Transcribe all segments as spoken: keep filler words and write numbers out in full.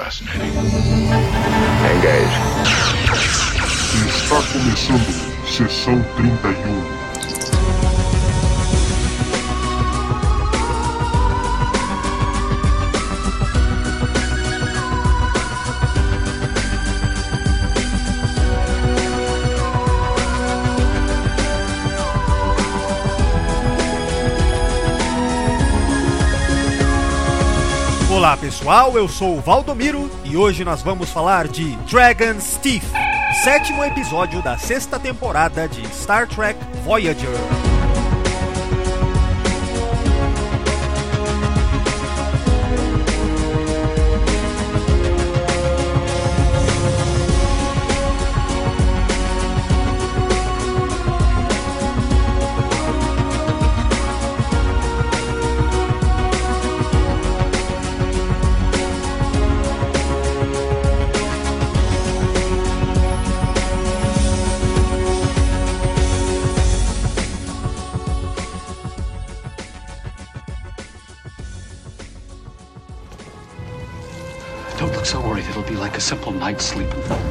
fascinating. Engage. Está começando Sessão trinta e um. Olá pessoal, eu sou o Valdomiro e hoje nós vamos falar de Dragon's Teeth, o sétimo episódio da sexta temporada de Star Trek Voyager. Don't look so worried. It'll be like a simple night's sleep.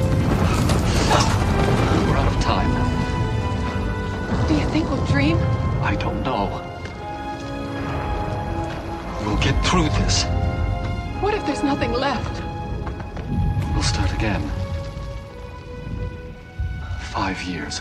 We're out of time. Do you think we'll dream? I don't know. We'll get through this. What if there's nothing left? We'll start again. Five years.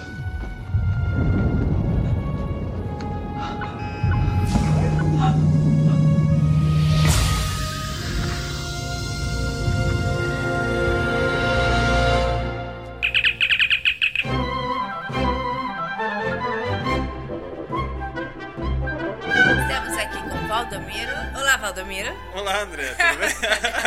Estamos aqui com o Valdomiro. Olá, Valdomiro. Olá, André, tudo bem?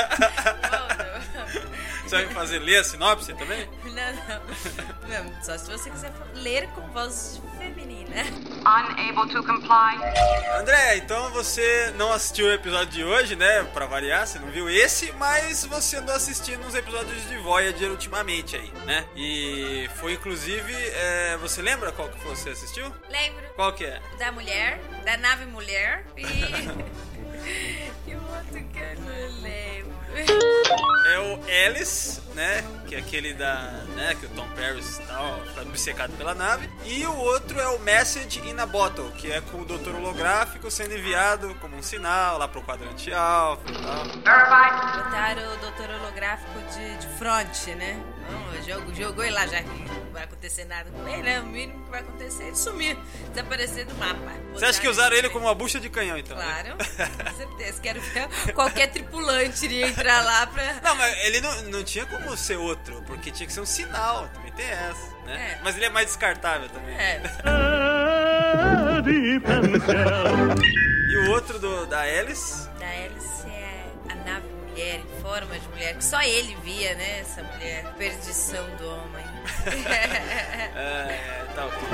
Você vai me fazer ler a sinopse também? Não, não. Não, só se você quiser ler com voz feminina. Unable to comply. André, então você não assistiu o episódio de hoje, né? Pra variar, você não viu esse, mas você andou assistindo uns episódios de Voyager ultimamente aí, né? E foi inclusive, é, você lembra qual que você assistiu? Lembro. Qual que é? Da mulher, da nave mulher e... e o outro que eu não lembro. É o Alice, né? Que é aquele da... né? Que o Tom Paris tal, tá obcecado pela nave. E o outro é o Message in a Bottle, que é com o doutor holográfico sendo enviado como um sinal lá pro quadrante alfa e tal. Botaram o doutor holográfico de, de front, né? Não, jogo, jogou ele lá, já que não vai acontecer nada com ele, né? O mínimo que vai acontecer é ele sumir, desaparecer do mapa. Botaram Você acha que usaram ele como uma bucha de canhão, então? Claro, com certeza. Quero ver qualquer tripulante iria entrar lá pra... Não, mas ele não, não tinha como ser outro, porque tinha que ser um sinal, também tem essa, né? É. Mas ele é mais descartável também. É. E o outro do, da Alice? Da Alice é a nave mulher, em forma de mulher, que só ele via, né? Essa mulher, perdição do homem. É, tá ok.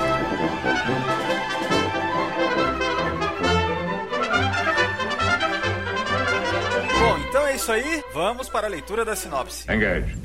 Bom, então é isso aí. Vamos para a leitura da sinopse. Engage.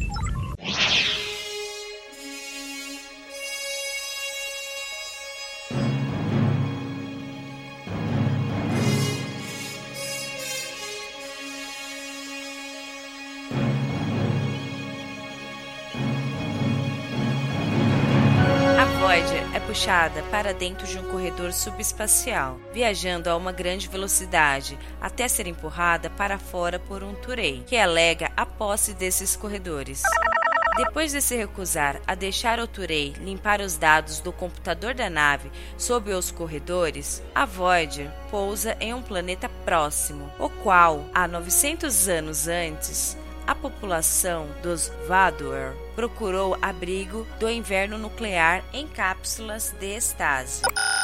Voyager é puxada para dentro de um corredor subespacial, viajando a uma grande velocidade, até ser empurrada para fora por um Turei, que alega a posse desses corredores. Depois de se recusar a deixar o Turei limpar os dados do computador da nave sob os corredores, a Voyager pousa em um planeta próximo, o qual, há novecentos anos antes, a população dos Vaduer procurou abrigo do inverno nuclear em cápsulas de estase.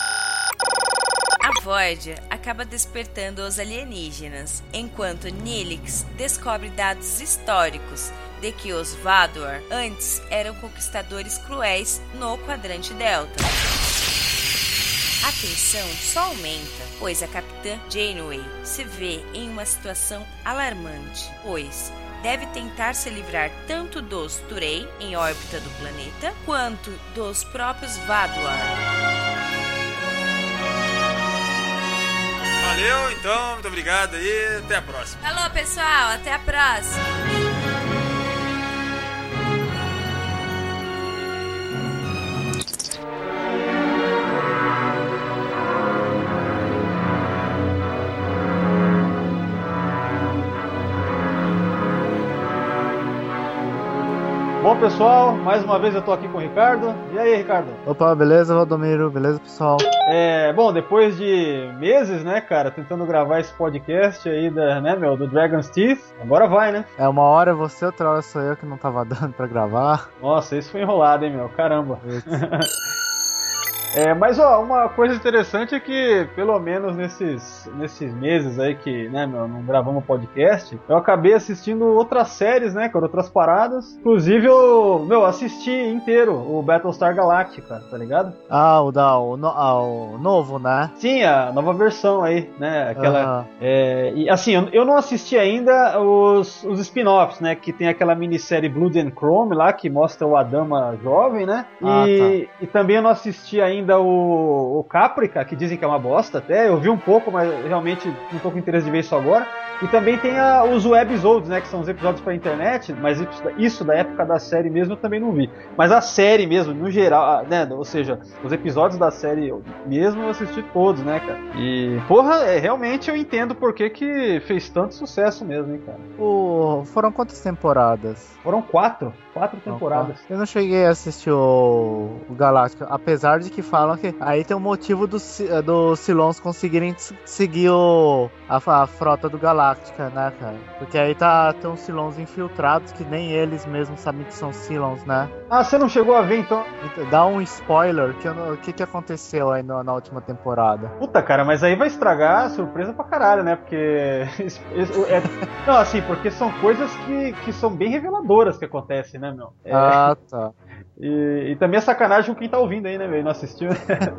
A Voyager acaba despertando os alienígenas, enquanto Neelix descobre dados históricos de que os Vaduer antes eram conquistadores cruéis no quadrante Delta. A tensão só aumenta, pois a capitã Janeway se vê em uma situação alarmante, pois deve tentar se livrar tanto dos Turei em órbita do planeta, quanto dos próprios Vaduer. Valeu, então, muito obrigado aí, até a próxima. Falou, pessoal, até a próxima. Bom, pessoal, mais uma vez eu tô aqui com o Ricardo. E aí, Ricardo? Opa, beleza, Valdomiro? Beleza, pessoal? É, bom, depois de meses, né, cara, tentando gravar esse podcast aí, da, né, meu, do Dragon's Teeth, agora vai, né? É, uma hora é você, outra hora sou eu que não tava dando pra gravar. Nossa, isso foi enrolado, hein, meu? Caramba. É, mas ó, uma coisa interessante é que, pelo menos nesses, nesses meses aí que, né, meu, não gravamos podcast, eu acabei assistindo outras séries, né, cara, outras paradas. Inclusive, eu, meu, assisti inteiro o Battlestar Galactica, tá ligado? Ah, o da, o, no, ah, o novo, né? Sim, a nova versão aí, né, aquela... Uhum. É, e assim, eu, eu não assisti ainda os, os spin-offs, né, que tem aquela minissérie Blood and Chrome lá, que mostra o Adama jovem, né, e, Ah, tá. e também eu não assisti ainda o, o Caprica, que dizem que é uma bosta até, eu vi um pouco, mas realmente não tô com interesse de ver isso agora. E também tem a, os webisodes, né, que são os episódios pra internet, mas isso, isso da época da série mesmo eu também não vi. Mas a série mesmo, no geral, né, ou seja, os episódios da série mesmo eu assisti todos, né, cara. E, porra, é, realmente eu entendo por que que fez tanto sucesso mesmo, hein, cara. O, foram quantas temporadas? Foram quatro, quatro temporadas. Eu não cheguei a assistir o, o Galáctica, apesar de que falam que aí tem um motivo dos do Cylons conseguirem seguir o, a, a frota do Galáctica, né, cara? Porque aí tá, tem uns Cylons infiltrados que nem eles mesmos sabem que são Cylons, né? Ah, você não chegou a ver, então? Dá um spoiler, que o que, que aconteceu aí na, na última temporada. Puta, cara, mas aí vai estragar a surpresa pra caralho, né? Porque... é, não, assim, porque são coisas que, que são bem reveladoras que acontecem, né, meu? É, ah, tá. E, e também é sacanagem com quem tá ouvindo aí, né, velho? Não assistiu,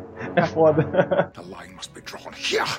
é foda. The line must be drawn here.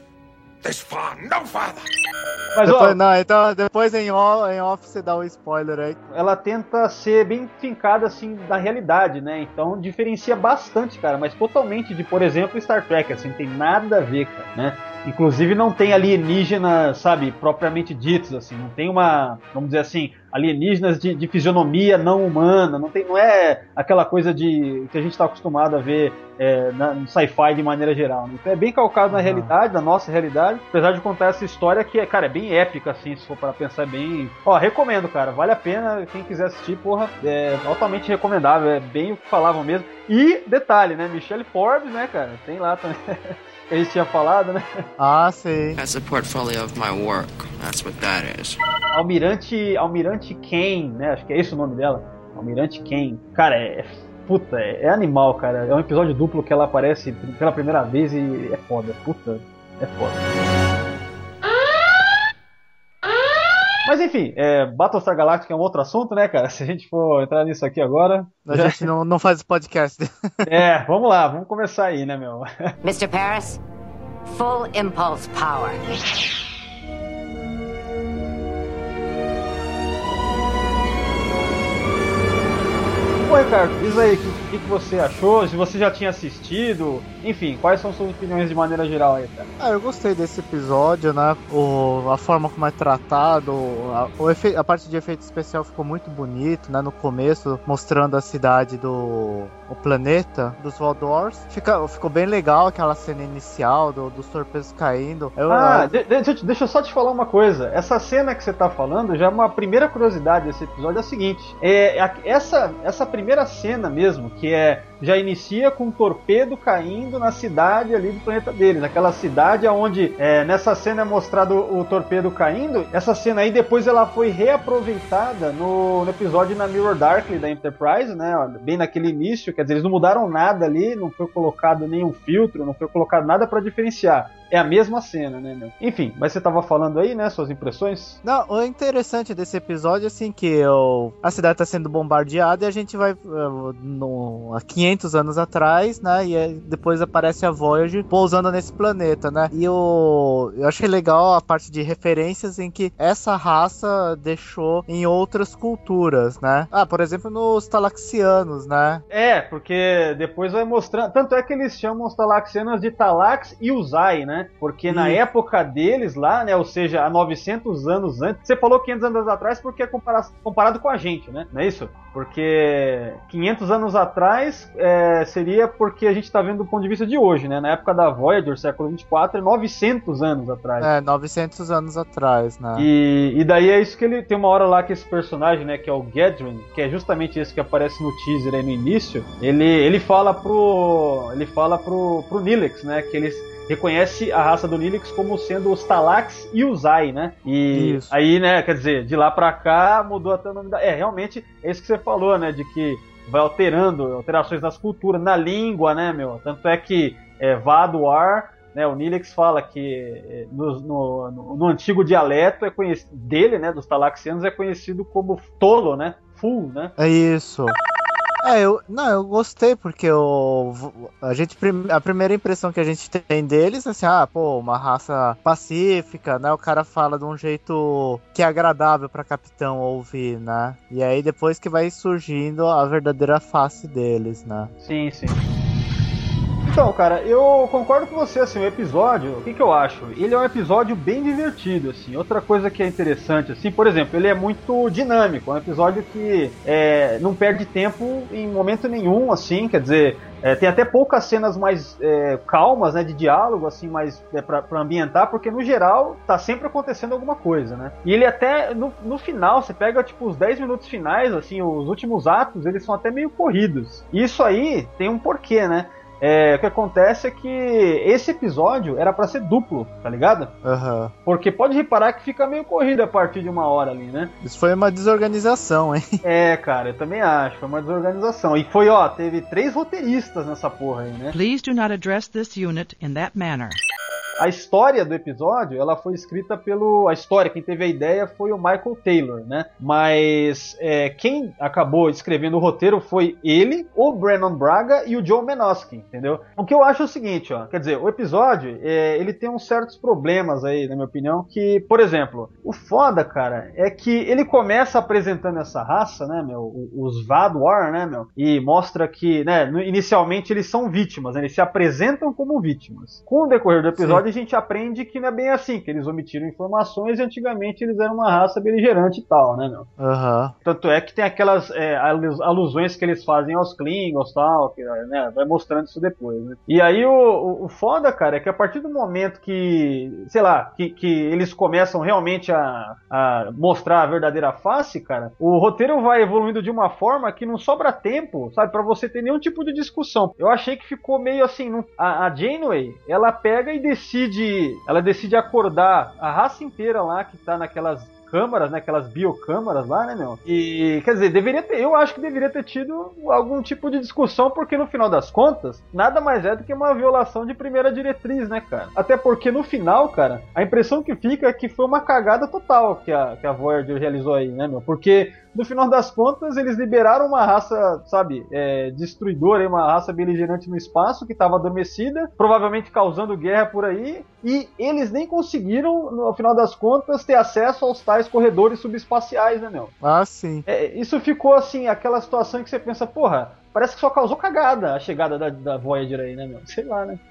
This far, no farther. Mas, depois, ó, não, então depois em off, em off você dá um spoiler aí. ela tenta ser bem fincada, assim, da realidade, né? Então diferencia bastante, cara, mas totalmente de, por exemplo, Star Trek, assim, não tem nada a ver, cara, né? Inclusive não tem alienígenas, sabe, propriamente ditos, assim, não tem uma, vamos dizer assim, alienígenas de, de fisionomia não humana, não, tem, não é aquela coisa de que a gente está acostumado a ver é, na, no sci-fi de maneira geral, né? Então é bem calcado na Uhum. realidade, na nossa realidade, apesar de contar essa história que é, cara, é bem épica, assim, se for para pensar bem. Ó, recomendo, cara, vale a pena, quem quiser assistir, porra, é altamente recomendável, é bem o que falavam mesmo. E, detalhe, né, Michelle Forbes, né, cara, tem lá também... que a gente tinha falado, né? Ah, sim. That's a portfolio of my work. That's what that is. Almirante, Almirante Kane, né? Acho que é esse o nome dela. Almirante Kane. Cara, é... Puta, é, é animal, cara. É um episódio duplo que ela aparece pela primeira vez e é foda. Puta, é foda. Mas enfim, é, Battlestar Galactica é um outro assunto, né, cara? Se a gente for entrar nisso aqui agora... A já... gente não, não faz podcast. É, vamos lá, vamos começar aí, né, meu? mister Paris, full impulse power. Pô, Ricardo, diz aí o que, que você achou, se você já tinha assistido, enfim, quais são suas opiniões de maneira geral aí, cara? Ah, eu gostei desse episódio, né? O, a forma como é tratado, a, o efe, a parte de efeito especial ficou muito bonito, né? No começo, mostrando a cidade do o planeta dos Valdors. Fica, ficou bem legal aquela cena inicial do, dos torpedos caindo. Eu, ah, eu... de, de, deixa eu só te falar uma coisa. Essa cena que você tá falando, já é uma primeira curiosidade desse episódio, é a seguinte. É, essa, essa primeira cena mesmo, que é já inicia com um torpedo caindo na cidade ali do planeta deles, aquela cidade onde é, nessa cena é mostrado o torpedo caindo. Essa cena aí depois ela foi reaproveitada no, no episódio na Mirror Darkly da Enterprise, né, bem naquele início, quer dizer, eles não mudaram nada ali, não foi colocado nenhum filtro, não foi colocado nada para diferenciar. É a mesma cena, né, meu? Enfim, mas você tava falando aí, né, suas impressões? Não, o interessante desse episódio é assim que eu, a cidade tá sendo bombardeada e a gente vai uh, no, há quinhentos anos atrás, né, e aí depois aparece a Voyager pousando nesse planeta, né, e eu, eu achei legal a parte de referências em que essa raça deixou em outras culturas, né, ah, por exemplo, nos Talaxianos, né. É, porque depois vai mostrando, tanto é que eles chamam os Talaxianos de Talax e Uzai, né, né? Porque na época deles lá, né? Ou seja, há novecentos anos antes. Você falou quinhentos anos atrás porque é comparado, comparado com a gente, né? Não é isso? Porque quinhentos anos atrás é, seria porque a gente tá vendo do ponto de vista de hoje, né? Na época da Voyager, século vinte e quatro, é novecentos anos atrás. É, novecentos anos atrás, né? E, e daí é isso que ele... Tem uma hora lá que esse personagem, né? Que é o Gedrin, que é justamente esse que aparece no teaser aí no início. Ele, ele fala pro... Ele fala pro, pro Nilex, né? Que eles... reconhece a raça do Nilex como sendo os Talax e os Zai, né? E isso. Aí, né, quer dizer, de lá pra cá mudou até o nome da... É, realmente, é isso que você falou, né? De que vai alterando, alterações nas culturas, na língua, né, meu? Tanto é que é, Vaduar, né, o Nilex fala que no, no, no, no antigo dialeto é conhecido, dele, né, dos Talaxianos, é conhecido como tolo, né? Full, né? É isso. É, eu, não, eu gostei porque eu, a, gente, a primeira impressão que a gente tem deles é assim, ah, pô, uma raça pacífica, né? O cara fala de um jeito que é agradável pra capitão ouvir, né? E aí depois que vai surgindo a verdadeira face deles, né? Sim, sim. Então, cara, eu concordo com você, assim, o episódio, o que que eu acho? Ele é um episódio bem divertido, assim, outra coisa que é interessante, assim, por exemplo, ele é muito dinâmico, é um episódio que é, não perde tempo em momento nenhum, assim, quer dizer, é, tem até poucas cenas mais é, calmas, né, de diálogo, assim, mais é, pra, pra ambientar, porque no geral tá sempre acontecendo alguma coisa, né, e ele até, no, no final, você pega, tipo, os dez minutos finais, assim, os últimos atos, eles são até meio corridos, e isso aí tem um porquê, né. É, o que acontece é que esse episódio era pra ser duplo, tá ligado? Uhum. Porque pode reparar que fica meio corrido a partir de uma hora ali, né? Isso foi uma desorganização, hein? É, cara, eu também acho, foi uma desorganização. E foi, ó, teve três roteiristas nessa porra aí, né? Please do not address this unit in that manner. A história do episódio, ela foi escrita pelo... A história, quem teve a ideia foi o Michael Taylor, né? Mas é, quem acabou escrevendo o roteiro foi ele, o Brannon Braga e o Joe Menosky, entendeu? O que eu acho é o seguinte, ó. Quer dizer, o episódio, é, ele tem uns certos problemas aí, na minha opinião, que, por exemplo, o foda, cara, é que ele começa apresentando essa raça, né, meu? Os Vaduar, né, meu? E mostra que, né, inicialmente eles são vítimas, né? Eles se apresentam como vítimas. Com o decorrer do episódio, Sim. a gente aprende que não é bem assim, que eles omitiram informações e antigamente eles eram uma raça beligerante e tal, né, meu? Uhum. Tanto é que tem aquelas é, alusões que eles fazem aos Klingons e tal, que, né, vai mostrando isso depois, né? E aí o, o, o foda, cara, é que a partir do momento que, sei lá, que, que eles começam realmente a, a mostrar a verdadeira face, cara, o roteiro vai evoluindo de uma forma que não sobra tempo, sabe, pra você ter nenhum tipo de discussão. Eu achei que ficou meio assim, não, a, a Janeway, ela pega e decide ela decide acordar a raça inteira lá que tá naquelas câmaras, né, aquelas biocâmaras lá, né, meu? E, quer dizer, deveria ter, eu acho que deveria ter tido algum tipo de discussão, porque no final das contas, nada mais é do que uma violação de primeira diretriz, né, cara? Até porque no final, cara, a impressão que fica é que foi uma cagada total que a, que a Voyager realizou aí, né, meu? Porque no final das contas, eles liberaram uma raça, sabe, é, destruidora, uma raça beligerante no espaço, que estava adormecida, provavelmente causando guerra por aí, e eles nem conseguiram, no final das contas, ter acesso aos tais corredores subespaciais, né, meu? Ah, sim. É, isso ficou, assim, aquela situação em que você pensa, porra, parece que só causou cagada a chegada da, da Voyager aí, né, meu? Sei lá, né?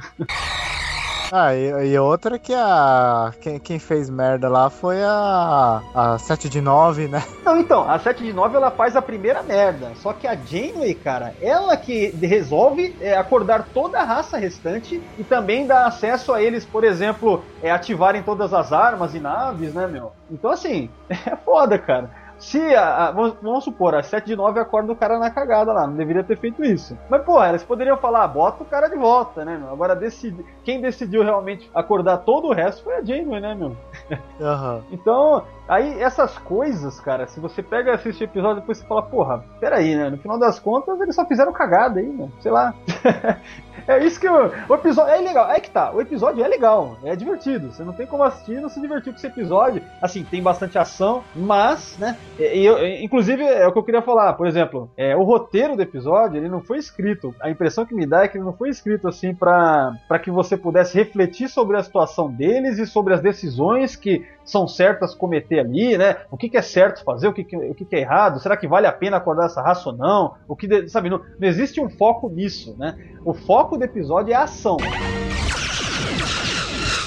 Ah, e, e outra que a... Quem, quem fez merda lá foi a... A sete de nove, né? Não, então, a sete de nove ela faz a primeira merda. Só que a Janeway, cara, ela que resolve é, acordar toda a raça restante e também dá acesso a eles, por exemplo, é, ativarem todas as armas e naves, né, meu? Então, assim, é foda, cara. Se, a, a, vamos, vamos supor, a sete de nove acorda o cara na cagada lá, não deveria ter feito isso. Mas, pô, eles poderiam falar, bota o cara de volta, né, meu? Agora, decidi, quem decidiu realmente acordar todo o resto foi a Janeway, né, meu? Uhum. Então, aí, essas coisas, cara, se você pega e assiste o episódio, depois você fala, porra, peraí, né? No final das contas, eles só fizeram cagada aí, né? Sei lá. É isso que o, o episódio é legal, é que tá, o episódio é legal, é divertido, você não tem como assistir e não se divertir com esse episódio, assim, tem bastante ação, mas, né, e eu, inclusive é o que eu queria falar, por exemplo, é, o roteiro do episódio, ele não foi escrito, a impressão que me dá é que ele não foi escrito assim pra, pra que você pudesse refletir sobre a situação deles e sobre as decisões que são certas cometer ali, né, o que, que é certo fazer, o que, que, o que, que é errado, será que vale a pena acordar essa raça ou não, o que, sabe, não, não existe um foco nisso, né, o foco do episódio é a ação.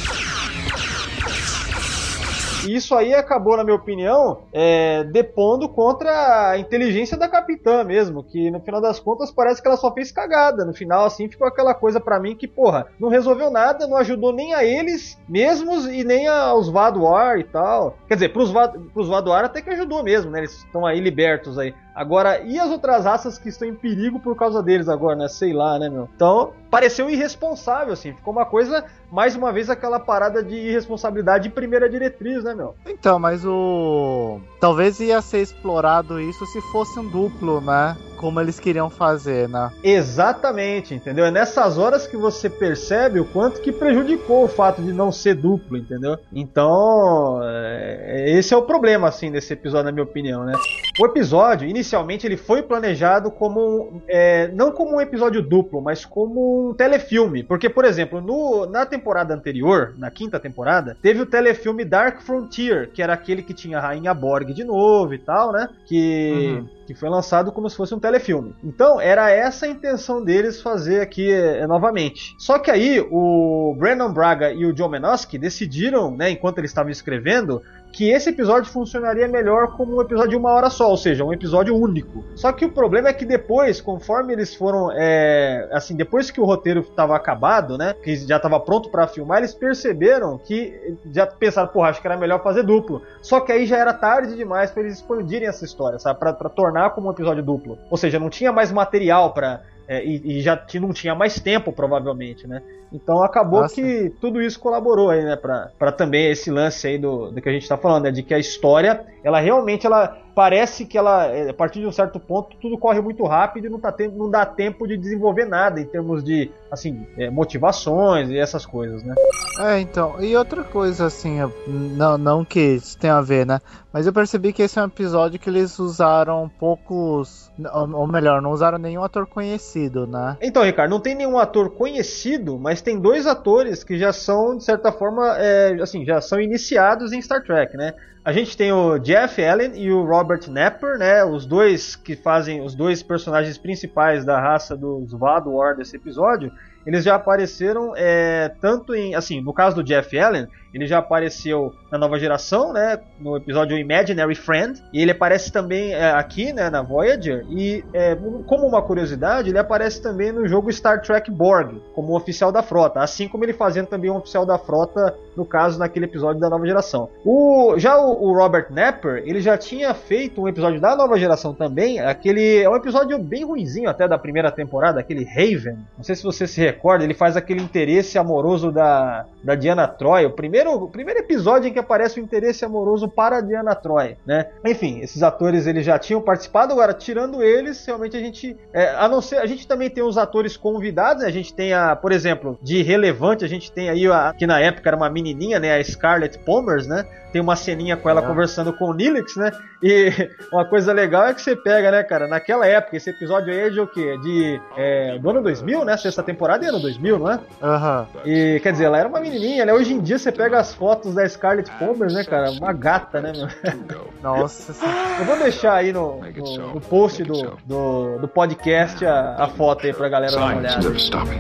E isso aí acabou, na minha opinião, é, depondo contra a inteligência da capitã mesmo, que no final das contas parece que ela só fez cagada. No final, assim, ficou aquela coisa pra mim que, porra, não resolveu nada, não ajudou nem a eles mesmos e nem aos Vaduar e tal. Quer dizer, pros, Va- pros Vaduar até que ajudou mesmo, né? Eles estão aí libertos aí. Agora, e as outras raças que estão em perigo por causa deles agora, né? Sei lá, né, meu? Então, pareceu irresponsável, assim. Ficou uma coisa, mais uma vez, aquela parada de irresponsabilidade de primeira diretriz, né, meu? Então, mas o... Talvez ia ser explorado isso se fosse um duplo, né? Como eles queriam fazer, né? Exatamente, entendeu? É nessas horas que você percebe o quanto que prejudicou o fato de não ser duplo, entendeu? Então, é... esse é o problema, assim, desse episódio, na minha opinião, né? O episódio, inicialmente, ele foi planejado como, é, não como um episódio duplo, mas como um telefilme. Porque, por exemplo, no, na temporada anterior, na quinta temporada, teve o telefilme Dark Frontier, que era aquele que tinha a Rainha Borg de novo e tal, né? Que... Uhum. Que foi lançado como se fosse um telefilme. Então, era essa a intenção deles fazer aqui é, novamente. Só que aí, o Brandon Braga e o Joe Menosky decidiram, né, enquanto eles estavam escrevendo, que esse episódio funcionaria melhor como um episódio de uma hora só, ou seja, um episódio único. Só que o problema é que depois, conforme eles foram, é, assim, depois que o roteiro estava acabado, né, que já estava pronto para filmar, eles perceberam que, já pensaram, porra, acho que era melhor fazer duplo. Só que aí já era tarde demais para eles expandirem essa história, sabe, para tornar como um episódio duplo. Ou seja, não tinha mais material para é, e, e já t- não tinha mais tempo, provavelmente, né? Então acabou Nossa. que tudo isso colaborou aí, né, pra, pra também esse lance aí do, do que a gente tá falando, né, de que a história, ela realmente, ela parece que ela, a partir de um certo ponto, tudo corre muito rápido e não, tá te- não dá tempo de desenvolver nada em termos de, assim, é, motivações e essas coisas, né? É, então, e outra coisa, assim, não, não que isso tenha a ver, né, mas eu percebi que esse é um episódio que eles usaram poucos, ou melhor, não usaram nenhum ator conhecido, né? Então, Ricardo, não tem nenhum ator conhecido, mas tem dois atores que já são, de certa forma, é, assim, já são iniciados em Star Trek, né? A gente tem o Jeff Allen e o Robert Knapper, né? Os dois que fazem os dois personagens principais da raça dos Vaduar desse episódio. Eles já apareceram é, tanto em, assim, no caso do Jeff Allen, ele já apareceu na Nova Geração, né, no episódio Imaginary Friend, e ele aparece também é, aqui, né, na Voyager, e é, como uma curiosidade, ele aparece também no jogo Star Trek Borg, como um oficial da frota, assim como ele fazendo também um oficial da frota, no caso, naquele episódio da Nova Geração. O, já o, o Robert Knapper, ele já tinha feito um episódio da Nova Geração também, aquele, é um episódio bem ruinzinho até da primeira temporada, aquele Haven, não sei se você se recorda, ele faz aquele interesse amoroso da, da Diana Troy, o primeiro, o primeiro episódio em que aparece o interesse amoroso para a Diana Troy, né? Enfim, esses atores eles já tinham participado, agora tirando eles, realmente a gente, é, a não ser, a gente também tem os atores convidados, né? A gente tem a, por exemplo, de relevante, a gente tem aí a, que na época era uma menininha, né? A Scarlett Pomers, né? Tem uma ceninha com ela é. conversando com o Neelix, né? E uma coisa legal é que você pega, né, cara? Naquela época, esse episódio aí é de o quê? De, é, do ano dois mil, né? Sexta temporada é ano dois mil, não é? Aham. Uhum. E, quer dizer, ela era uma menininha, né? Hoje em dia você pega as fotos da Scarlett Pomers, né, cara? Uma gata, né, meu? Nossa. Eu vou deixar aí no, no, no post do, do, do podcast a, a foto aí pra galera dar uma olhada.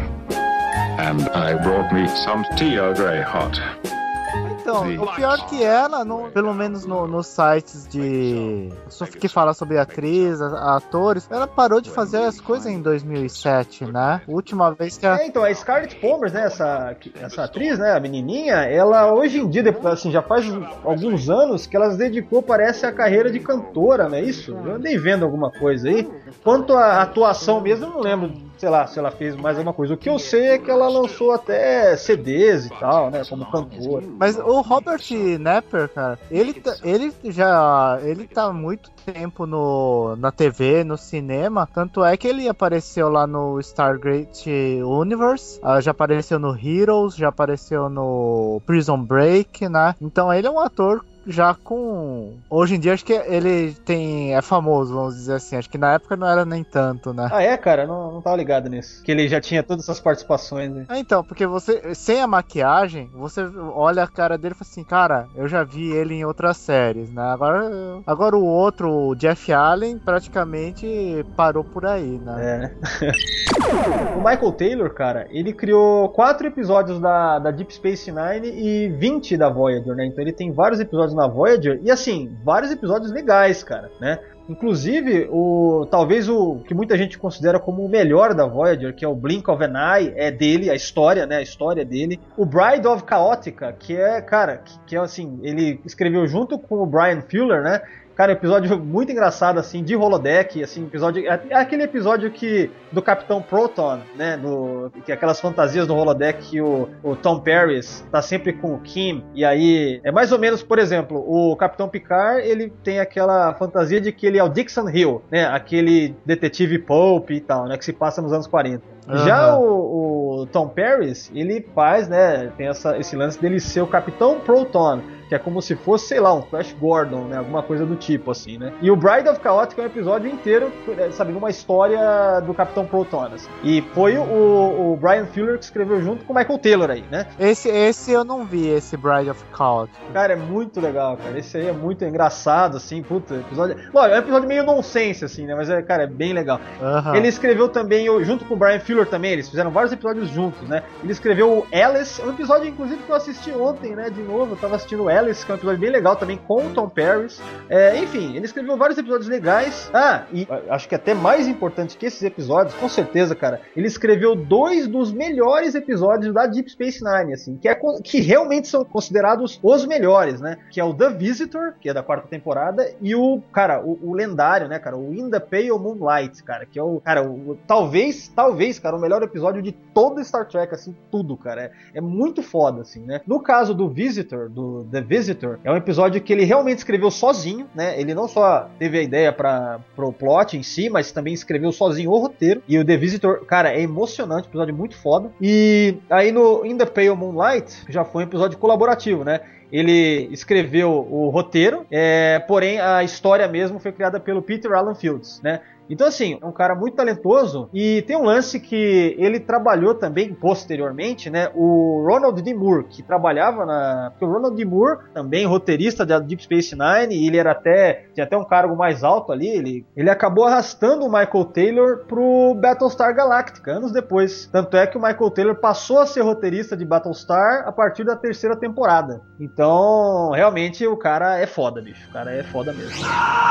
And I brought me some tea Earl Grey hot. Então, o pior que ela, no, pelo menos no, nos sites de que fala sobre atriz, atores, ela parou de fazer as coisas em dois mil e sete, né? A última vez que a... É, então, a Scarlett Pomers, né, essa, essa atriz, né, a menininha, ela hoje em dia, assim, já faz alguns anos que ela se dedicou, parece, à carreira de cantora, não é isso? Eu andei vendo alguma coisa aí. Quanto à atuação mesmo, eu não lembro, sei lá, se ela fez mais alguma coisa. O que eu sei é que ela lançou até C Ds e tal, né, como cantora. Mas o Robert Knapper, cara, ele, tá, ele já ele tá há muito tempo no, na T V, no cinema, tanto é que ele apareceu lá no Stargate Universe, já apareceu no Heroes, já apareceu no Prison Break, né? Então ele é um ator já com... Hoje em dia acho que ele tem... é famoso, vamos dizer assim. Acho que na época não era nem tanto, né? Ah, é, cara? Não, não tava ligado nisso. Que ele já tinha todas essas participações, né? Ah, então, porque você... Sem a maquiagem, você olha a cara dele e fala assim, cara, eu já vi ele em outras séries, né? Agora, agora o outro, o Jeff Allen, praticamente parou por aí, né? É. O Michael Taylor, cara, ele criou quatro episódios da, da Deep Space Nine e vinte da Voyager, né? Então ele tem vários episódios na Voyager, e assim, vários episódios legais, cara, né? Inclusive, o, talvez o que muita gente considera como o melhor da Voyager, que é o Blink of an Eye, é dele, a história, né? A história dele. O Bride of Chaotica, que é, cara, que, que é assim, ele escreveu junto com o Brian Fuller, né? Cara, um episódio muito engraçado, assim, de holodeck, assim, episódio... É aquele episódio que... do Capitão Proton, né, do, que é aquelas fantasias do holodeck que o, o Tom Paris tá sempre com o Kim, e aí... É mais ou menos, por exemplo, o Capitão Picard, ele tem aquela fantasia de que ele é o Dixon Hill, né, aquele detetive pulp e tal, né, que se passa nos anos quarenta. Uhum. Já o, o Tom Paris, ele faz, né, tem essa, esse lance dele ser o Capitão Proton, que é como se fosse, sei lá, um Flash Gordon, né, alguma coisa do tipo, assim, né. E o Bride of Chaotic é um episódio inteiro, sabe, uma história do Capitão Proton, assim. E foi o, o Brian Fuller que escreveu junto com o Michael Taylor aí, né. Esse, esse eu não vi, esse Bride of Chaotic. Cara, é muito legal, cara. Esse aí é muito engraçado, assim, puta, episódio... Lógico, é um episódio meio nonsense, assim, né, mas, é, cara, é bem legal. Uhum. Ele escreveu também, junto com o Brian Fuller também, eles fizeram vários episódios juntos, né. Ele escreveu o Alice, um episódio, inclusive, que eu assisti ontem, né, de novo, eu tava assistindo o Alice, que é um episódio bem legal também com o Tom Paris. É, enfim, ele escreveu vários episódios legais. Ah, e acho que até mais importante que esses episódios, com certeza, cara, ele escreveu dois dos melhores episódios da Deep Space Nine, assim, que, é, que realmente são considerados os melhores, né? Que é o The Visitor, que é da quarta temporada, e o, cara, o, o lendário, né, cara, o In the Pale Moonlight, cara, que é o, cara, o, talvez, talvez, cara, o melhor episódio de todo Star Trek, assim, tudo, cara. É, é muito foda, assim, né? No caso do Visitor, do The Visitor, é um episódio que ele realmente escreveu sozinho, né? Ele não só teve a ideia para pro plot em si, mas também escreveu sozinho o roteiro. E o The Visitor, cara, é emocionante, episódio muito foda. E aí no In the Pale Moonlight já foi um episódio colaborativo, né? Ele escreveu o roteiro, é, porém a história mesmo foi criada pelo Peter Alan Fields, né? Então, assim, é um cara muito talentoso e tem um lance que ele trabalhou também posteriormente, né? O Ronald D. Moore, que trabalhava na... Porque o Ronald D. Moore, também roteirista da Deep Space Nine, e ele era até... tinha até um cargo mais alto ali, ele, ele acabou arrastando o Michael Taylor pro Battlestar Galactica, anos depois. Tanto é que o Michael Taylor passou a ser roteirista de Battlestar a partir da terceira temporada. Então, realmente, o cara é foda, bicho. O cara é foda mesmo.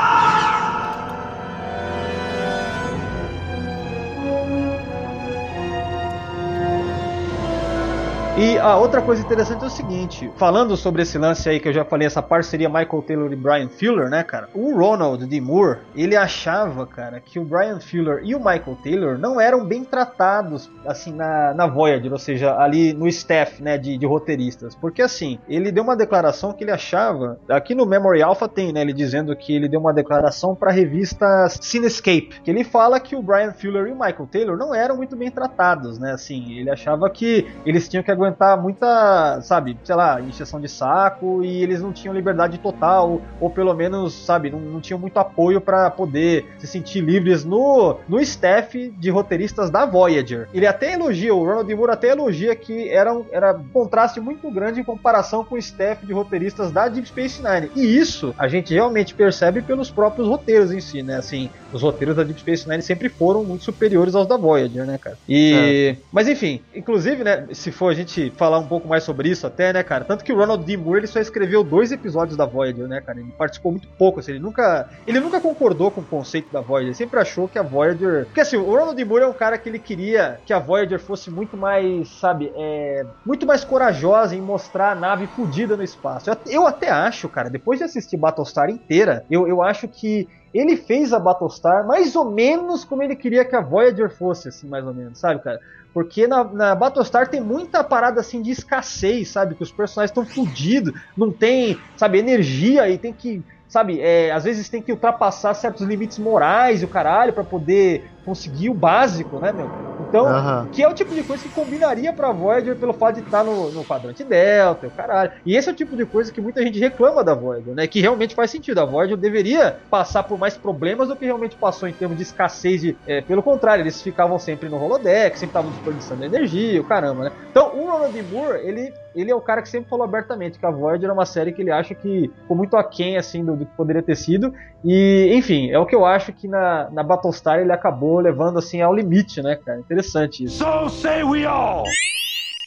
E a outra coisa interessante é o seguinte, falando sobre esse lance aí que eu já falei, essa parceria Michael Taylor e Brian Fuller, né, cara? O Ronald D. Moore, ele achava, cara, que o Brian Fuller e o Michael Taylor não eram bem tratados, assim, na, na Voyager, ou seja, ali no staff, né, de, de roteiristas. Porque, assim, ele deu uma declaração que ele achava, aqui no Memory Alpha tem, né, ele dizendo que ele deu uma declaração pra revista Cinescape, que ele fala que o Brian Fuller e o Michael Taylor não eram muito bem tratados, né, assim, ele achava que eles tinham que aguentar muita, sabe, sei lá, encheção de saco e eles não tinham liberdade total, ou, ou pelo menos, sabe, não, não tinham muito apoio pra poder se sentir livres no, no staff de roteiristas da Voyager. Ele até elogia, o Ronald D. Moore até elogia que era um, era um contraste muito grande em comparação com o staff de roteiristas da Deep Space Nine. E isso a gente realmente percebe pelos próprios roteiros em si, né, assim, os roteiros da Deep Space Nine sempre foram muito superiores aos da Voyager, né, cara? E... É. Mas enfim, inclusive, né, se for a gente falar um pouco mais sobre isso até, né, cara? Tanto que o Ronald D. Moore, ele só escreveu dois episódios da Voyager, né, cara? Ele participou muito pouco, assim, ele nunca... Ele nunca concordou com o conceito da Voyager, ele sempre achou que a Voyager... Porque, assim, o Ronald D. Moore é um cara que ele queria que a Voyager fosse muito mais, sabe, é... muito mais corajosa em mostrar a nave fodida no espaço. Eu, eu até acho, cara, depois de assistir Battlestar inteira, eu, eu acho que ele fez a Battlestar mais ou menos como ele queria que a Voyager fosse, assim, mais ou menos, sabe, cara? Porque na, na Battlestar tem muita parada assim de escassez, sabe? Que os personagens estão fodidos, não tem, sabe, energia e tem que, sabe, é, às vezes tem que ultrapassar certos limites morais e o caralho pra poder conseguir o básico, né, meu? Então, uhum. que é o tipo de coisa que combinaria pra Voyager pelo fato de estar no, no quadrante Delta, o caralho. E esse é o tipo de coisa que muita gente reclama da Voyager, né? Que realmente faz sentido. A Voyager deveria passar por mais problemas do que realmente passou em termos de escassez de... É, pelo contrário, eles ficavam sempre no holodeck, sempre estavam desperdiçando energia, o caramba, né? Então, o Ronald D. Moore, ele, ele é o cara que sempre falou abertamente que a Voyager é uma série que ele acha que ficou muito aquém, assim, do, do que poderia ter sido. E, enfim, é o que eu acho que na, na Battlestar ele acabou levando, assim, ao limite, né, cara? Interessante isso. So say we all!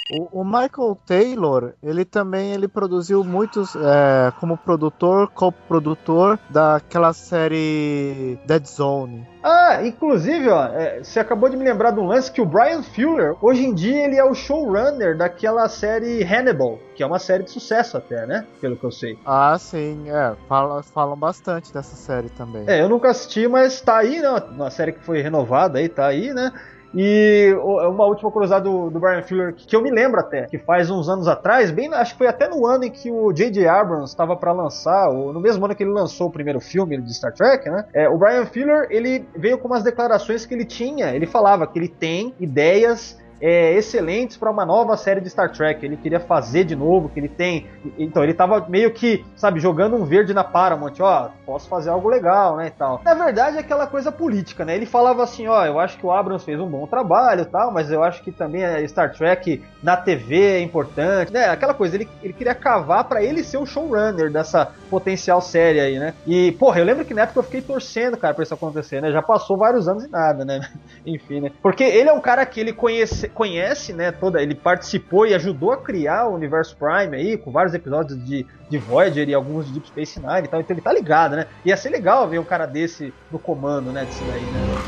O, o Michael Taylor, ele também ele produziu muitos é, como produtor, co-produtor daquela série Dead Zone. Ah, inclusive, ó, é, você acabou de me lembrar de um lance que o Bryan Fuller, hoje em dia ele é o showrunner daquela série Hannibal, que é uma série de sucesso até, né? Pelo que eu sei. Ah, sim, é, falam, falam bastante dessa série também. É, eu nunca assisti, mas tá aí, né? Uma série que foi renovada aí, tá aí, né? E uma última curiosidade do, do Bryan Fuller, que eu me lembro até, que faz uns anos atrás, bem, acho que foi até no ano em que o J J Abrams estava para lançar, ou no mesmo ano que ele lançou o primeiro filme de Star Trek, né? É, o Bryan Fuller, ele veio com umas declarações que ele tinha, ele falava que ele tem ideias É, excelentes para uma nova série de Star Trek. Ele queria fazer de novo, que ele tem. Então, ele tava meio que, sabe, jogando um verde na Paramount, ó, posso fazer algo legal, né, e tal. Na verdade, é aquela coisa política, né? Ele falava assim, ó, eu acho que o Abrams fez um bom trabalho e tal, mas eu acho que também a Star Trek na T V é importante, né? Aquela coisa, ele, ele queria cavar para ele ser o showrunner dessa potencial série aí, né? E, porra, eu lembro que na época eu fiquei torcendo, cara, pra isso acontecer, né? Já passou vários anos e nada, né? Enfim, né? Porque ele é um cara que ele conhece conhece, né, toda, ele participou e ajudou a criar o universo Prime aí, com vários episódios de, de Voyager e alguns de Deep Space Nine e tal, então ele tá ligado, né? Ia ser legal ver um cara desse no comando, né, disso daí, né?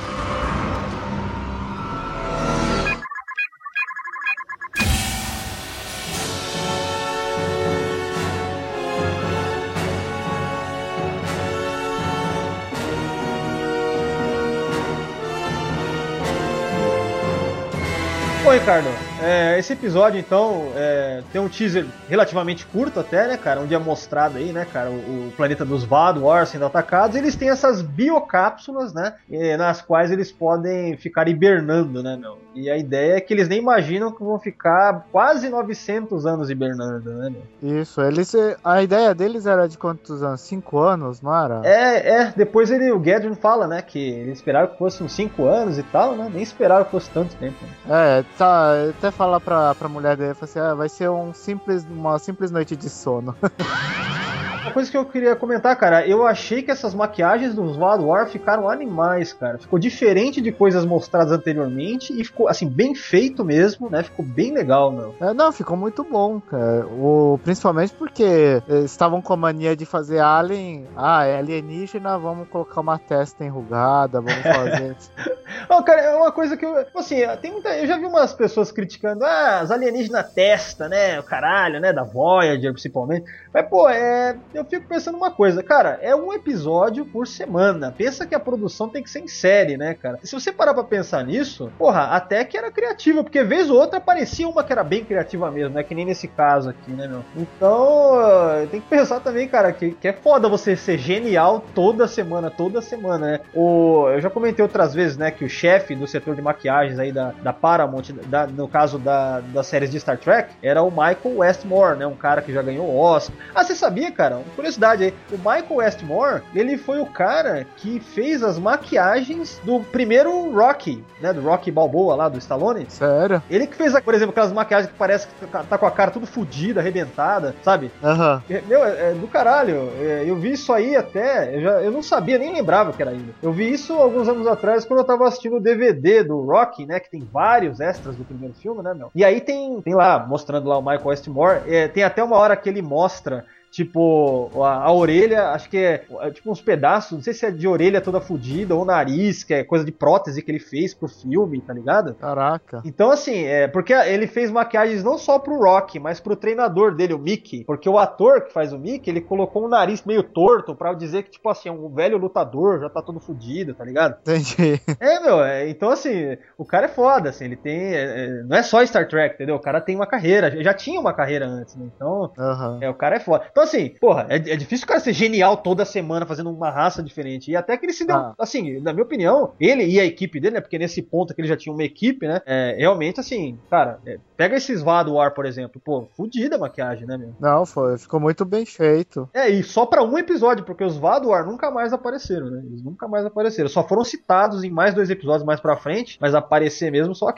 Bom, Ricardo, é, esse episódio, então, é, tem um teaser relativamente curto até, né, cara, onde é mostrado aí, né, cara, o, o planeta dos Vaadwaur sendo atacados. Eles têm essas biocápsulas, né, nas quais eles podem ficar hibernando, né, meu? E a ideia é que eles nem imaginam que vão ficar quase novecentos anos hibernando, né, meu? Isso, eles, a ideia deles era de quantos anos? Cinco anos, não era? É, é, depois ele, o Gadron fala, né, que eles esperaram que fosse uns cinco anos e tal, né, nem esperaram que fosse tanto tempo. Né? É, tá, até falar pra, pra mulher dele, assim, ah, vai ser um simples, uma simples noite de sono. Uma coisa que eu queria comentar, cara, eu achei que essas maquiagens dos Vaadwaur ficaram animais, cara. Ficou diferente de coisas mostradas anteriormente e ficou, assim, bem feito mesmo, né? Ficou bem legal, meu. É, não, ficou muito bom, cara. O, principalmente porque estavam com a mania de fazer Alien. Ah, é alienígena, vamos colocar uma testa enrugada, vamos fazer... Não, cara, é uma coisa que eu... Assim, tem muita, eu já vi umas pessoas criticando, ah, as alienígenas testa, né? O caralho, né? Da Voyager, principalmente. Mas, pô, é... Eu fico pensando uma coisa, cara, é um episódio por semana. Pensa que a produção tem que ser em série, né, cara? Se você parar pra pensar nisso, porra, até que era criativa, porque vez ou outra aparecia uma que era bem criativa mesmo, né? Que nem nesse caso aqui, né, meu? Então, tem que pensar também, cara, que, que é foda você ser genial toda semana, toda semana, né? O, eu já comentei outras vezes, né, que o chefe do setor de maquiagens aí da, da Paramount, da, no caso da, das séries de Star Trek, era o Michael Westmore, né? Um cara que já ganhou o Oscar. Ah, você sabia, cara? Curiosidade aí, o Michael Westmore, ele foi o cara que fez as maquiagens do primeiro Rocky, né, do Rocky Balboa lá, do Stallone. Sério? Ele que fez, por exemplo, aquelas maquiagens que parece que tá com a cara tudo fodida, arrebentada, sabe? Aham. Uhum. Meu, é, é do caralho, é, eu vi isso aí até, eu, já, eu não sabia, nem lembrava que era ele. Eu vi isso alguns anos atrás, quando eu tava assistindo o D V D do Rocky, né, que tem vários extras do primeiro filme, né, meu? E aí tem, tem lá, mostrando lá o Michael Westmore, é, tem até uma hora que ele mostra tipo, a, a orelha, acho que é, é tipo uns pedaços, não sei se é de orelha toda fodida ou nariz, que é coisa de prótese que ele fez pro filme, tá ligado? Caraca. Então, assim, é porque ele fez maquiagens não só pro Rocky, mas pro treinador dele, o Mickey. Porque o ator que faz o Mickey, ele colocou um nariz meio torto pra dizer que, tipo assim, é um velho lutador, já tá todo fodido, tá ligado? Entendi. É, meu, é, então, assim, o cara é foda, assim, ele tem, é, é, não é só Star Trek, entendeu? O cara tem uma carreira, já tinha uma carreira antes, né? Então, uhum. é, o cara é foda. Então, assim, porra, é, é difícil o cara ser genial toda semana fazendo uma raça diferente. E até que ele se deu, ah. assim, na minha opinião, ele e a equipe dele, né? Porque nesse ponto que ele já tinha uma equipe, né? É, realmente, assim, cara, é, pega esses Vaadwaur, por exemplo. Pô, fodida a maquiagem, né, meu? Não, foi, ficou muito bem feito. É, e só pra um episódio, porque os Vaadwaur nunca mais apareceram, né? Eles nunca mais apareceram. Só foram citados em mais dois episódios mais pra frente, mas aparecer mesmo só aqui.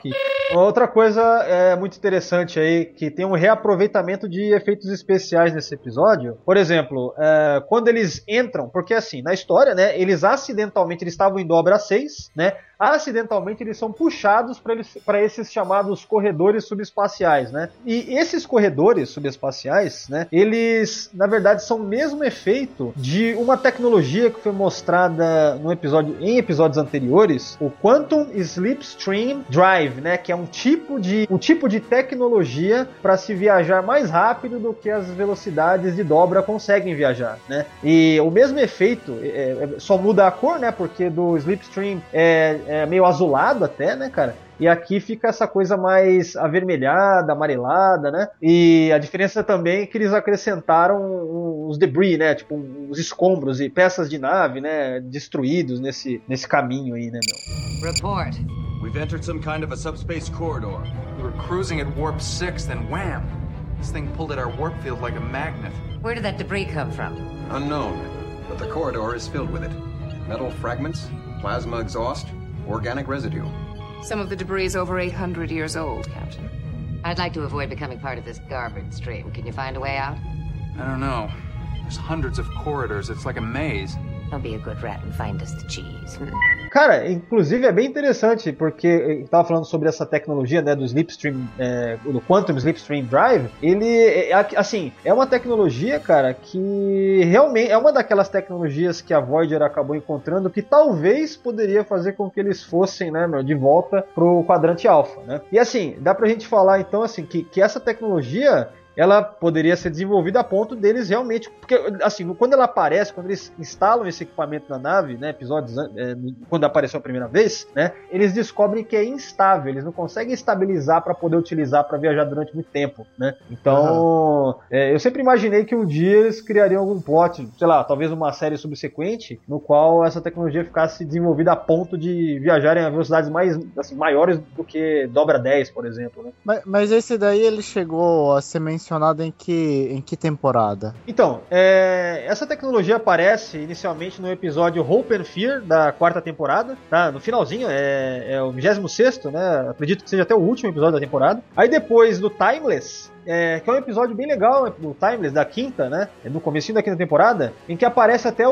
Outra coisa é muito interessante aí, que tem um reaproveitamento de efeitos especiais nesse episódio. Por exemplo, é, quando eles entram, porque assim, na história, né, eles acidentalmente, eles estavam em dobra seis, né, acidentalmente eles são puxados para esses chamados corredores subespaciais, né, e esses corredores subespaciais, né, eles, na verdade, são o mesmo efeito de uma tecnologia que foi mostrada no episódio, em episódios anteriores, o Quantum Slipstream Drive, né, que é um tipo de, um tipo de tecnologia para se viajar mais rápido do que as velocidades de dobra conseguem viajar, né? E o mesmo efeito, é, é, só muda a cor, né? Porque do Slipstream é, é meio azulado até, né, cara? E aqui fica essa coisa mais avermelhada, amarelada, né? E a diferença também é que eles acrescentaram os debris, né? Tipo, os escombros e peças de nave, né? Destruídos nesse, nesse caminho aí, né, meu? Report. We've entered some kind of a subspace corridor. We were cruising at warp six, then wham! This thing pulled at our warp field like a magnet. Where did that debris come from? Unknown, but the corridor is filled with it. Metal fragments, plasma exhaust, organic residue. Some of the debris is over eight hundred years old, Captain. I'd like to avoid becoming part of this garbage stream. Can you find a way out? I don't know. There's hundreds of corridors. It's like a maze. Don't be a good rat and find us the cheese. Cara, inclusive é bem interessante, porque eu tava falando sobre essa tecnologia, né, do Slipstream, é, do Quantum Slipstream Drive. Ele, é, assim, é uma tecnologia, cara, que realmente é uma daquelas tecnologias que a Voyager acabou encontrando que talvez poderia fazer com que eles fossem, né, meu, de volta pro quadrante alfa, né? E assim, dá pra gente falar então assim que, que essa tecnologia ela poderia ser desenvolvida a ponto deles realmente, porque assim, quando ela aparece, quando eles instalam esse equipamento na nave, né, episódios, é, quando apareceu a primeira vez, né, eles descobrem que é instável, eles não conseguem estabilizar para poder utilizar para viajar durante muito tempo, né, então uhum. é, eu sempre imaginei que um dia eles criariam algum plot, sei lá, talvez uma série subsequente, no qual essa tecnologia ficasse desenvolvida a ponto de viajarem a velocidades mais, assim, maiores do que dobra dez, por exemplo, né. Mas, mas esse daí ele chegou a ser mencionado em que, em que temporada? Então, é, essa tecnologia aparece inicialmente no episódio Hope and Fear da quarta temporada, tá? No finalzinho, é, é o vigésimo sexto, né? Acredito que seja até o último episódio da temporada. Aí depois do Timeless, É, que é um episódio bem legal, o Timeless, da quinta, né? No comecinho da quinta temporada, em que aparece até o,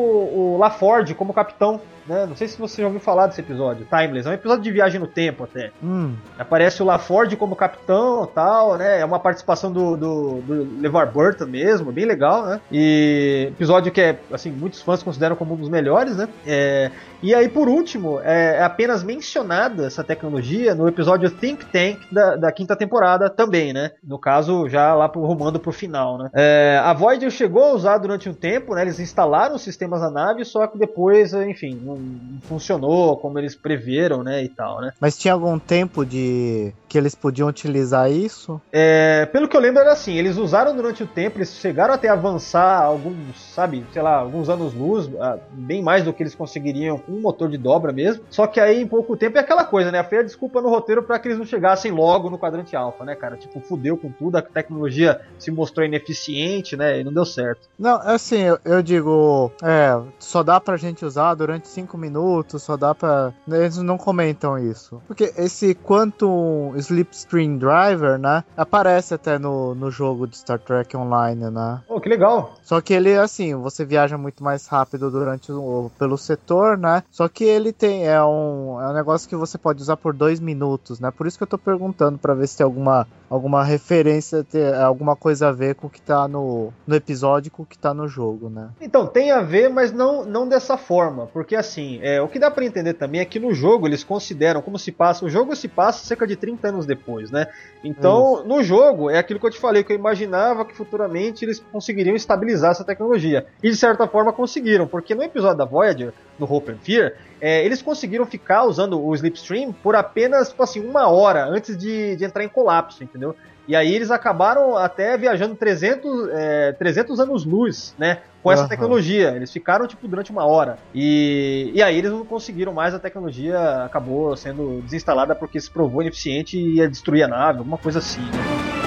o LaForge como capitão, né? Não sei se você já ouviu falar desse episódio, Timeless. É um episódio de viagem no tempo até. Hum. Aparece o LaForge como capitão e tal, né? É uma participação do, do, do LeVar Burton mesmo, bem legal, né? E episódio que é, assim, muitos fãs consideram como um dos melhores, né? É, e aí, por último, é, é apenas mencionada essa tecnologia no episódio Think Tank da, da quinta temporada também, né? No caso, já lá pro, rumando pro final, né? É, a Voyager chegou a usar durante um tempo, né? Eles instalaram os sistemas na nave, só que depois, enfim, não funcionou como eles preveram, né? E tal, né? Mas tinha algum tempo de que eles podiam utilizar isso? É, pelo que eu lembro era assim, eles usaram durante o tempo, eles chegaram até avançar alguns, sabe, sei lá, alguns anos-luz, bem mais do que eles conseguiriam com um motor de dobra mesmo, só que aí em pouco tempo é aquela coisa, né? Foi a desculpa no roteiro para que eles não chegassem logo no quadrante alfa, né, cara? Tipo, fudeu com tudo, a tecnologia se mostrou ineficiente, né, e não deu certo. Não, assim, eu, eu digo, é, só dá pra gente usar durante cinco minutos, só dá pra... Eles não comentam isso. Porque esse Quantum Slipstream Driver, né, aparece até no, no jogo de Star Trek Online, né. Oh, que legal! Só que ele, assim, você viaja muito mais rápido durante o, pelo setor, né, só que ele tem, é um, é um negócio que você pode usar por dois minutos, né, por isso que eu tô perguntando pra ver se tem alguma, alguma referência, ter alguma coisa a ver com o que tá no, no episódio, com o que tá no jogo, né. Então, tem a ver, mas não, não dessa forma, porque assim, é, o que dá pra entender também é que no jogo eles consideram como se passa, o jogo se passa cerca de trinta anos depois, né, então Isso. no jogo é aquilo que eu te falei, que eu imaginava que futuramente eles conseguiriam estabilizar essa tecnologia, e de certa forma conseguiram, porque no episódio da Voyager, no Hope and Fear, é, eles conseguiram ficar usando o Slipstream por apenas, tipo assim, uma hora antes de, de entrar em colapso, entendeu? E aí eles acabaram até viajando trezentos, é, trezentos anos-luz, né, com essa uhum. tecnologia. Eles ficaram, tipo, durante uma hora. E, e aí eles não conseguiram mais, a tecnologia acabou sendo desinstalada porque se provou ineficiente e ia destruir a nave, alguma coisa assim, né?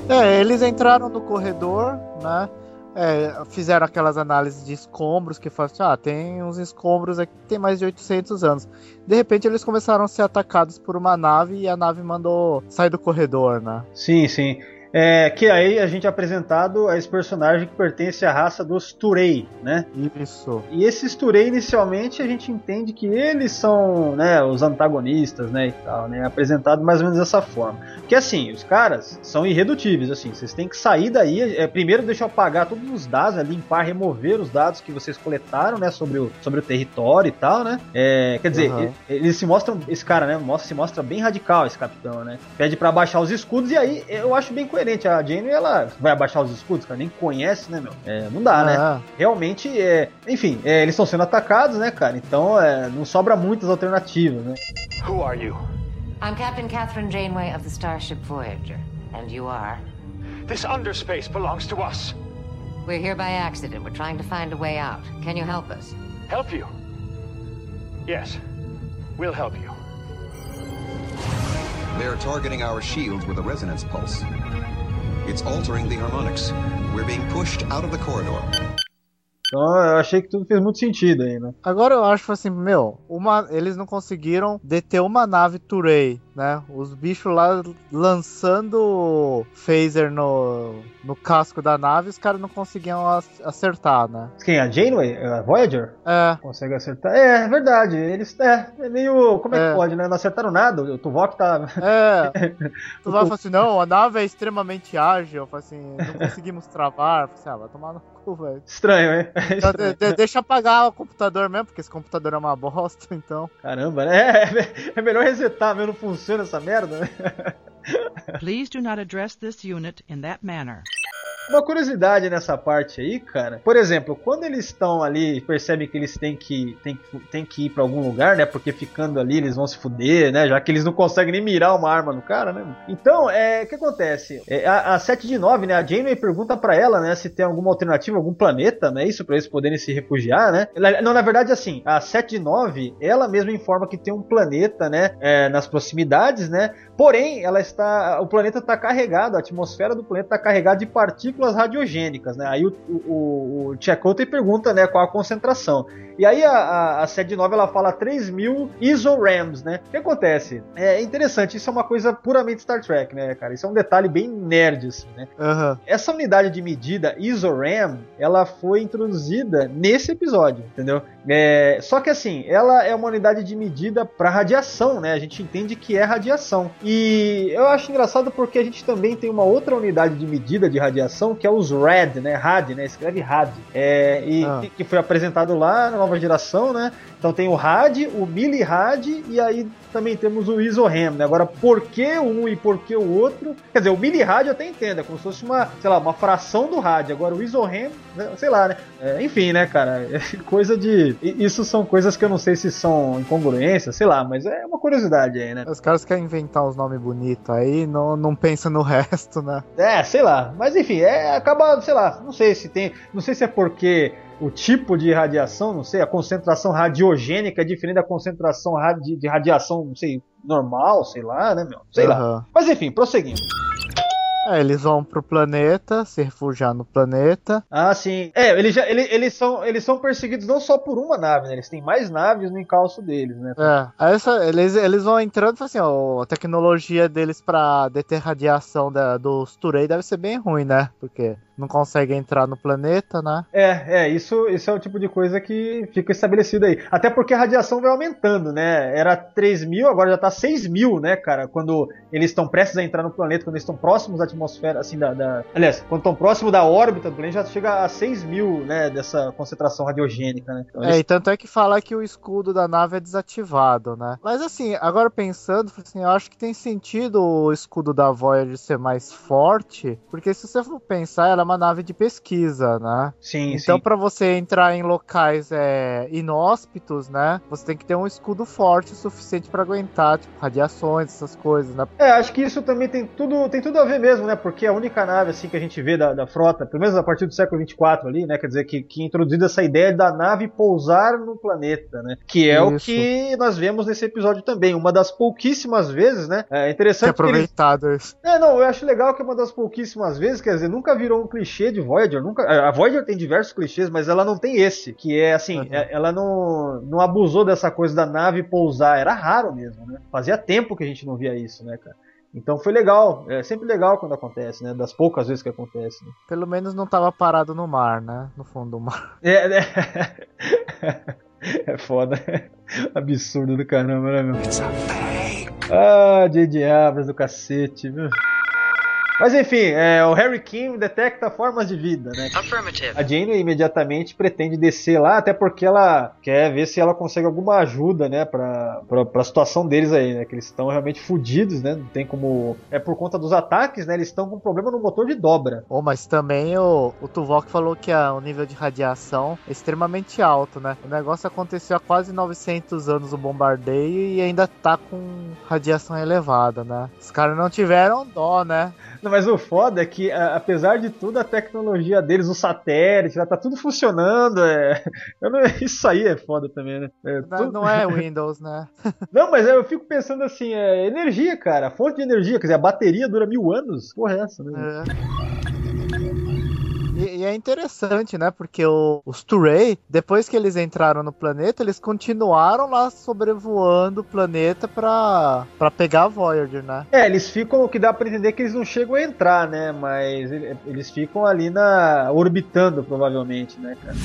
É, eles entraram no corredor, né? É, fizeram aquelas análises de escombros que falam assim, ah, tem uns escombros aqui que tem mais de oitocentos anos. De repente eles começaram a ser atacados por uma nave e a nave mandou sair do corredor, né? Sim, sim. É, que aí a gente é apresentado a esse personagem que pertence à raça dos Turei, né? Isso. E esses Turei, inicialmente, a gente entende que eles são, né, os antagonistas, né, e tal, né? Apresentado mais ou menos dessa forma. Porque, assim, os caras são irredutíveis, assim, vocês têm que sair daí, é, primeiro deixa eu apagar todos os dados, né, limpar, remover os dados que vocês coletaram, né, sobre o, sobre o território e tal, né? É, quer dizer, uhum. eles se mostram, esse cara, né, mostra, se mostra bem radical, esse capitão, né? Pede pra abaixar os escudos e aí eu acho bem coerente. A Janeway, ela vai abaixar os escudos, cara, nem conhece, né, meu? É, não dá, ah, né? Realmente, é, enfim, é, eles estão sendo atacados, né, cara? Então, é, não sobra muitas alternativas, né? Who are you? I'm Captain Catherine Janeway of the Starship Voyager. And you are? This underspace belongs to us. We're here by accident. We're trying to find a way out. Can you help us? Help you? Yes, we'll help you. They're targeting our shield with a resonance pulse. It's altering the harmonics. We're being pushed out of the corridor. Então eu achei que tudo fez muito sentido aí, né? Agora eu acho assim, meu, uma, eles não conseguiram deter uma nave Turei, né? Os bichos lá lançando phaser no, no casco da nave, os caras não conseguiam acertar, né? Quem? A Janeway? A Voyager? É. Consegue acertar? É, é verdade. Eles, é, é meio... Como é, é que pode, né? Não acertaram nada. O Tuvok tá... É. O Tuvok falou assim, não, a nave é extremamente ágil. Eu falei assim, não conseguimos travar. Eu falei assim, ah, vai tomar no cu, velho. Estranho, hein? Então, de, de, deixa apagar o computador mesmo, porque esse computador é uma bosta, então. Caramba, né? É, é melhor resetar, mesmo não funciona essa merda, né? Please do not address this unit in that manner. Uma curiosidade nessa parte aí, cara. Por exemplo, quando eles estão ali, percebem que eles têm que, têm, têm que ir pra algum lugar, né? Porque ficando ali eles vão se fuder, né? Já que eles não conseguem nem mirar uma arma no cara, né? Então, é, o que acontece? É, a, a sete de nove, né? A Janeway pergunta pra ela, né? Se tem alguma alternativa, algum planeta, né? Isso, pra eles poderem se refugiar, né? Não, na verdade, assim, a sete de nove, ela mesma informa que tem um planeta, né? É, nas proximidades, né? Porém, ela está, o planeta está carregado, a atmosfera do planeta está carregada de partículas radiogênicas, né? Aí o, o, o Chakotay pergunta, né, qual a concentração. E aí a, a, a sete nove ela fala três mil isorams, né? O que acontece? É interessante, isso é uma coisa puramente Star Trek, né, cara? Isso é um detalhe bem nerd, assim, né? Uhum. Essa unidade de medida isoram, ela foi introduzida nesse episódio, entendeu? É, só que assim, ela é uma unidade de medida para radiação, né? A gente entende que é radiação. E eu acho engraçado porque a gente também tem uma outra unidade de medida de radiação, que é os rad, né? Rad, né? Escreve rad. É, e ah. que, que foi apresentado lá na nova geração, né? Então tem o rad, o millirad e aí também temos o isoram, né? Agora, por que um e por que o outro? Quer dizer, o millirad eu até entendo, é como se fosse uma, sei lá, uma fração do rad. Agora o isoram, né? Sei lá, né? É, enfim, né, cara? É coisa de... Isso são coisas que eu não sei se são incongruências, sei lá, mas é uma curiosidade aí, né? Os caras querem inventar uns nomes bonitos aí, não, não pensa no resto, né? É, sei lá. Mas enfim, é, acaba, sei lá, não sei se tem... Não sei se é porque... o tipo de radiação, não sei, a concentração radiogênica é diferente da concentração radi- de radiação, não sei, normal, sei lá, né, meu? Sei uhum. lá. Mas enfim, prosseguindo. É, eles vão pro planeta, se refugiar no planeta. Ah, sim. É, eles, já, eles, eles, são, eles são perseguidos não só por uma nave, né? Eles têm mais naves no encalço deles, né? É, aí essa, eles, eles vão entrando e assim, ó, a tecnologia deles pra deter radiação da, dos Turei deve ser bem ruim, né? Porque não consegue entrar no planeta, né? É, é, isso, isso é o tipo de coisa que fica estabelecido aí. Até porque a radiação vai aumentando, né? Era três mil, agora já tá seis mil, né, cara? Quando eles estão prestes a entrar no planeta, quando eles estão próximos da atmosfera, assim, da... da... Aliás, quando estão próximos da órbita do planeta, já chega a seis mil, né, dessa concentração radiogênica, né? Então, eles... É, e tanto é que fala que o escudo da nave é desativado, né? Mas assim, agora pensando, assim, eu acho que tem sentido o escudo da Voyager ser mais forte, porque se você for pensar, ela uma nave de pesquisa, né? Sim, então, sim. para você entrar em locais é, inóspitos, né? Você tem que ter um escudo forte o suficiente para aguentar, tipo, radiações, essas coisas, né? É, acho que isso também tem tudo, tem tudo a ver mesmo, né? Porque a única nave, assim, que a gente vê da, da frota, pelo menos a partir do século vinte e quatro ali, né? Quer dizer, que, que introduziu essa ideia da nave pousar no planeta, né? Que é isso. O que nós vemos nesse episódio também. Uma das pouquíssimas vezes, né? É interessante que aproveitado que eles... isso. É, não, eu acho legal que é uma das pouquíssimas vezes, quer dizer, nunca virou um clichê de Voyager, nunca... A Voyager tem diversos clichês, mas ela não tem esse, que é assim, uhum. ela não, não abusou dessa coisa da nave pousar, era raro mesmo, né? Fazia tempo que a gente não via isso, né, cara? Então foi legal, é sempre legal quando acontece, né? Das poucas vezes que acontece. Né? Pelo menos não tava parado no mar, né? No fundo do mar. É, né? É foda. Absurdo do caramba, né, meu? Ah, J J Abrams do cacete, viu? Mas enfim, é, o Harry Kim detecta formas de vida, né? A Janeway imediatamente pretende descer lá, até porque ela quer ver se ela consegue alguma ajuda, né, pra, pra, pra situação deles aí, né? Que eles estão realmente fodidos, né? Não tem como... É por conta dos ataques, né? Eles estão com problema no motor de dobra. Oh, mas também o, o Tuvok falou que a, o nível de radiação é extremamente alto, né? O negócio aconteceu há quase novecentos anos o bombardeio e ainda tá com radiação elevada, né? Os caras não tiveram dó, né? Não, mas o foda é que, a, apesar de tudo, a tecnologia deles, o satélite, já tá tudo funcionando. É... Eu não... Isso aí é foda também, né? É, não, tudo... não é Windows, né? Não, mas eu fico pensando assim, é energia, cara. A fonte de energia, quer dizer, a bateria dura mil anos. Porra, é essa, né? É. E, e é interessante, né? Porque o, os Turei, depois que eles entraram no planeta, eles continuaram lá sobrevoando o planeta pra, pra pegar a Voyager, né? É, eles ficam, o que dá pra entender que eles não chegam a entrar, né? Mas eles ficam ali na orbitando, provavelmente, né, cara?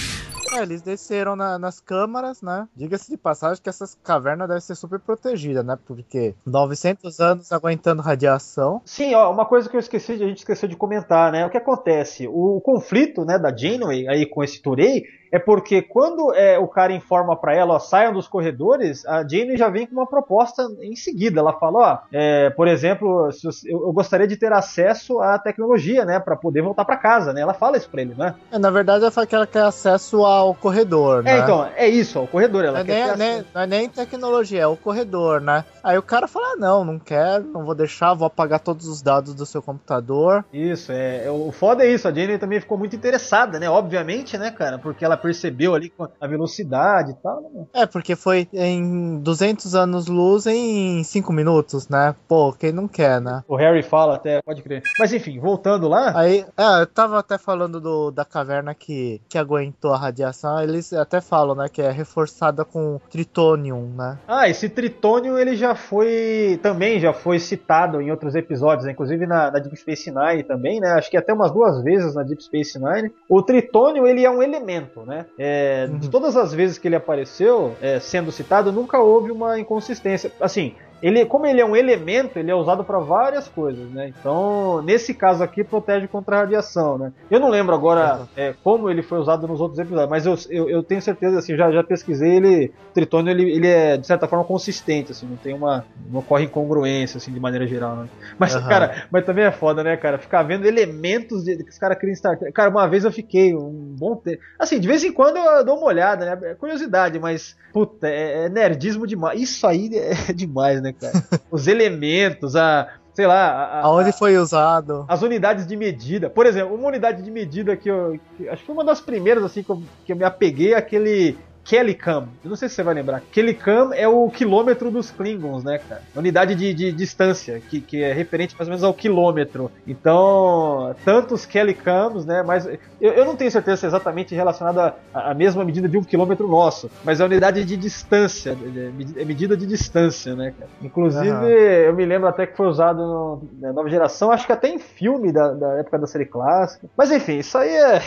É, eles desceram na, nas câmaras, né? Diga-se de passagem que essas cavernas devem ser super protegidas, né? Porque novecentos anos aguentando radiação. Sim, ó, uma coisa que eu esqueci, a gente esqueceu de comentar, né? O que acontece? O, o conflito, né, da Janeway aí com esse Turei é porque quando é, o cara informa pra ela, ó, saiam dos corredores, a Janeway já vem com uma proposta em seguida. Ela fala, ó, é, por exemplo, se eu, eu gostaria de ter acesso à tecnologia, né, pra poder voltar pra casa, né? Ela fala isso pra ele, né? É, na verdade, ela fala que ela quer acesso ao corredor, né? É, então, é isso, ó, o corredor. Ela não, quer é ter nem, acesso. Não é nem tecnologia, é o corredor, né? Aí o cara fala, ah, não, não quero, não vou deixar, vou apagar todos os dados do seu computador. Isso, é, é o foda é isso, a Janeway também ficou muito interessada, né? Obviamente, né, cara? Porque ela percebeu ali a velocidade e tal, né? É, porque foi em duzentos anos-luz em cinco minutos, né? Pô, quem não quer, né? O Harry fala até, pode crer. Mas enfim, voltando lá... Aí, é, eu tava até falando do, da caverna que, que aguentou a radiação, eles até falam, né, que é reforçada com tritônio, né? Ah, esse tritônio, ele já foi, também já foi citado em outros episódios, né? Inclusive na, na Deep Space Nine também, né? Acho que até umas duas vezes na Deep Space Nine. O tritônio, ele é um elemento, né? É... De todas as vezes que ele apareceu, é, sendo citado, nunca houve uma inconsistência. Assim, ele, como ele é um elemento, ele é usado para várias coisas, né? Então, nesse caso aqui, protege contra a radiação, né? Eu não lembro agora é, como ele foi usado nos outros episódios, mas eu, eu, eu tenho certeza, assim, já, já pesquisei, ele, o tritônio, ele, ele é, de certa forma, consistente, assim, não tem uma, não ocorre incongruência, assim, de maneira geral, né? Mas, uhum. cara, mas também é foda, né, cara? Ficar vendo elementos de, que os caras criam Star Trek. Cara, uma vez eu fiquei um bom tempo, assim, de vez em quando eu dou uma olhada, né? É curiosidade, mas, puta, é, é nerdismo demais. Isso aí é demais, né? Cara. Os elementos, a, sei lá, a, aonde foi usado, as unidades de medida. Por exemplo, uma unidade de medida que eu que, acho que foi uma das primeiras assim que eu, que eu me apeguei, aquele Kelikam. Eu não sei se você vai lembrar. Kelikam é o quilômetro dos Klingons, né, cara? Unidade de, de distância, que, que é referente mais ou menos ao quilômetro. Então, tantos Kelikams, né, mas eu, eu não tenho certeza se é exatamente relacionada à mesma medida de um quilômetro nosso, mas é a unidade de distância, é medida de distância, né, cara? Inclusive, uhum. eu me lembro até que foi usado no, na nova geração, acho que até em filme da, da época da série clássica. Mas enfim, isso aí é,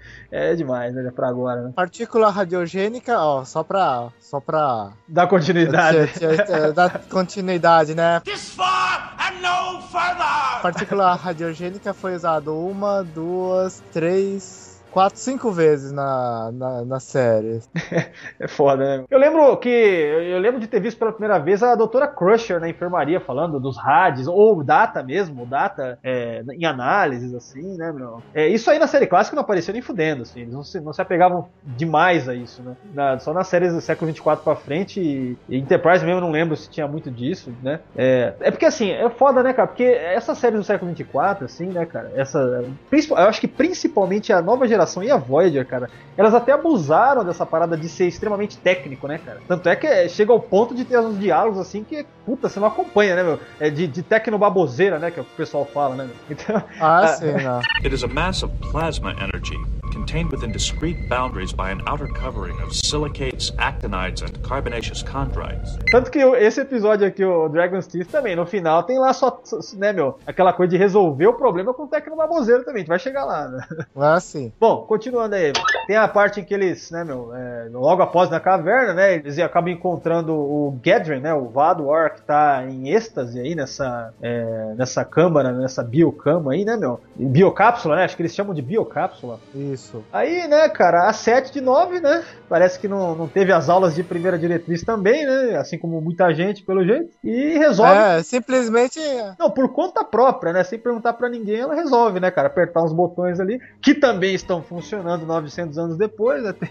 é demais, né, pra agora, né? Partícula radiogênica, ó, só pra, só pra dar continuidade. Dar continuidade, né? This far and no further! Partícula radiogênica foi usado uma, duas, três, quatro, cinco vezes na, na, na série. É foda, né? Eu lembro que. Eu lembro de ter visto pela primeira vez a doutora Crusher na enfermaria falando dos rádios, ou o Data mesmo, o Data é, em análises, assim, né, meu? É, isso aí na série clássica não aparecia nem fudendo, assim. Eles não se, não se apegavam demais a isso, né? Na, só nas séries do século vinte e quatro pra frente e, e Enterprise mesmo eu não lembro se tinha muito disso, né? É, é porque assim, é foda, né, cara? Porque essas séries do século vinte e quatro, assim, né, cara? Essa, eu acho que principalmente a nova geração e a Voyager, cara, elas até abusaram dessa parada de ser extremamente técnico, né, cara? Tanto é que chega ao ponto de ter uns diálogos assim que, puta, você não acompanha, né, meu? É de, de tecnobaboseira, né, que é o que o pessoal fala, né, meu? Então, ah, sim, não. It is a mass of plasma energy contained within discrete boundaries by an outer covering of silicates, actinides and carbonaceous chondrites. Tanto que esse episódio aqui, o Dragon's Teeth, também, no final tem lá só, né, meu, aquela coisa de resolver o problema com o tecnobaboseiro também, a gente vai chegar lá, né? Ah, sim. Bom, continuando aí, tem a parte em que eles, né, meu, é, logo após na caverna, né, eles acabam encontrando o Gedrin, né, o Vaadwaur, que tá em êxtase aí nessa, é, nessa câmara, nessa biocama aí, né, meu, biocápsula, né, acho que eles chamam de biocápsula. Isso. Aí, né, cara, a sete de nove, né, parece que não, não teve as aulas de primeira diretriz também, né, assim como muita gente, pelo jeito, e resolve... É, simplesmente... Não, por conta própria, né, sem perguntar pra ninguém, ela resolve, né, cara, apertar uns botões ali, que também estão funcionando novecentos anos depois, até...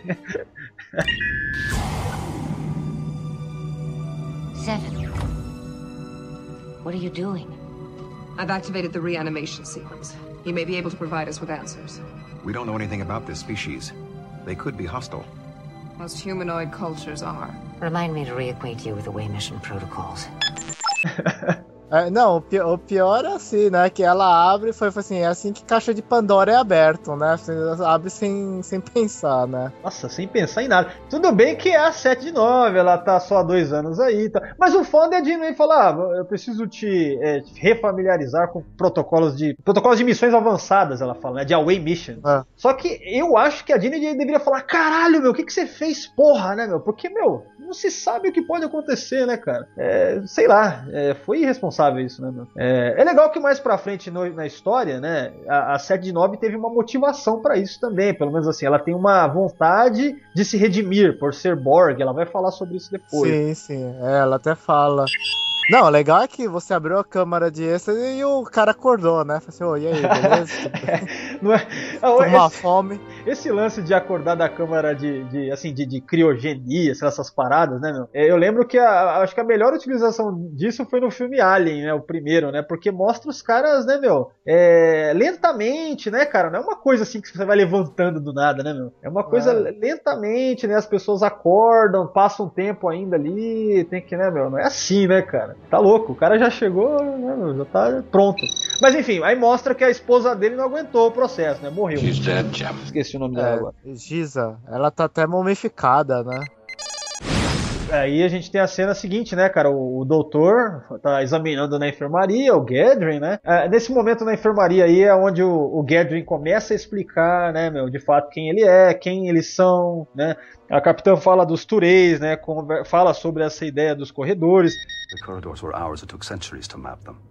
Seven. What are you doing? I've activated the reanimation sequence. He may be able to provide us with answers. We don't know anything about this species. They could be hostile. Most humanoid cultures are. Remind me to reacquaint you with the way mission protocols. É, não, o pior, o pior é assim, né? Que ela abre e foi, foi assim, é assim que caixa de Pandora é aberto, né? Você abre sem, sem pensar, né? Nossa, sem pensar em nada. Tudo bem que é a sete de nove, ela tá só há dois anos aí, tá? Mas o foda é a Janeway falar, ah, eu preciso te é, refamiliarizar com protocolos de protocolos de missões avançadas, ela fala, né? De away mission. É. Só que eu acho que a Janeway deveria falar, caralho, meu, o que que você fez, porra, né, meu? Porque, meu, não se sabe o que pode acontecer, né, cara? É, sei lá, é, foi irresponsável isso, né, meu? É, é legal que mais pra frente no, na história, né, a, a sete de nove teve uma motivação pra isso também, pelo menos assim, ela tem uma vontade de se redimir por ser Borg, ela vai falar sobre isso depois. Sim, sim, é, ela até fala. Não, o legal é que você abriu a câmara de êxtase e o cara acordou, né? Falei assim, ô, e aí, beleza? é, não é... Tomar esse, fome. Esse lance de acordar da câmara de, de assim, de, de criogenia, essas paradas, né, meu? Eu lembro que a, acho que a melhor utilização disso foi no filme Alien, né? O primeiro, né? Porque mostra os caras, né, meu? É, lentamente, né, cara? Não é uma coisa assim que você vai levantando do nada, né, meu? É uma coisa é. lentamente, né? As pessoas acordam, passam um tempo ainda ali, tem que, né, meu? Não é assim, né, cara? Tá louco, o cara já chegou, né, meu? Já tá pronto. Mas enfim, aí mostra que a esposa dele não aguentou o processo, né? Morreu. She's dead, Jim. Esqueci o nome dela é, agora. Giza, ela tá até mumificada, né? Aí a gente tem a cena seguinte, né, cara, o, o doutor tá examinando na enfermaria, o Gedrin, né, é, nesse momento na enfermaria aí é onde o, o Gedrin começa a explicar, né, meu, de fato quem ele é, quem eles são, né, a capitã fala dos Tureis, né, fala sobre essa ideia dos corredores. The corridors were ours, it took centuries to map them.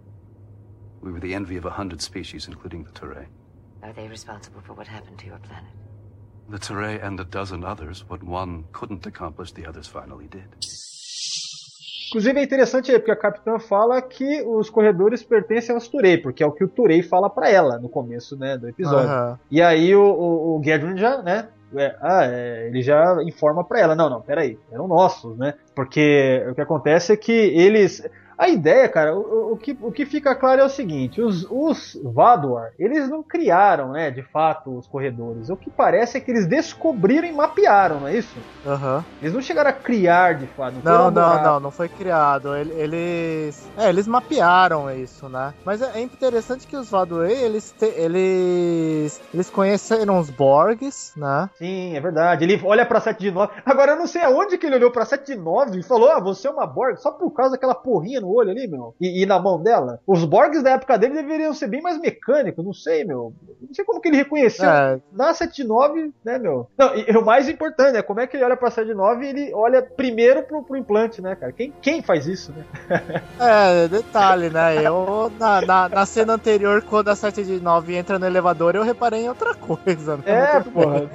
We were the envy of a hundred species, including the Turei. Are they responsible for what happened to your planet? The Turei and a dozen others, what one couldn't accomplish, the others finally did. Inclusive é interessante aí, porque a capitã fala que os corredores pertencem aos Turei, porque é o que o Turei fala pra ela no começo, né, do episódio. Uhum. E aí o, o, o Gedrin já, né, é, ah, é, ele já informa pra ela, não, não, peraí, eram nossos, né, porque o que acontece é que eles... A ideia, cara, o, o, que, o que fica claro é o seguinte, os, os Vaadwaur, eles não criaram, né, de fato, os corredores. O que parece é que eles descobriram e mapearam, não é isso? Uhum. Eles não chegaram a criar, de fato. Não, não, não, não, não foi criado. Eles, é, eles mapearam isso, né? Mas é interessante que os Vaadwaur, eles, te, eles, eles conheceram os Borgs, né? Sim, é verdade. Ele olha pra sete de nove. Agora, eu não sei aonde que ele olhou pra sete de nove e falou, ah, você é uma Borg, só por causa daquela porrinha no no olho ali, meu, e, e na mão dela. Os Borgs da época dele deveriam ser bem mais mecânicos, não sei, meu. Não sei como que ele reconheceu é. na sete nove, né, meu. Não, e, e o mais importante, né, como é que ele olha pra sete nove e ele olha primeiro pro, pro implante, né, cara? Quem, quem faz isso, né? É, detalhe, né, eu na, na, na cena anterior, quando a sete nove entra no elevador, eu reparei em outra coisa, né? É, porra.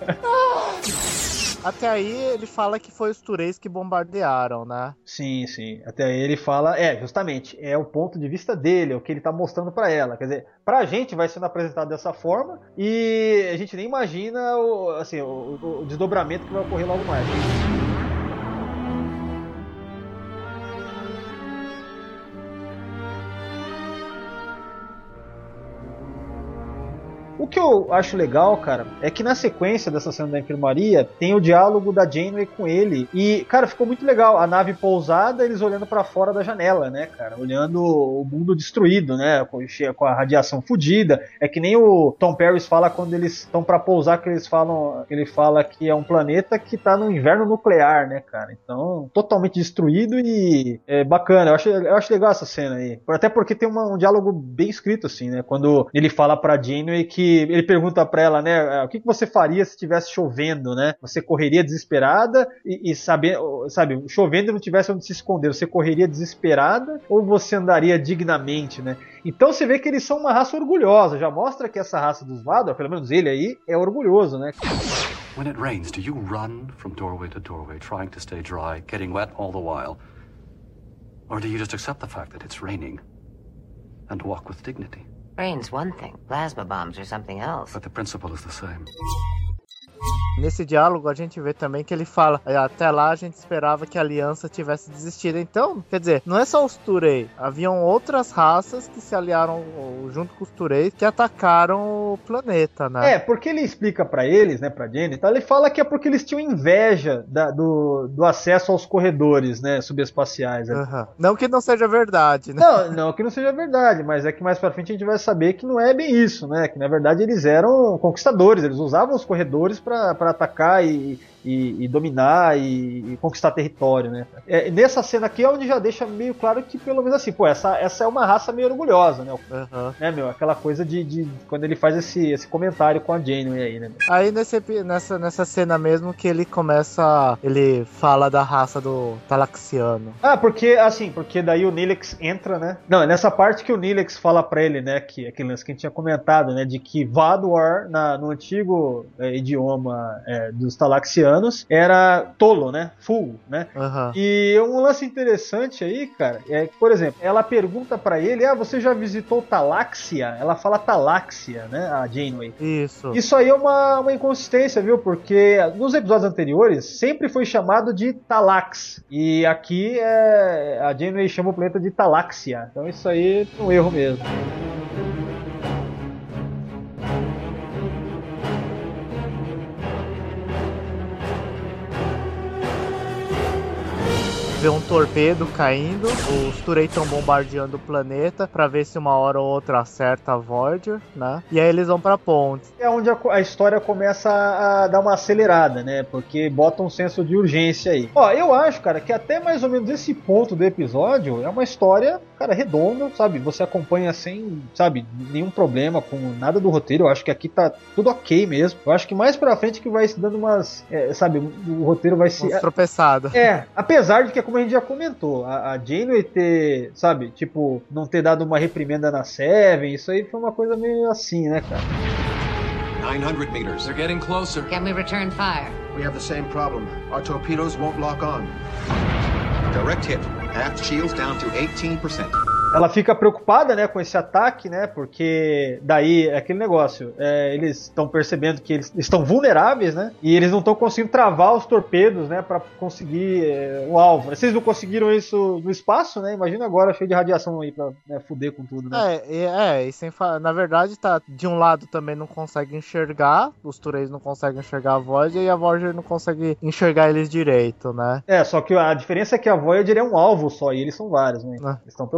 Até aí ele fala que foi os Tureis que bombardearam, né? Sim, sim. Até aí ele fala, é, justamente, é o ponto de vista dele, é o que ele tá mostrando pra ela. Quer dizer, pra gente vai sendo apresentado dessa forma e a gente nem imagina o, assim, o, o desdobramento que vai ocorrer logo mais. O que eu acho legal, cara, é que na sequência dessa cena da enfermaria tem o diálogo da Janeway com ele e, cara, ficou muito legal. A nave pousada, eles olhando pra fora da janela, né, cara, olhando o mundo destruído, né, com a radiação fodida. É que nem o Tom Paris fala quando eles estão pra pousar, que eles falam, ele fala que é um planeta que tá no inverno nuclear, né, cara. Então, totalmente destruído e é bacana. Eu acho, eu acho legal essa cena aí. Até porque tem uma, um diálogo bem escrito, assim, né, quando ele fala pra Janeway que ele pergunta pra ela, né, o que você faria se estivesse chovendo, né? Você correria desesperada e, e saber, sabe, chovendo e não tivesse onde se esconder, você correria desesperada ou você andaria dignamente, né? Então você vê que eles são uma raça orgulhosa, já mostra que essa raça dos Vador, pelo menos ele aí, é orgulhoso, né? When it rains, do you run from doorway to doorway, trying to stay dry, getting wet all the while? Or do you just accept the fact that it's raining and walk with dignity? Rain's one thing. Plasma bombs are something else. But the principle is the same. Nesse diálogo a gente vê também que ele fala, até lá a gente esperava que a Aliança tivesse desistido. Então, quer dizer, não é só os Turei, haviam outras raças que se aliaram junto com os Turei que atacaram o planeta, né? É, porque ele explica pra eles, né, pra Jenny, então ele fala que é porque eles tinham inveja da, do, do acesso aos corredores, né, subespaciais. Uhum. Não que não seja verdade, né? Não, não que não seja verdade, mas é que mais pra frente a gente vai saber que não é bem isso, né, que na verdade eles eram conquistadores, eles usavam os corredores pra, pra atacar e, e, e dominar e, e conquistar território, né? É, nessa cena aqui é onde já deixa meio claro que pelo menos assim, pô, essa, essa é uma raça meio orgulhosa, né? Uhum. Né, meu? Aquela coisa de, de quando ele faz esse, esse comentário com a Janeway aí, né? Meu? Aí nesse, nessa, nessa cena mesmo que ele começa, ele fala da raça do Talaxiano. Ah, porque assim, porque daí o Nilex entra, né? Não, é nessa parte que o Nilex fala pra ele, né, que aquele lance que a gente tinha comentado, né, de que Vador, na, no antigo é, idioma é, dos Talaxianos, era tolo, né? Fool, né? Uhum. E um lance interessante aí, cara, é que, por exemplo, ela pergunta pra ele, ah, você já visitou Talaxia? Ela fala Talaxia, né? A Janeway. Isso. Isso aí é uma, uma inconsistência, viu? Porque nos episódios anteriores sempre foi chamado de Talax. E aqui é, a Janeway chama o planeta de Talaxia. Então isso aí é um erro mesmo. Vê um torpedo caindo, os Turei estão bombardeando o planeta pra ver se uma hora ou outra acerta a Voyager, né? E aí eles vão pra ponte. É onde a, a história começa a, a dar uma acelerada, né? Porque bota um senso de urgência aí. Ó, eu acho, cara, que até mais ou menos esse ponto do episódio é uma história, cara, redonda, sabe? Você acompanha sem, sabe, nenhum problema com nada do roteiro. Eu acho que aqui tá tudo ok mesmo. Eu acho que mais pra frente que vai se dando umas, é, sabe, o roteiro vai se... Umas tropeçadas. É, apesar de que, como a gente já comentou, a, a Janeway ter, sabe, tipo, não ter dado uma reprimenda na Seven, isso aí foi uma coisa meio assim, né, cara? nine hundred meters. They're getting closer. Can we return fire? We have the same problem. Our torpedoes won't lock on. Direct hit. Aft shields down to eighteen percent. Ela fica preocupada, né, com esse ataque, né, porque daí é aquele negócio, é, eles estão percebendo que eles estão vulneráveis, né, e eles não estão conseguindo travar os torpedos, né, para conseguir é, o alvo. Vocês não conseguiram isso no espaço, né, imagina agora cheio de radiação aí pra, né, fuder com tudo, né. É, é, e sem fa... na verdade tá, de um lado também não consegue enxergar, os Tureis não conseguem enxergar a Voyager e a Voyager não consegue enxergar eles direito, né. É, só que a diferença é que a Voyager é um alvo só e eles são vários, né, ah. Eles estão preocupados. A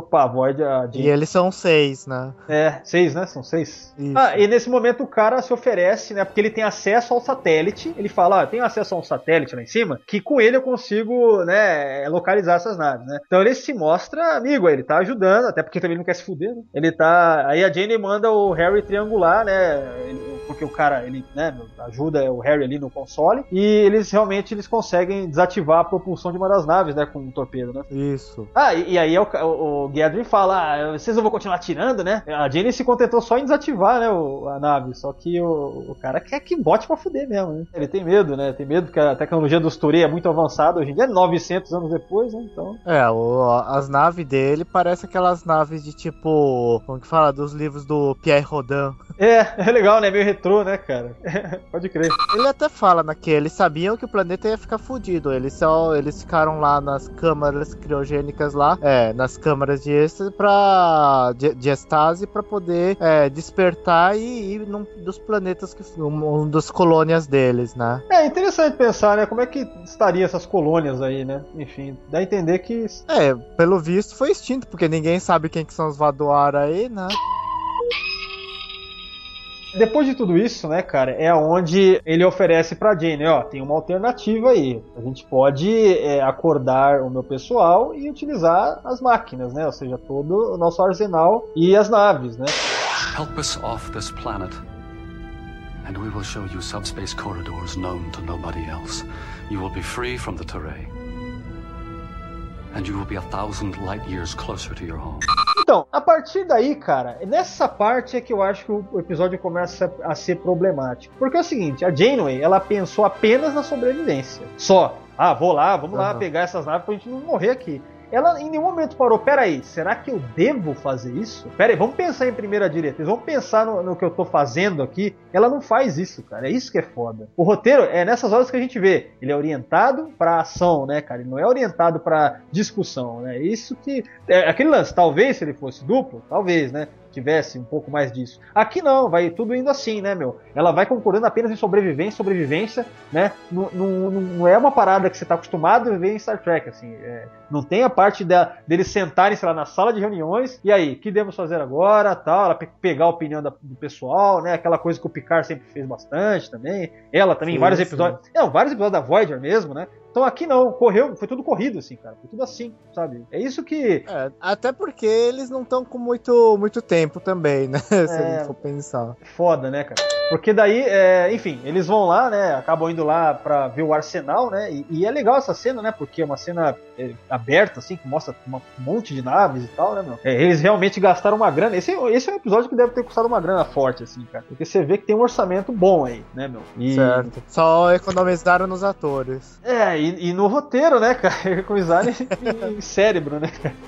Voyager... A e eles são seis, né? É, seis, né? São seis. Isso. Ah, e nesse momento o cara se oferece, né? Porque ele tem acesso ao satélite. Ele fala, ah, eu tenho acesso a um satélite lá em cima, que com ele eu consigo, né, localizar essas naves, né? Então ele se mostra amigo, ele tá ajudando, até porque também ele não quer se fuder, né? Ele tá... Aí a Jane manda o Harry triangular, né? Ele... porque o cara, ele, né, ajuda o Harry ali no console, e eles realmente eles conseguem desativar a propulsão de uma das naves, né, com um torpedo, né? Isso. Ah, e, e aí o, o, o Gedrin fala, ah, vocês não vão continuar atirando, né? A Jane se contentou só em desativar, né, o, a nave, só que o, o cara quer que bote pra fuder mesmo, né? Ele tem medo, né, tem medo porque a tecnologia dos Touré é muito avançada hoje em dia, novecentos anos depois, né, então... É, o, as naves dele parecem aquelas naves de tipo, como que fala, dos livros do Pierre Rodin. É, é legal, né, meio retrô, né, cara? Pode crer. Ele até fala, né, que eles sabiam que o planeta ia ficar fudido. Eles só, eles ficaram lá nas câmaras criogênicas lá, é, nas câmaras de êxtase pra, de, de estase pra poder é, despertar e ir num dos planetas, que um, um das colônias deles, né? É interessante pensar, né, como é que estaria essas colônias aí, né? Enfim, dá a entender que... É, pelo visto foi extinto, porque ninguém sabe quem que são os Vadoar aí, né? Depois de tudo isso, né, cara, é onde ele oferece pra Jane, ó, tem uma alternativa aí. A gente pode é, acordar o meu pessoal e utilizar as máquinas, né? Ou seja, todo o nosso arsenal e as naves, né? Help us off this planet, and we will show you subspace corridors known to nobody else. You will be free from the Touré, and you will be a thousand light years closer to your home. Então, a partir daí, cara, nessa parte é que eu acho que o episódio começa a ser problemático. Porque é o seguinte, a Janeway, ela pensou apenas na sobrevivência. Só. Ah, vou lá, vamos uhum. lá pegar essas naves pra gente não morrer aqui. Ela em nenhum momento parou, peraí, será que eu devo fazer isso? Peraí, vamos pensar em primeira diretriz, vamos pensar no, no que eu tô fazendo aqui. Ela não faz isso, cara, é isso que é foda. O roteiro é nessas horas que a gente vê, ele é orientado pra ação, né, cara, ele não é orientado pra discussão, né, é isso que... É aquele lance, talvez se ele fosse duplo, talvez, né, tivesse um pouco mais disso. Aqui não, vai tudo indo assim, né, meu? Ela vai concordando apenas em sobrevivência, sobrevivência, né? Não, não, não é uma parada que você tá acostumado a ver em Star Trek, assim. É, não tem a parte da, deles sentarem, sei lá, na sala de reuniões, e aí, o que devemos fazer agora, tal, ela pe- pegar a opinião da, do pessoal, né? Aquela coisa que o Picard sempre fez bastante também. Ela também, sim, em vários sim. episódios... Não, vários episódios da Voyager mesmo, né? Então aqui não, correu, foi tudo corrido, assim, cara. Foi tudo assim, sabe? É isso que... É, até porque eles não estão com muito, muito tempo também, né? É, se a gente for pensar. Foda, né, cara? Porque daí, é, enfim, eles vão lá, né? Acabam indo lá pra ver o arsenal, né? E, e é legal essa cena, né? Porque é uma cena é, aberta, assim, que mostra uma, um monte de naves e tal, né, meu? É, eles realmente gastaram uma grana. Esse, esse é um episódio que deve ter custado uma grana forte, assim, cara. Porque você vê que tem um orçamento bom aí, né, meu? E... Certo. Só economizaram nos atores. É, e, e no roteiro, né, cara? Economizaram em, em cérebro, né, cara?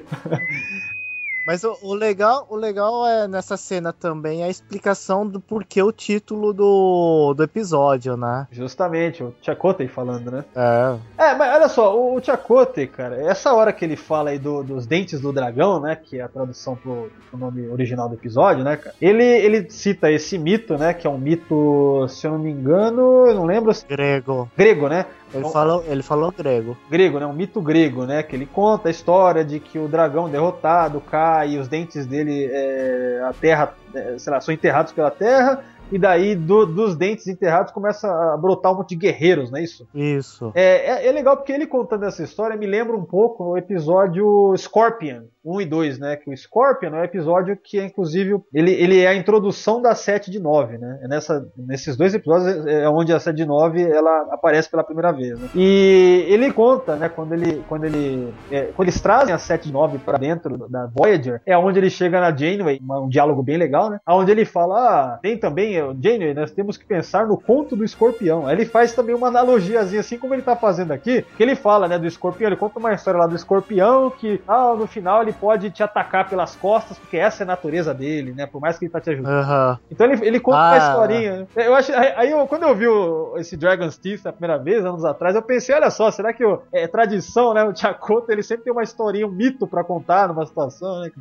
Mas o, o, legal, o legal é nessa cena também a explicação do porquê o título do, do episódio, né? Justamente, o Chakotay falando, né? É. É, mas olha só, o, o Chakotay, cara, essa hora que ele fala aí do, dos dentes do dragão, né? Que é a tradução pro, pro nome original do episódio, né, cara? Ele, ele cita esse mito, né? Que é um mito, se eu não me engano, eu não lembro. Grego. Grego, né? Ele falou, ele falou grego. Grego, né? Um mito grego, né? Que ele conta a história de que o dragão derrotado cai e os dentes dele, é, a terra, é, sei lá, são enterrados pela terra. E daí do, dos dentes enterrados começa a brotar um monte de guerreiros, não é isso? Isso. É, é, é legal porque ele contando essa história me lembra um pouco o episódio Scorpion um e dois, né? Que o Scorpion é um episódio que, inclusive, ele, ele é a introdução da sete de nove, né? É nessa, nesses dois episódios é onde a sete de nove ela aparece pela primeira vez, né? E ele conta, né? Quando ele, quando ele, é, quando eles trazem a sete de nove para dentro da Voyager, é onde ele chega na Janeway, um diálogo bem legal, né? Onde ele fala, ah, tem também, Janeway, nós temos que pensar no conto do escorpião. Aí ele faz também uma analogiazinha, assim como ele tá fazendo aqui, que ele fala, né, do escorpião, ele conta uma história lá do escorpião que, ah, no final ele pode te atacar pelas costas, porque essa é a natureza dele, né, por mais que ele tá te ajudando. Uhum. Então ele, ele conta ah, uma historinha. Eu acho, aí eu, quando eu vi o, esse Dragon's Teeth a primeira vez, anos atrás, eu pensei, olha só, será que o, é tradição, né, o Chakotay, ele sempre tem uma historinha, um mito pra contar numa situação, né?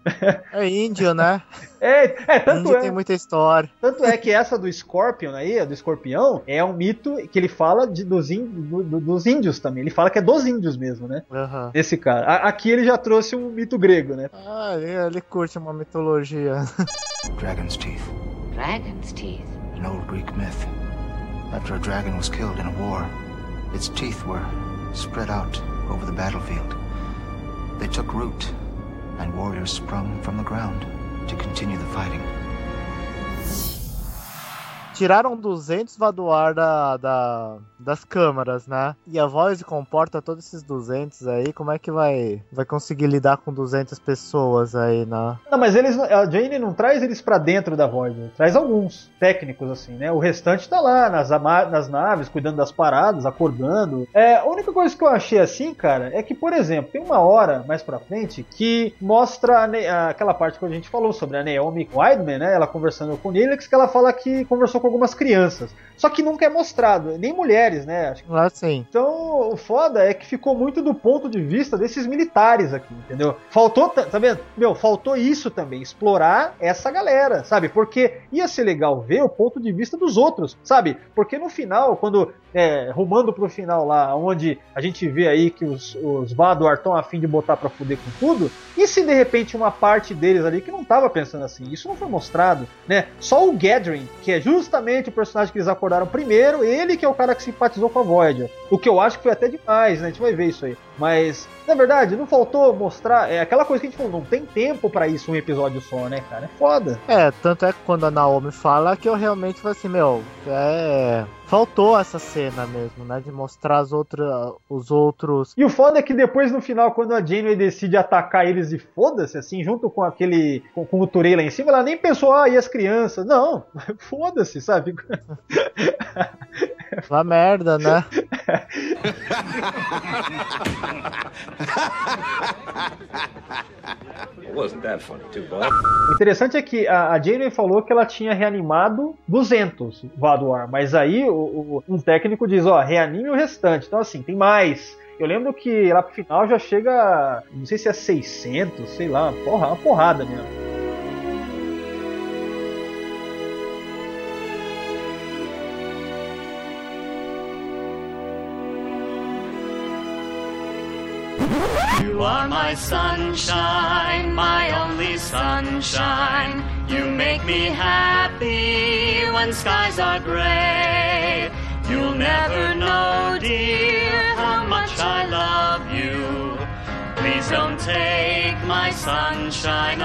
É índio, né? É, é tanto índio é. tem muita história. Tanto é que essa do Scorpion aí, do escorpião, é um mito que ele fala de, dos, in, do, do, dos índios também. Ele fala que é dos índios mesmo, né? Uhum. Esse cara. A, aqui ele já trouxe um mito grego, né? Ah, ele, ele curte uma mitologia. Dragon's teeth. Dragon's teeth? An old Greek myth. After a dragon was killed in a war, its teeth were spread out over the battlefield. They took root, and warriors sprung from the ground to continue the fighting. Tiraram duzentos Vaduar da, da, das câmaras, né? E a Voyager comporta todos esses duzentos aí. Como é que vai, vai conseguir lidar com duzentas pessoas aí, né? Não, mas eles, a Jane não traz eles pra dentro da Voyager. Traz alguns técnicos, assim, né? O restante tá lá, nas, nas naves, cuidando das paradas, acordando. É, a única coisa que eu achei assim, cara, é que, por exemplo, tem uma hora mais pra frente que mostra a, aquela parte que a gente falou sobre a Naomi Wideman, né? Ela conversando com o Neelix, que ela fala que conversou com algumas crianças. Só que nunca é mostrado, nem mulheres, né? Acho que... Ah, sim. Então, o foda é que ficou muito do ponto de vista desses militares aqui, entendeu? Faltou, tá vendo? Meu, faltou isso também, explorar essa galera, sabe? Porque ia ser legal ver o ponto de vista dos outros, sabe? Porque no final, quando, é, rumando pro final lá, onde a gente vê aí que os, os Vaduar estão a fim de botar pra fuder com tudo, e se de repente uma parte deles ali que não tava pensando assim? Isso não foi mostrado, né? Só o Gadrin, que é justamente o personagem que eles acordaram primeiro, ele que é o cara que simpatizou com a Voyager. O que eu acho que foi até demais, né? A gente vai ver isso aí. Mas, na verdade, não faltou mostrar... É aquela coisa que a gente falou, não tem tempo pra isso um episódio só, né, cara? É foda. É, tanto é que quando a Naomi fala que eu realmente falei assim, meu, é... faltou essa cena mesmo, né? De mostrar as outras, os outros... E o foda é que depois, no final, quando a Janeway decide atacar eles e foda-se, assim, junto com aquele... Com, com o Turei lá em cima, ela nem pensou, ah, e as crianças? Não, foda-se, sabe? Uma merda, né? Wasn't that funny too, bud? O interessante é que a, a Janeway falou que ela tinha reanimado duzentos Vaduar, mas aí o, o, um técnico diz, ó, reanime o restante. Então assim, tem mais. Eu lembro que lá pro final já chega, não sei se é seiscentos, sei lá, porra, uma porrada mesmo. You are my sunshine, my only sunshine. You make me happy when skies are gray. You'll never know, dear, how much I love you. Please don't take my sunshine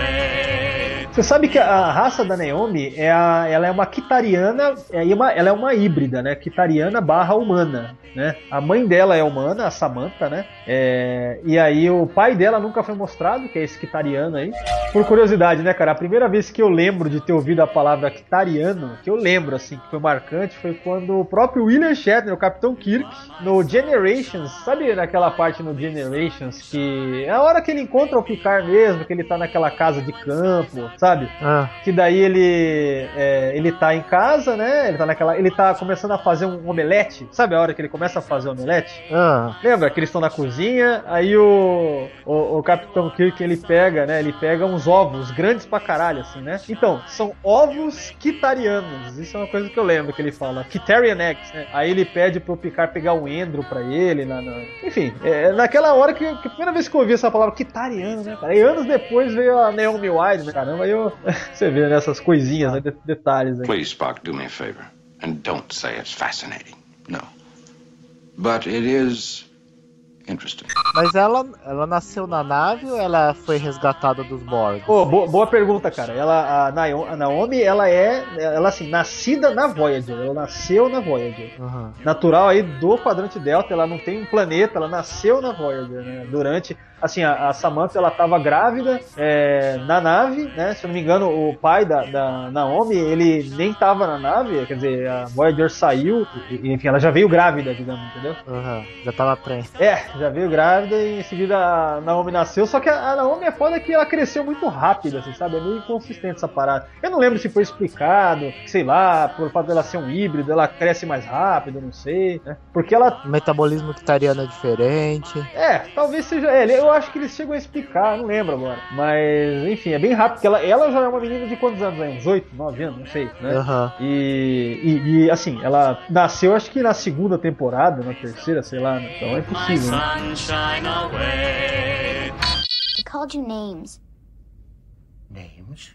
away. Você sabe que a raça da Naomi é a, ela é uma Kitariana, é uma, ela é uma híbrida, né? Kitariana barra humana, né? A mãe dela é humana, a Samantha, né? É, e aí o pai dela nunca foi mostrado, que é esse Kitariano aí. Por curiosidade, né, cara? A primeira vez que eu lembro de ter ouvido a palavra Kitariano, que eu lembro, assim, que foi marcante, foi quando o próprio William Shatner, o Capitão Kirk, no Generations, sabe naquela parte no Generations, que é a hora que ele encontra o Picard mesmo, que ele tá naquela casa de campo, sabe? Ah. Que daí ele é, ele tá em casa, né? Ele tá naquela, ele tá começando a fazer um omelete, sabe a hora que ele começa a fazer o omelete? Ah. Lembra que eles estão na cozinha, aí o, o, o Capitão Kirk, ele pega, né? Ele pega uns ovos grandes pra caralho, assim, né? Então, são ovos kitarianos. Isso é uma coisa que eu lembro que ele fala. Kitarian eggs, né? Aí ele pede pro Picard pegar um endro pra ele. Na, na... Enfim, é naquela hora que, que a primeira vez que eu ouvi essa palavra kitariano, né, cara? E anos depois veio a Naomi Wideman, né? Caramba, aí eu... você vê nessas né, coisinhas, né, detalhes aí. Please, Spock, do me a favor. And don't say it's fascinating. No. But it is... interesting. Mas ela, ela nasceu na nave ou ela foi resgatada dos Borg? Oh, boa, boa pergunta, cara. Ela, a, Naomi, a Naomi, ela é, ela assim, nascida na Voyager. Ela nasceu na Voyager. Uhum. Natural aí do quadrante Delta. Ela não tem um planeta. Ela nasceu na Voyager, né? Durante, assim, a, a Samantha, ela tava grávida é, na nave, né? Se eu não me engano, o pai da, da Naomi, ele nem tava na nave. Quer dizer, a Voyager saiu. E, enfim, ela já veio grávida, digamos, entendeu? Uhum. Já tava pré. É. Já veio grávida e em seguida a Naomi nasceu. Só que a Naomi é foda que ela cresceu muito rápido, assim, sabe? É meio inconsistente essa parada. Eu não lembro se foi explicado, sei lá, por fato dela ser um híbrido, ela cresce mais rápido, não sei, né? Porque ela... O metabolismo kitariano é diferente. É, talvez seja... É, eu acho que eles chegam a explicar, não lembro agora. Mas, enfim, é bem rápido, porque ela, ela já é uma menina de quantos anos aí? Uns oito, nove anos, não sei, né? Uhum. E, e, e, assim, ela nasceu, acho que na segunda temporada, na terceira, sei lá, né? Então é possível, né? They called you names. Names?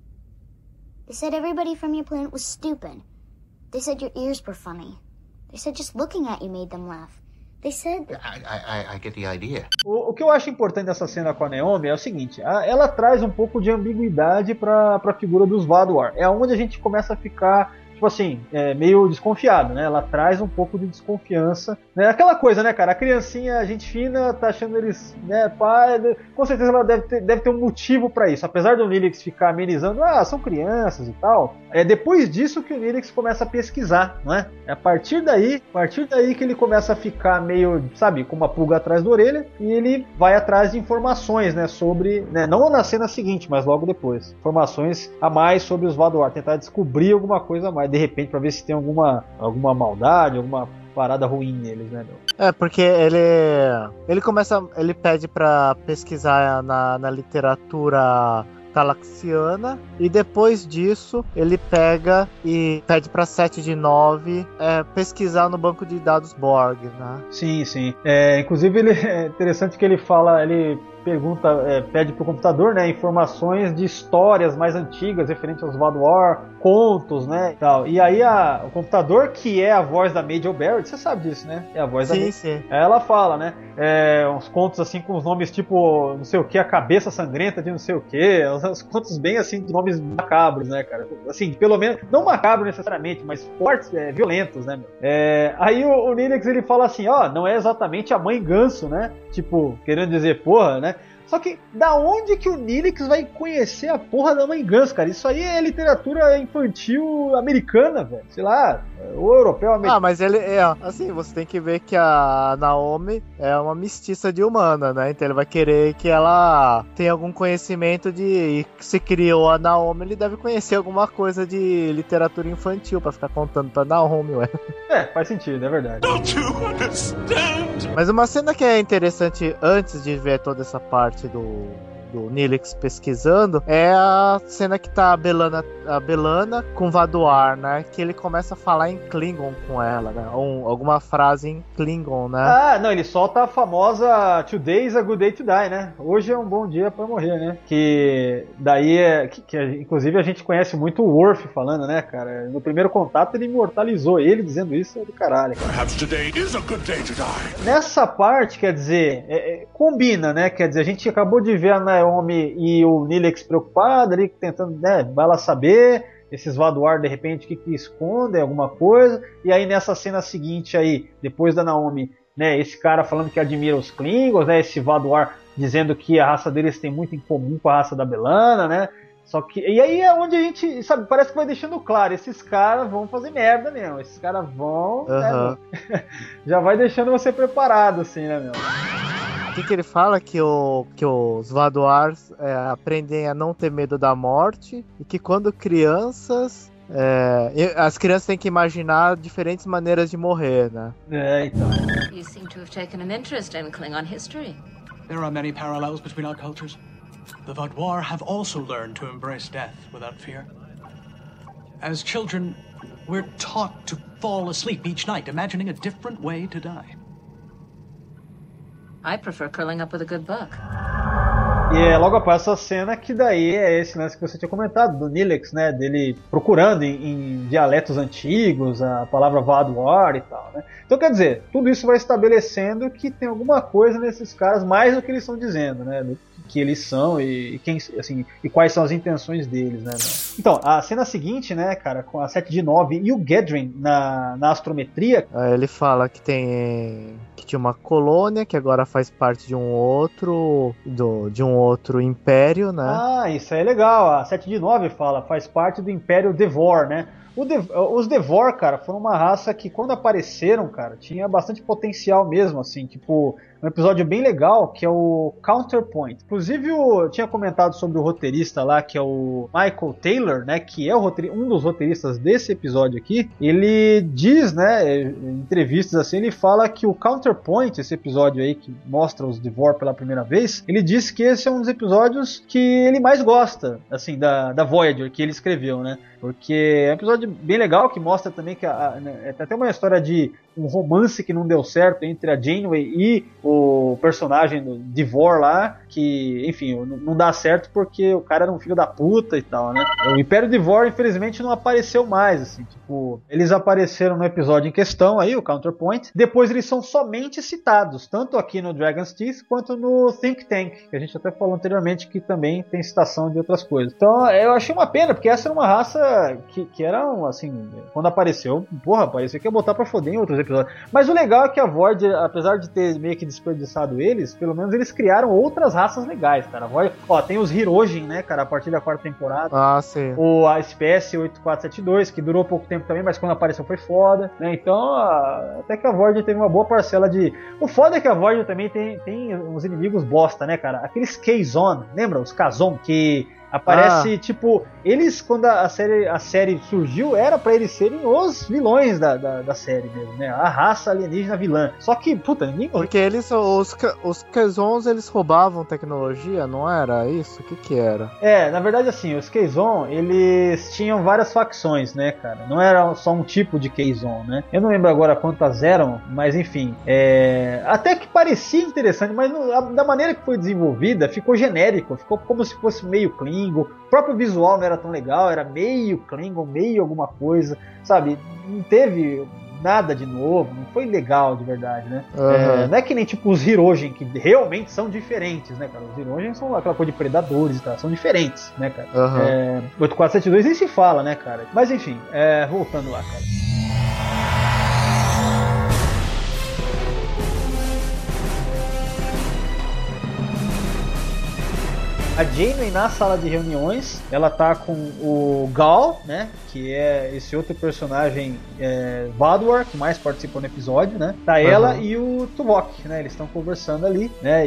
They said everybody from your planet was stupid. They said your ears were funny. They said just looking at you made them laugh. They said... I, I, I get the idea. O, o que eu acho importante dessa cena com a Naomi é o seguinte, a, ela traz um pouco de ambiguidade pra, pra figura dos Vaadwaur. É onde a gente começa a ficar... tipo assim, é, meio desconfiado, né? Ela traz um pouco de desconfiança, né? Aquela coisa, né, cara? A criancinha, gente fina, tá achando eles, né, pai, com certeza ela deve ter, deve ter um motivo pra isso. Apesar do Nilix ficar amenizando, ah, são crianças e tal, é depois disso que o Nilix começa a pesquisar, não é? É a partir daí, a partir daí que ele começa a ficar meio, sabe, com uma pulga atrás da orelha, e ele vai atrás de informações, né, sobre, né, não na cena seguinte, mas logo depois. Informações a mais sobre os Vaadwaur, tentar descobrir alguma coisa a mais, de repente, pra ver se tem alguma, alguma maldade, alguma parada ruim neles, né, meu? É, porque ele ele começa, ele pede pra pesquisar na, na literatura talaxiana, e depois disso ele pega e pede pra sete de nove é, pesquisar no banco de dados Borg, né? Sim, sim. É, inclusive ele, é interessante que ele fala, ele pergunta, é, pede pro computador, né, informações de histórias mais antigas referentes aos Vaadwaur, contos, né, e tal. E aí a, o computador, que é a voz da Majel Barrett, você sabe disso, né? É a voz sim, da Majel. Sim. Ela fala, né, é, uns contos assim com os nomes tipo, não sei o que, a cabeça sangrenta de não sei o que, uns contos bem assim, de nomes macabros, né, cara? Assim, pelo menos, não macabros necessariamente, mas fortes, é, violentos, né, meu? É, aí o, o Nilix, ele fala assim, ó, não é exatamente a mãe ganso, né? Tipo, querendo dizer, porra, né? Só que, da onde que o Nilix vai conhecer a porra da mãe ganso, cara? Isso aí é literatura infantil americana, velho. Sei lá, ou europeu, americano. Ah, mas ele é, assim, você tem que ver que a Naomi é uma mestiça de humana, né? Então ele vai querer que ela tenha algum conhecimento de... E se criou a Naomi, ele deve conhecer alguma coisa de literatura infantil pra ficar contando pra Naomi, ué. É, faz sentido, é verdade. Don't you understand? Mas uma cena que é interessante antes de ver toda essa parte do, do Nilix pesquisando é a cena que tá a B'Elanna, a B'Elanna com Vaadwaur, né? Que ele começa a falar em Klingon com ela, né? Um, alguma frase em Klingon, né? Ah, não, ele solta a famosa Today is a good day to die, né? Hoje é um bom dia pra morrer, né? Que daí é... Que, que inclusive a gente conhece muito o Worf falando, né, cara? No primeiro contato ele imortalizou ele dizendo isso, é do caralho. Cara. Perhaps today is a good day to die. Nessa parte, quer dizer, é, é, combina, né? Quer dizer, a gente acabou de ver a Naomi e o Nilix preocupados ali, tentando, né, vai lá saber, esses Vaadwaur de repente, o que que escondem, alguma coisa, e aí nessa cena seguinte aí, depois da Naomi, né, esse cara falando que admira os Klingons, né, esse Vaadwaur dizendo que a raça deles tem muito em comum com a raça da B'Elanna, né, só que, e aí é onde a gente, sabe, parece que vai deixando claro, esses caras vão fazer merda mesmo, esses caras vão, uhum. né, já vai deixando você preparado, assim, né, meu. O que, que ele fala? Que, o, que os Vaadwaur é, aprendem a não ter medo da morte e que quando crianças... É, as crianças têm que imaginar diferentes maneiras de morrer, né? É, então. You seem to have taken an interest in Klingon history. There are many parallels between our cultures. The Vaadwaur have also learned to embrace death without fear. As children, we're taught to fall asleep each night, imagining a different way to die. I prefer curling up with a good book. E é logo após essa cena que daí é esse lance que você tinha comentado, do Nilix, né, dele procurando em, em dialetos antigos a palavra Vaadwaur e tal, né. Então quer dizer, tudo isso vai estabelecendo que tem alguma coisa nesses caras mais do que eles estão dizendo, né, do que eles são e, e, quem, assim, e quais são as intenções deles, né. Então, a cena seguinte, né, cara, com a sete de nove e o Gedrin na, na astrometria... Ele fala que tem... que tinha uma colônia que agora faz parte de um outro... Do, de um outro império, né? Ah, isso é legal. A sete de nove fala, faz parte do Império Devor, né? O Dev, os Devor, cara, foram uma raça que quando apareceram, cara, tinha bastante potencial mesmo, assim, tipo, um episódio bem legal, que é o Counterpoint. Inclusive, eu tinha comentado sobre o roteirista lá, que é o Michael Taylor, né, que é o roteir... um dos roteiristas desse episódio aqui. Ele diz, né, em entrevistas assim, ele fala que o Counterpoint, esse episódio aí que mostra os Devore pela primeira vez, ele disse que esse é um dos episódios que ele mais gosta, assim, da, da Voyager, que ele escreveu, né? Porque é um episódio bem legal, que mostra também que a, a, né, tem até uma história de um romance que não deu certo entre a Janeway e o personagem do Devore lá, que, enfim, não dá certo porque o cara era um filho da puta e tal, né? O Império Devore, infelizmente, não apareceu mais, assim, tipo, eles apareceram no episódio em questão aí, o Counterpoint, depois eles são somente citados, tanto aqui no Dragon's Teeth quanto no Think Tank, que a gente até falou anteriormente que também tem citação de outras coisas. Então, eu achei uma pena, porque essa era uma raça que, que era, assim, quando apareceu, porra, parecia que ia botar pra foder em outros episódios. Mas o legal é que a Voyager, apesar de ter meio que desperdiçado eles, pelo menos eles criaram outras raças legais, cara. A Voyager, ó, tem os Hirogen, né, cara, a partir da quarta temporada. Ah, sim. O, a espécie oito quatro sete dois, que durou pouco tempo também, mas quando apareceu foi foda, né? Então, a, até que a Voyager teve uma boa parcela de... O foda é que a Voyager também tem, tem uns inimigos bosta, né, cara? Aqueles Kazon, lembra? Os Kazon, que... Aparece, ah. tipo, eles, quando a série, a série surgiu, era pra eles serem os vilões da, da, da série mesmo, né? A raça alienígena vilã. Só que, puta, ninguém... Porque eles, os, os Kazons, eles roubavam tecnologia, não era isso? O que que era? É, na verdade, assim, os Kazon, eles tinham várias facções, né, cara? Não era só um tipo de Kazon, né? Eu não lembro agora quantas eram, mas enfim. É... Até que parecia interessante, mas não, a, da maneira que foi desenvolvida, ficou genérico. Ficou como se fosse meio clean. O próprio visual não era tão legal, era meio Klingon, meio alguma coisa, sabe? Não teve nada de novo, não foi legal de verdade, né? Uhum. É, não é que nem tipo os Hirogen, que realmente são diferentes, né, cara? Os Hirogen são aquela coisa de predadores e tal, são diferentes, né, cara? Uhum. É, oito quatro sete dois nem se fala, né, cara? Mas enfim, é, voltando lá, cara. A Janeway na sala de reuniões, ela tá com o Gal, né, que é esse outro personagem é, Vaadwaur, que mais participou no episódio, né, tá ela uhum. e o Tuvok, né, eles estão conversando ali, né,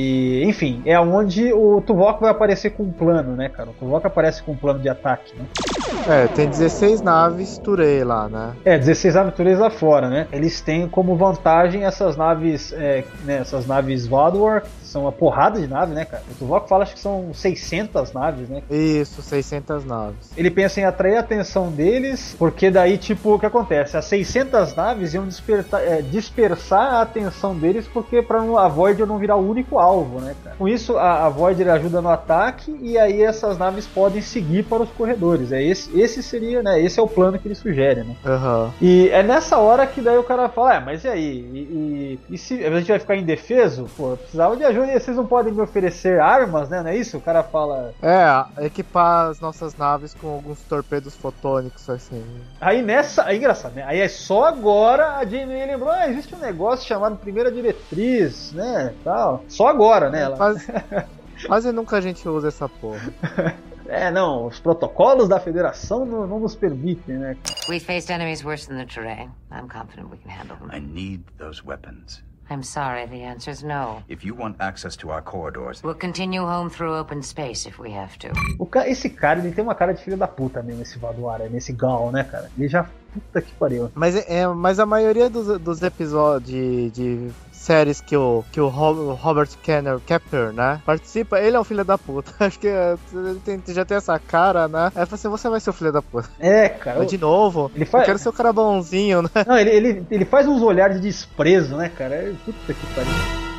e enfim, é onde o Tuvok vai aparecer com um plano, né, cara, o Tuvok aparece com um plano de ataque, né. É, tem dezesseis naves Turei lá, né? É, dezesseis naves Turei lá fora, né, eles têm como vantagem essas naves, é, né, essas naves Vaadwaur, são uma porrada de nave, né, cara? O Tuvok fala, acho que são seiscentas naves, né? Isso, seiscentas naves. Ele pensa em atrair a atenção deles, porque daí, tipo, o que acontece? As seiscentas naves iam dispersar, é, dispersar a atenção deles, porque pra a Voyager não virar o único alvo, né, cara? Com isso, a, a Voyager ajuda no ataque, e aí essas naves podem seguir para os corredores. É esse, esse seria, né? Esse é o plano que ele sugere, né? Uhum. E é nessa hora que daí o cara fala, é, mas e aí? E, e, e se a gente vai ficar indefeso? Pô, precisava de ajuda. Vocês não podem me oferecer armas, né? Não é isso? O cara fala... É, equipar as nossas naves com alguns torpedos fotônicos, assim. Aí nessa... É engraçado, né? Aí é só agora a Janeway lembrou, ah, existe um negócio chamado Primeira Diretriz, né? Tal. Só agora, né? Ela... Quase, quase nunca a gente usa essa porra. É, não, os protocolos da Federação não, não nos permitem, né? We faced enemies worse than the terrain. I'm confident we can handle them. I need those weapons. I'm sorry, the answer's no. If you want access to our corridors... We'll continue home through open space if we have to. O ca... Esse cara, ele tem uma cara de filho da puta mesmo, esse Vaadwaur, nesse Gal, né, cara? Ele já... Puta que pariu. Mas, é, mas a maioria dos, dos episódios de, de séries que o, que o Robert Kenner Kepler, né, participa, ele é um filho da puta. Acho que ele tem, já tem essa cara, né? Aí eu falei assim, você vai ser o filho da puta. É, cara. Mas de novo, ele faz... eu quero ser o cara bonzinho, né? Não, ele, ele, ele faz uns olhares de desprezo, né, cara? Puta que pariu.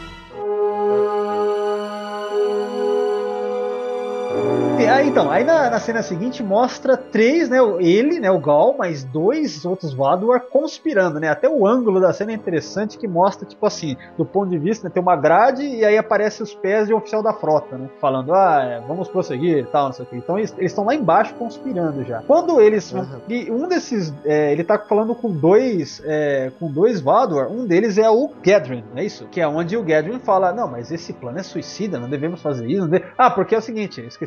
Ah, então, aí na, na cena seguinte mostra três, né, ele, né, o Gal, mais dois outros Vaadwaur conspirando, né, até o ângulo da cena é interessante, que mostra, tipo assim, do ponto de vista, né, tem uma grade e aí aparece os pés de um oficial da frota, né, falando, ah, é, vamos prosseguir e tal, não sei o que. Então eles estão lá embaixo conspirando já. Quando eles, uhum. e um desses, é, ele tá falando com dois, é, com dois Vaadwaur, um deles é o Gedrin, é isso? Que é onde o Gedrin fala, não, mas esse plano é suicida, não devemos fazer isso, não deve... Ah, porque é o seguinte, esqueci de falar,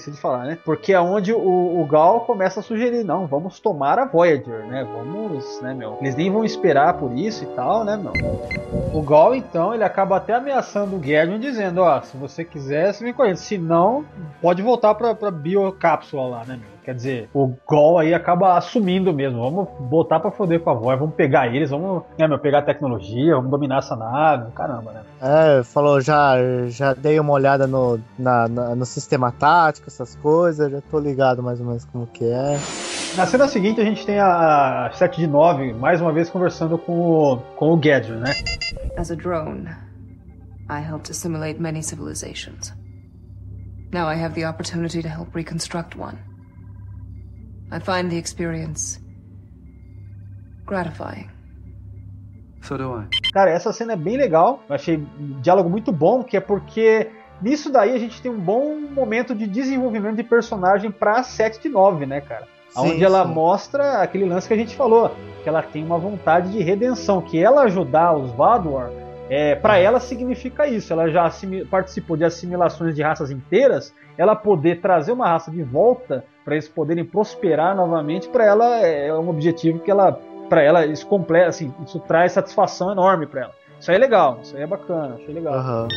né? Porque é onde o, o Gal começa a sugerir, não, vamos tomar a Voyager, né? Vamos, né, meu? Eles nem vão esperar por isso e tal, né, meu? O Gal, então, ele acaba até ameaçando o Guardian, dizendo, ó, se você quiser, você vem com ele. Se não, pode voltar pra, pra biocápsula lá, né, meu? Quer dizer, o Gol aí acaba assumindo mesmo. Vamos botar pra foder com a voz, vamos pegar eles, vamos, né, meu, pegar a tecnologia, vamos dominar essa nave, caramba, né? É, falou, já, já dei uma olhada no, na, na, no sistema tático, essas coisas, já tô ligado mais ou menos como que é. Na cena seguinte a gente tem a sete de nove, mais uma vez conversando com o, com o Gadget, né? As a drone, I helped assimilate many civilizations. Now I have the opportunity to help reconstruct one. I find the experience gratifying. So do I. Cara, essa cena é bem legal. Eu achei um diálogo muito bom, que é porque nisso daí a gente tem um bom momento de desenvolvimento de personagem pra sete de nove, né, cara? Sim, onde ela sim. mostra aquele lance que a gente falou, que ela tem uma vontade de redenção, que ela ajudar os Vaadwaur, é, para ela significa isso. Ela já participou de assimilações de raças inteiras, ela poder trazer uma raça de volta para eles poderem prosperar novamente, para ela é um objetivo que ela, para ela isso completa, assim, isso traz satisfação enorme para ela. Isso aí é legal, isso aí é bacana, achei legal. Uhum.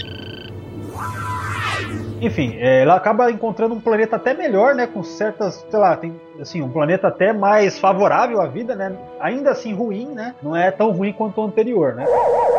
Enfim, ela acaba encontrando um planeta até melhor, né, com certas, sei lá, tem assim, um planeta até mais favorável à vida, né, ainda assim ruim, né, não é tão ruim quanto o anterior, né.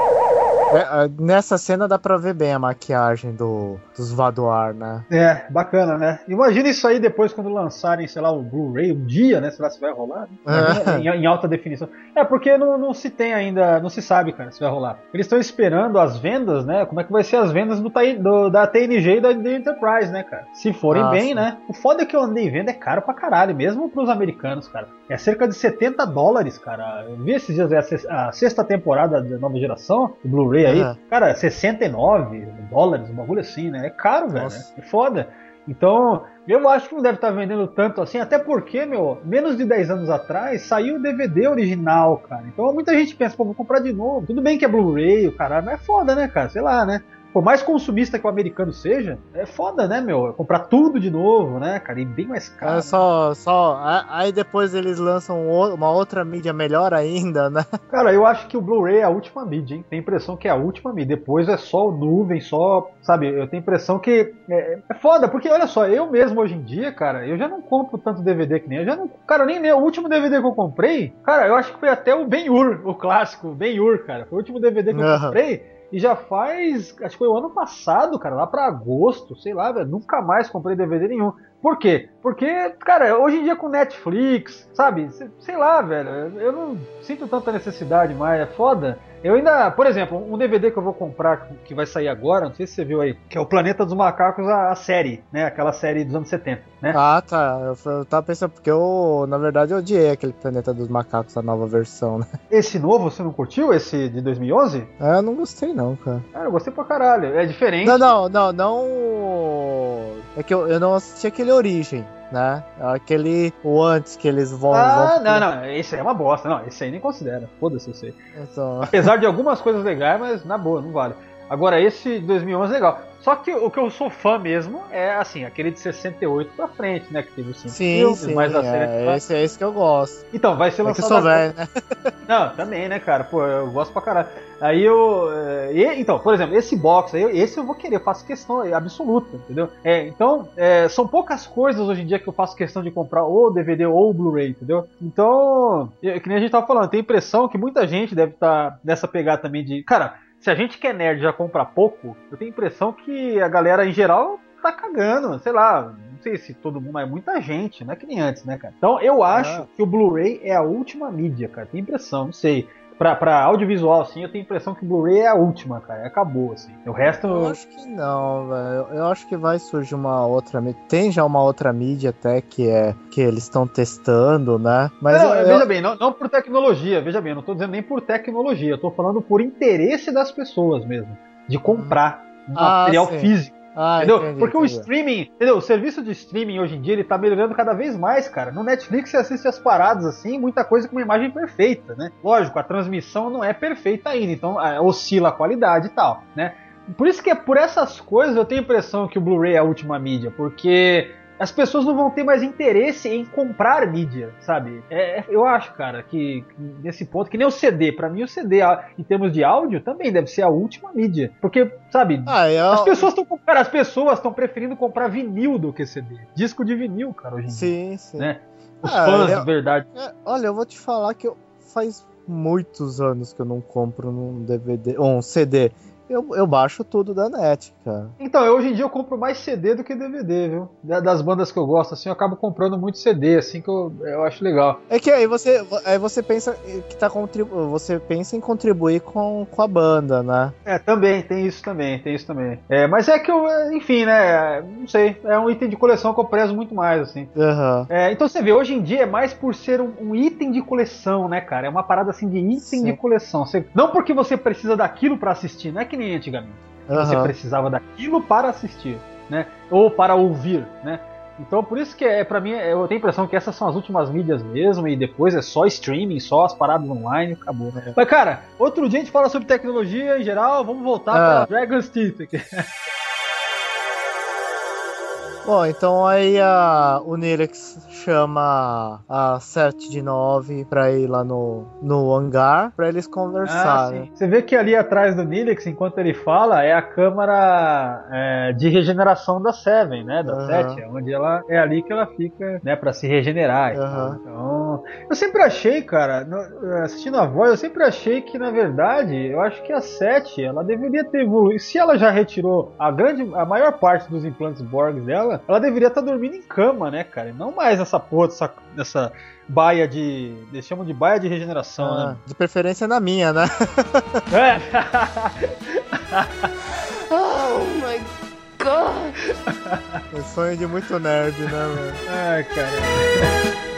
É, nessa cena dá pra ver bem a maquiagem do, dos Vaadwaur, né? É, bacana, né? Imagina isso aí depois quando lançarem, sei lá, o Blu-ray um dia, né? Sei lá se vai rolar. Né? Em, em alta definição. É, porque não, não se tem ainda, não se sabe, cara, se vai rolar. Eles estão esperando as vendas, né? Como é que vai ser as vendas do, do, da T N G e da, da Enterprise, né, cara? Se forem ah, bem, sim. né? O foda é que eu andei vendo é caro pra caralho, mesmo pros americanos, cara. É cerca de setenta dólares, cara. Eu vi esses dias a, a sexta temporada da nova geração, do Blu-ray aí, uhum. cara, sessenta e nove dólares, um bagulho assim, né? É caro, velho, né? É foda. Então, eu acho que não deve estar vendendo tanto assim, até porque, meu, menos de dez anos atrás saiu o D V D original, cara. Então muita gente pensa, pô, vou comprar de novo. Tudo bem que é Blu-ray, o caralho, mas é foda, né, cara? Sei lá, né? Por mais consumista que o americano seja, é foda, né, meu? Comprar tudo de novo, né, cara? E bem mais caro. É só, só. Aí depois eles lançam uma outra mídia melhor ainda, né? Cara, eu acho que o Blu-ray é a última mídia, hein? Tenho a impressão que é a última mídia. Depois é só nuvem, só. Sabe? Eu tenho a impressão que. É, é foda, porque olha só, eu mesmo hoje em dia, cara, eu já não compro tanto D V D que nem. Eu já não. Cara, nem, nem o último D V D que eu comprei, cara, eu acho que foi até o Ben-Hur, o clássico, Ben-Hur, cara. Foi o último D V D que eu uhum. comprei. E já faz, acho que foi o ano passado, cara, lá pra agosto, sei lá, velho, nunca mais comprei D V D nenhum. Por quê? Porque, cara, hoje em dia com Netflix, sabe, sei lá, velho, eu não sinto tanta necessidade mais, é foda. Eu ainda, por exemplo, um D V D que eu vou comprar, que vai sair agora, não sei se você viu aí, que é o Planeta dos Macacos, a, a série, né, aquela série dos anos setenta, né? Ah, tá, eu, eu tava pensando, porque eu, na verdade, eu odiei aquele Planeta dos Macacos, a nova versão, né? Esse novo, você não curtiu, esse de dois mil e onze? Ah, eu não gostei não, cara. Cara, eu gostei pra caralho, é diferente. Não, não, não, não... É que eu, eu não assisti aquele Origem, né? Aquele, o antes que eles vão... Ah, vão... não, não, esse aí é uma bosta, não, esse aí nem considera, foda-se esse aí. Então... Apesar de algumas coisas legais, mas na boa, não vale. Agora, esse de dois mil e onze é legal. Só que o que eu sou fã mesmo é, assim, aquele de sessenta e oito pra frente, né? Que teve os cinco sim, filmes, sim, mais a é, série. Esse é esse que eu gosto. Então, vai ser lançado... É que eu sou velho, né? Não, também, né, cara? Pô, eu gosto pra caralho. Aí eu... E, então, por exemplo, esse box aí, esse eu vou querer, eu faço questão absoluta, entendeu? É, então, é, são poucas coisas hoje em dia que eu faço questão de comprar ou o D V D ou o Blu-ray, entendeu? Então, que nem a gente tava falando, tem a impressão que muita gente deve estar tá nessa pegada também de... Cara, se a gente que é nerd já compra pouco, eu tenho a impressão que a galera em geral tá cagando, sei lá, não sei se todo mundo, mas muita gente, não é que nem antes, né, cara? Então eu acho ah. que o Blu-ray é a última mídia, cara, tenho a impressão, não sei. Pra, pra audiovisual, assim, eu tenho a impressão que o Blu-ray é a última, cara, acabou, assim. O resto... Eu acho que não, velho. Eu acho que vai surgir uma outra mídia. Tem já uma outra mídia até que é que eles estão testando, né? Mas não, eu, veja eu... bem, não, não por tecnologia, veja bem, eu não tô dizendo nem por tecnologia, eu tô falando por interesse das pessoas mesmo, de comprar hum. material ah, físico. Ah, entendeu? entendi, Porque entendi. o streaming, entendeu? O serviço de streaming hoje em dia ele tá melhorando cada vez mais, cara. No Netflix você assiste as paradas assim, muita coisa com uma imagem perfeita, né? Lógico, a transmissão não é perfeita ainda, então é, oscila a qualidade e tal, né? Por isso que é por essas coisas eu tenho a impressão que o Blu-ray é a última mídia, porque as pessoas não vão ter mais interesse em comprar mídia, sabe? É, eu acho, cara, que, que nesse ponto, que nem o C D, pra mim o C D, em termos de áudio, também deve ser a última mídia. Porque, sabe, ah, eu... as pessoas estão cara, as pessoas estão preferindo comprar vinil do que C D. Disco de vinil, cara, hoje em sim, dia. Sim, né? Os ah, fãs, eu... de verdade. É, olha, eu vou te falar que eu... faz muitos anos que eu não compro um D V D, ou um C D. Eu, eu baixo tudo da net, cara. Então, eu, hoje em dia eu compro mais C D do que D V D, viu? Das bandas que eu gosto, assim, eu acabo comprando muito C D, assim, que eu, eu acho legal. É que aí você, aí você pensa que tá contribu- você pensa em contribuir com, com a banda, né? É, também, tem isso também, tem isso também. É, mas é que eu, enfim, né, não sei, é um item de coleção que eu prezo muito mais, assim. Uhum. É, então você vê, hoje em dia é mais por ser um, um item de coleção, né, cara? É uma parada, assim, de item Sim. de coleção. Você, não porque você precisa daquilo pra assistir, não é que nem antigamente. Uhum. Você precisava daquilo para assistir, né? Ou para ouvir, né? Então por isso que é, pra mim, eu tenho a impressão que essas são as últimas mídias mesmo, e depois é só streaming, só as paradas online, acabou. É. Mas cara, outro dia a gente fala sobre tecnologia em geral, vamos voltar ah. para Dragon's Teeth aqui. Bom, então aí a, o Nilex chama a sete de nove pra ir lá no, no hangar pra eles conversarem. Ah, você vê que ali atrás do Nilex, enquanto ele fala, é a câmara é, de regeneração da Seven, né? Da uhum. sete, onde ela é ali que ela fica, né? Pra se regenerar. Uhum. Então, eu sempre achei, cara, no, assistindo a voz, eu sempre achei que, na verdade, eu acho que a sete, ela deveria ter evoluído. Se ela já retirou a grande, a maior parte dos implantes Borg dela, ela deveria estar dormindo em cama, né, cara? Não mais essa porra, dessa, dessa baia de... Eles chamam de baia de regeneração, ah, né? De preferência na minha, né? É. Oh my god! É sonho de muito nerd, né, mano? Ai, cara.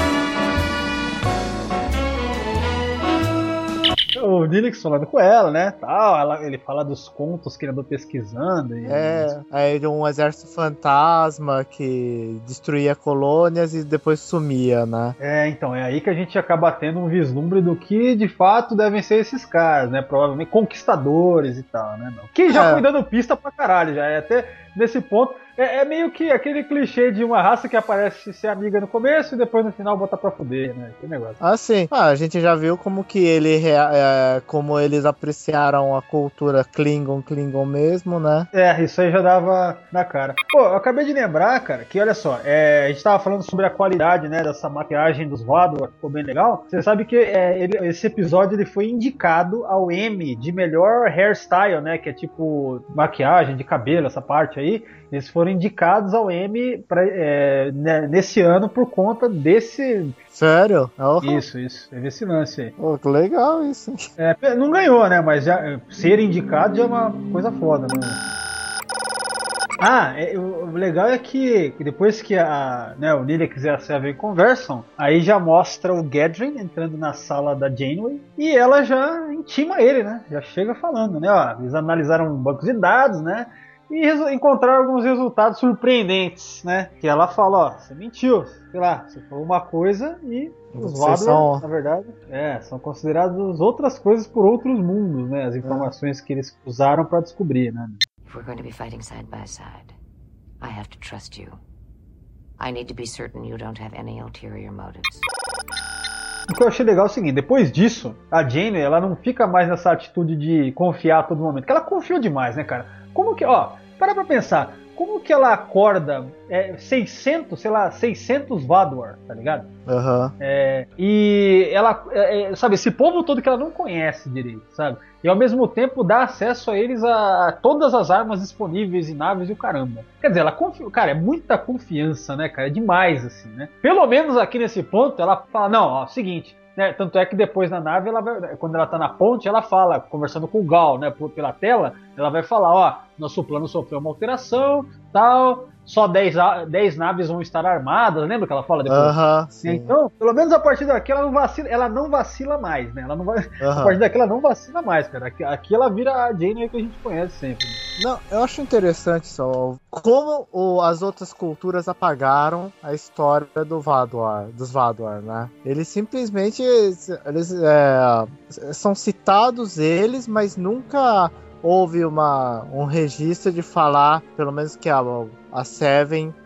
O Nilex falando com ela, né, tal, ela, ele fala dos contos que ele andou pesquisando. E... É, aí de um exército fantasma que destruía colônias e depois sumia, né? É, então, é aí que a gente acaba tendo um vislumbre do que de fato devem ser esses caras, né, provavelmente conquistadores e tal, né, não. Que já é. foi dando pista pra caralho, já é até nesse ponto. É, é meio que aquele clichê de uma raça que aparece ser amiga no começo e depois no final bota pra fuder, né? Que negócio. Ah, sim. Ah, a gente já viu como que ele é, como eles apreciaram a cultura Klingon, Klingon mesmo, né? É, isso aí já dava na cara. Pô, eu acabei de lembrar, cara, que olha só, é, a gente tava falando sobre a qualidade, né, dessa maquiagem dos Vador, ficou bem legal. Você sabe que é, ele, esse episódio ele foi indicado ao Emmy de melhor hairstyle, né, que é tipo maquiagem de cabelo, essa parte aí. Eles foram indicados ao Emmy pra, é, nesse ano por conta desse... Sério? Oh. Isso, isso. Teve esse lance aí. Oh, que legal isso. É, não ganhou, né? Mas já, ser indicado já é uma coisa foda, né? Ah, é, o legal é que depois que a, né, o Nilex e a Seven conversam, aí já mostra o Gedrin entrando na sala da Janeway e ela já intima ele, né? Já chega falando, né? Ó, eles analisaram bancos de dados, né? E encontraram alguns resultados surpreendentes, né? Que ela fala, ó, você mentiu, sei lá, você falou uma coisa e os Vador, são... na verdade, é, são considerados outras coisas por outros mundos, né? As informações que eles usaram para descobrir, né? If we're going to be fighting side by side, I have to trust you. I need to be certain you don't have any ulterior motives. O que eu achei legal é o seguinte, depois disso, a Janeway, ela não fica mais nessa atitude de confiar a todo momento, porque ela confiou demais, né, cara? Como que, ó, para pra pensar, como que ela acorda é, seiscentos, sei lá, seiscentos Vador, tá ligado? Uhum. É, e ela, é, sabe, esse povo todo que ela não conhece direito, sabe? E ao mesmo tempo dá acesso a eles a, a todas as armas disponíveis em naves e o caramba. Quer dizer, ela confia, cara, é muita confiança, né, cara? É demais, assim, né? Pelo menos aqui nesse ponto, ela fala, não, ó, seguinte... Né, tanto é que depois na nave, ela vai, quando ela tá na ponte, ela fala, conversando com o Gal, né, por, pela tela, ela vai falar, ó, nosso plano sofreu uma alteração, tal, só dez naves vão estar armadas, lembra que ela fala depois? Uh-huh, sim. Então, pelo menos a partir daqui ela não vacila, ela não vacila mais, né, ela não vai, uh-huh. A partir daqui ela não vacila mais, cara, aqui, aqui ela vira a Janeway que a gente conhece sempre. Não, eu acho interessante só como o, as outras culturas apagaram a história do Vador, dos Vador, né? Eles simplesmente eles, é, são citados eles, mas nunca houve uma, um registro de falar, pelo menos que a, a Seven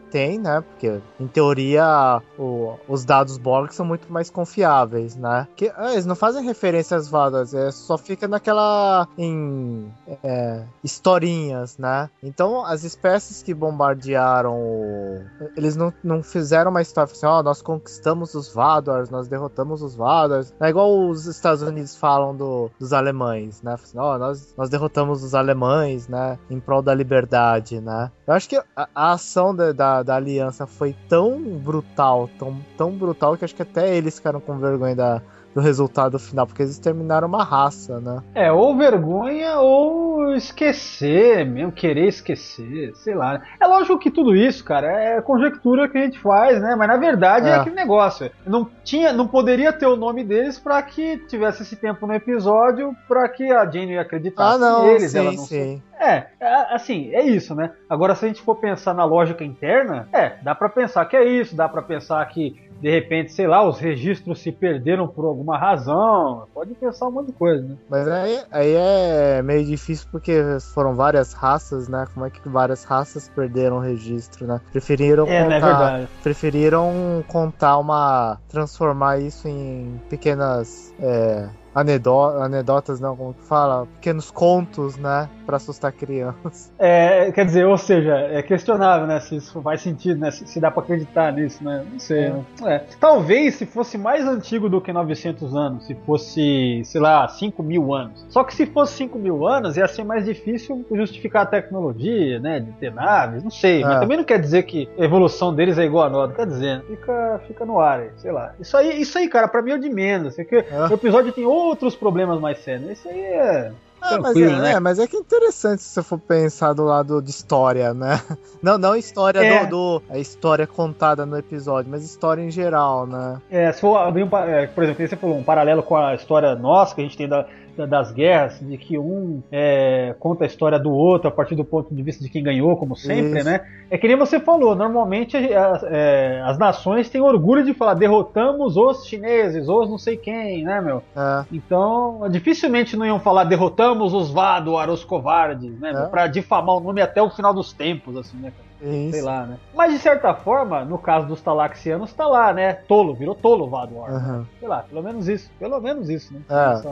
tem, né? Porque, em teoria, o, os dados Borg são muito mais confiáveis, né? Que, ah, eles não fazem referência às vadas, é, só fica naquela... em é, historinhas, né? Então, as espécies que bombardearam o... eles não, não fizeram uma história assim, ó, oh, nós conquistamos os Vadors, nós derrotamos os Vadors. É igual os Estados Unidos falam do, dos alemães, né? Assim, ó, oh, nós, nós derrotamos os alemães, né? Em prol da liberdade, né? Eu acho que a, a ação da, da, da aliança foi tão brutal, tão, tão brutal, que acho que até eles ficaram com vergonha da, do resultado final, porque eles terminaram uma raça, né? É, ou vergonha ou esquecer, mesmo querer esquecer, sei lá. É lógico que tudo isso, cara, é conjectura que a gente faz, né? Mas na verdade é, é aquele negócio. Não tinha, não poderia ter o nome deles pra que tivesse esse tempo no episódio, pra que a Janeway acreditasse ah, não, neles. sim, ela não sim. É, assim, é isso, né? Agora, se a gente for pensar na lógica interna, é, dá pra pensar que é isso, dá pra pensar que, de repente, sei lá, os registros se perderam por alguma razão, pode pensar um monte de coisa, né? Mas aí, aí é meio difícil porque foram várias raças, né? Como é que várias raças perderam o registro, né? Preferiram é, contar, não é verdade. Preferiram contar uma... transformar isso em pequenas... É, Anedó- anedotas, não, como que fala? Pequenos contos, né? Pra assustar crianças. É, quer dizer, ou seja, é questionável, né? Se isso faz sentido, né? Se, se dá pra acreditar nisso, né? Não sei. É. Né? É. Talvez se fosse mais antigo do que novecentos anos, se fosse, sei lá, cinco mil anos. Só que se fosse cinco mil anos, ia ser mais difícil justificar a tecnologia, né? De ter naves, não sei. É. Mas também não quer dizer que a evolução deles é igual a nossa. Quer dizer, fica, fica no ar aí, sei lá. Isso aí, isso aí, cara, pra mim é o de menos. Porque é. O episódio tem outros problemas mais sérios. Isso aí é... Ah, mas, é, né? é, mas é que é interessante se você for pensar do lado de história, né? Não, não história é. do, do... A história contada no episódio, mas história em geral, né? É, se for abrir um... Por exemplo, você falou um paralelo com a história nossa, que a gente tem da... das guerras, de que um é, conta a história do outro a partir do ponto de vista de quem ganhou, como sempre, Isso. né? É que nem você falou, normalmente as, é, as nações têm orgulho de falar derrotamos os chineses, os não sei quem, né, meu? É. Então, dificilmente não iam falar derrotamos os Vaduar, os covardes, né? É. Pra difamar o nome até o final dos tempos, assim, né, cara? Isso. Sei lá, né? Mas de certa forma, no caso dos Talaxianos, tá lá, né? Tolo, virou tolo Vaduar. Uhum. Sei lá, pelo menos isso. Pelo menos isso, né? É. Só...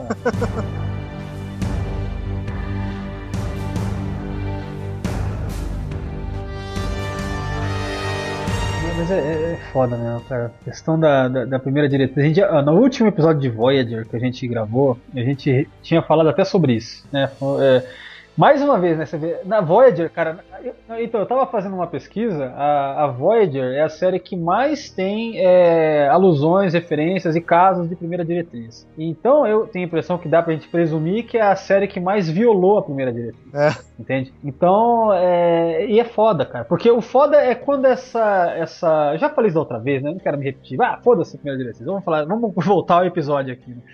Mas é, é foda mesmo, cara. A questão da, da, da primeira diretriz. A gente, no último episódio de Voyager que a gente gravou, a gente tinha falado até sobre isso, né? É, mais uma vez, né? Você vê, na Voyager, cara. Eu, então, eu tava fazendo uma pesquisa. A, a Voyager é a série que mais tem é, alusões, referências e casos de primeira diretriz. Então, eu tenho a impressão que dá pra gente presumir que é a série que mais violou a primeira diretriz. É. Entende? Então, é, e é foda, cara. Porque o foda é quando essa. essa eu já falei isso da outra vez, né? Não quero me repetir. Ah, foda-se a primeira diretriz. Vamos falar, vamos voltar ao episódio aqui. Né?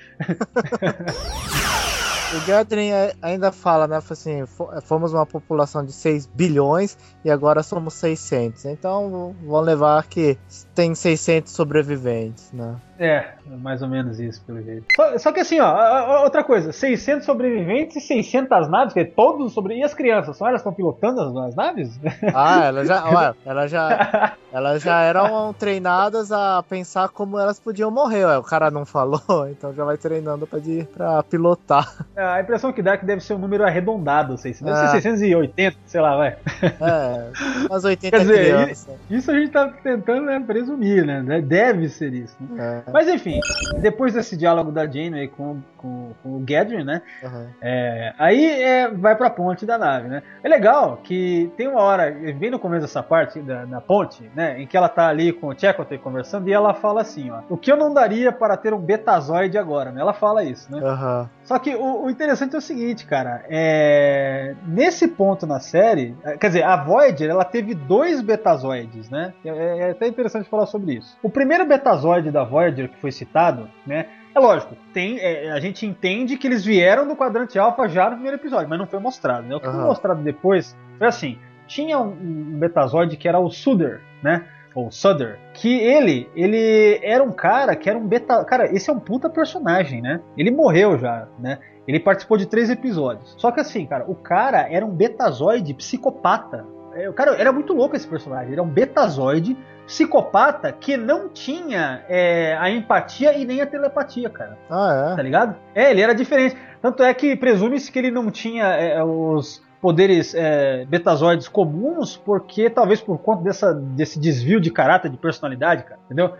O Gathering ainda fala, né? Assim, fomos uma população de seis bilhões e agora somos seiscentos. Então, vão levar que tem seiscentos sobreviventes, né? É, mais ou menos isso, pelo jeito. Só, só que assim, ó, outra coisa, seiscentos sobreviventes e seiscentas naves, que todos sobre... E as crianças, só elas estão pilotando as, as naves? Ah, elas já, olha, elas já, elas já eram treinadas a pensar como elas podiam morrer, ué. O cara não falou, então já vai treinando pra, de, pra pilotar. A impressão que dá é que deve ser um número arredondado, seiscentos, deve é. ser seiscentos e oitenta, sei lá, vai. É, umas oitenta Quer dizer, crianças. Isso a gente tá tentando, né, presumir, né? Deve ser isso. Né? É. Mas enfim, depois desse diálogo da Janeway com, com, com o Gathering, né? Uhum. É, aí é, vai pra ponte da nave, né? É legal que tem uma hora, bem no começo dessa parte da, da ponte, né? Em que ela tá ali com o Chakotay conversando e ela fala assim, ó. O que eu não daria para ter um betazoide agora, né? Ela fala isso, né? Uhum. Só que o, o interessante é o seguinte, cara. É, nesse ponto na série, quer dizer, a Voyager, ela teve dois betazoides, né? É, é até interessante falar sobre isso. O primeiro betazoide da Voyager que foi citado, né? É lógico, tem, é, a gente entende que eles vieram do quadrante alfa já no primeiro episódio, mas não foi mostrado, né? O que uhum. foi mostrado depois foi assim, tinha um, um betazoide que era o Suder, né? Ou Suder, que ele, ele era um cara que era um beta... Cara, esse é um puta personagem, né? Ele morreu já, né? Ele participou de três episódios. Só que assim, cara, o cara era um betazoide psicopata. É, o cara era muito louco esse personagem. Ele é um betazoide psicopata que não tinha é, a empatia e nem a telepatia, cara. Ah, é? Tá ligado? É, ele era diferente. Tanto é que presume-se que ele não tinha é, os poderes é, betazoides comuns, porque talvez por conta dessa, desse desvio de caráter, de personalidade, cara, entendeu?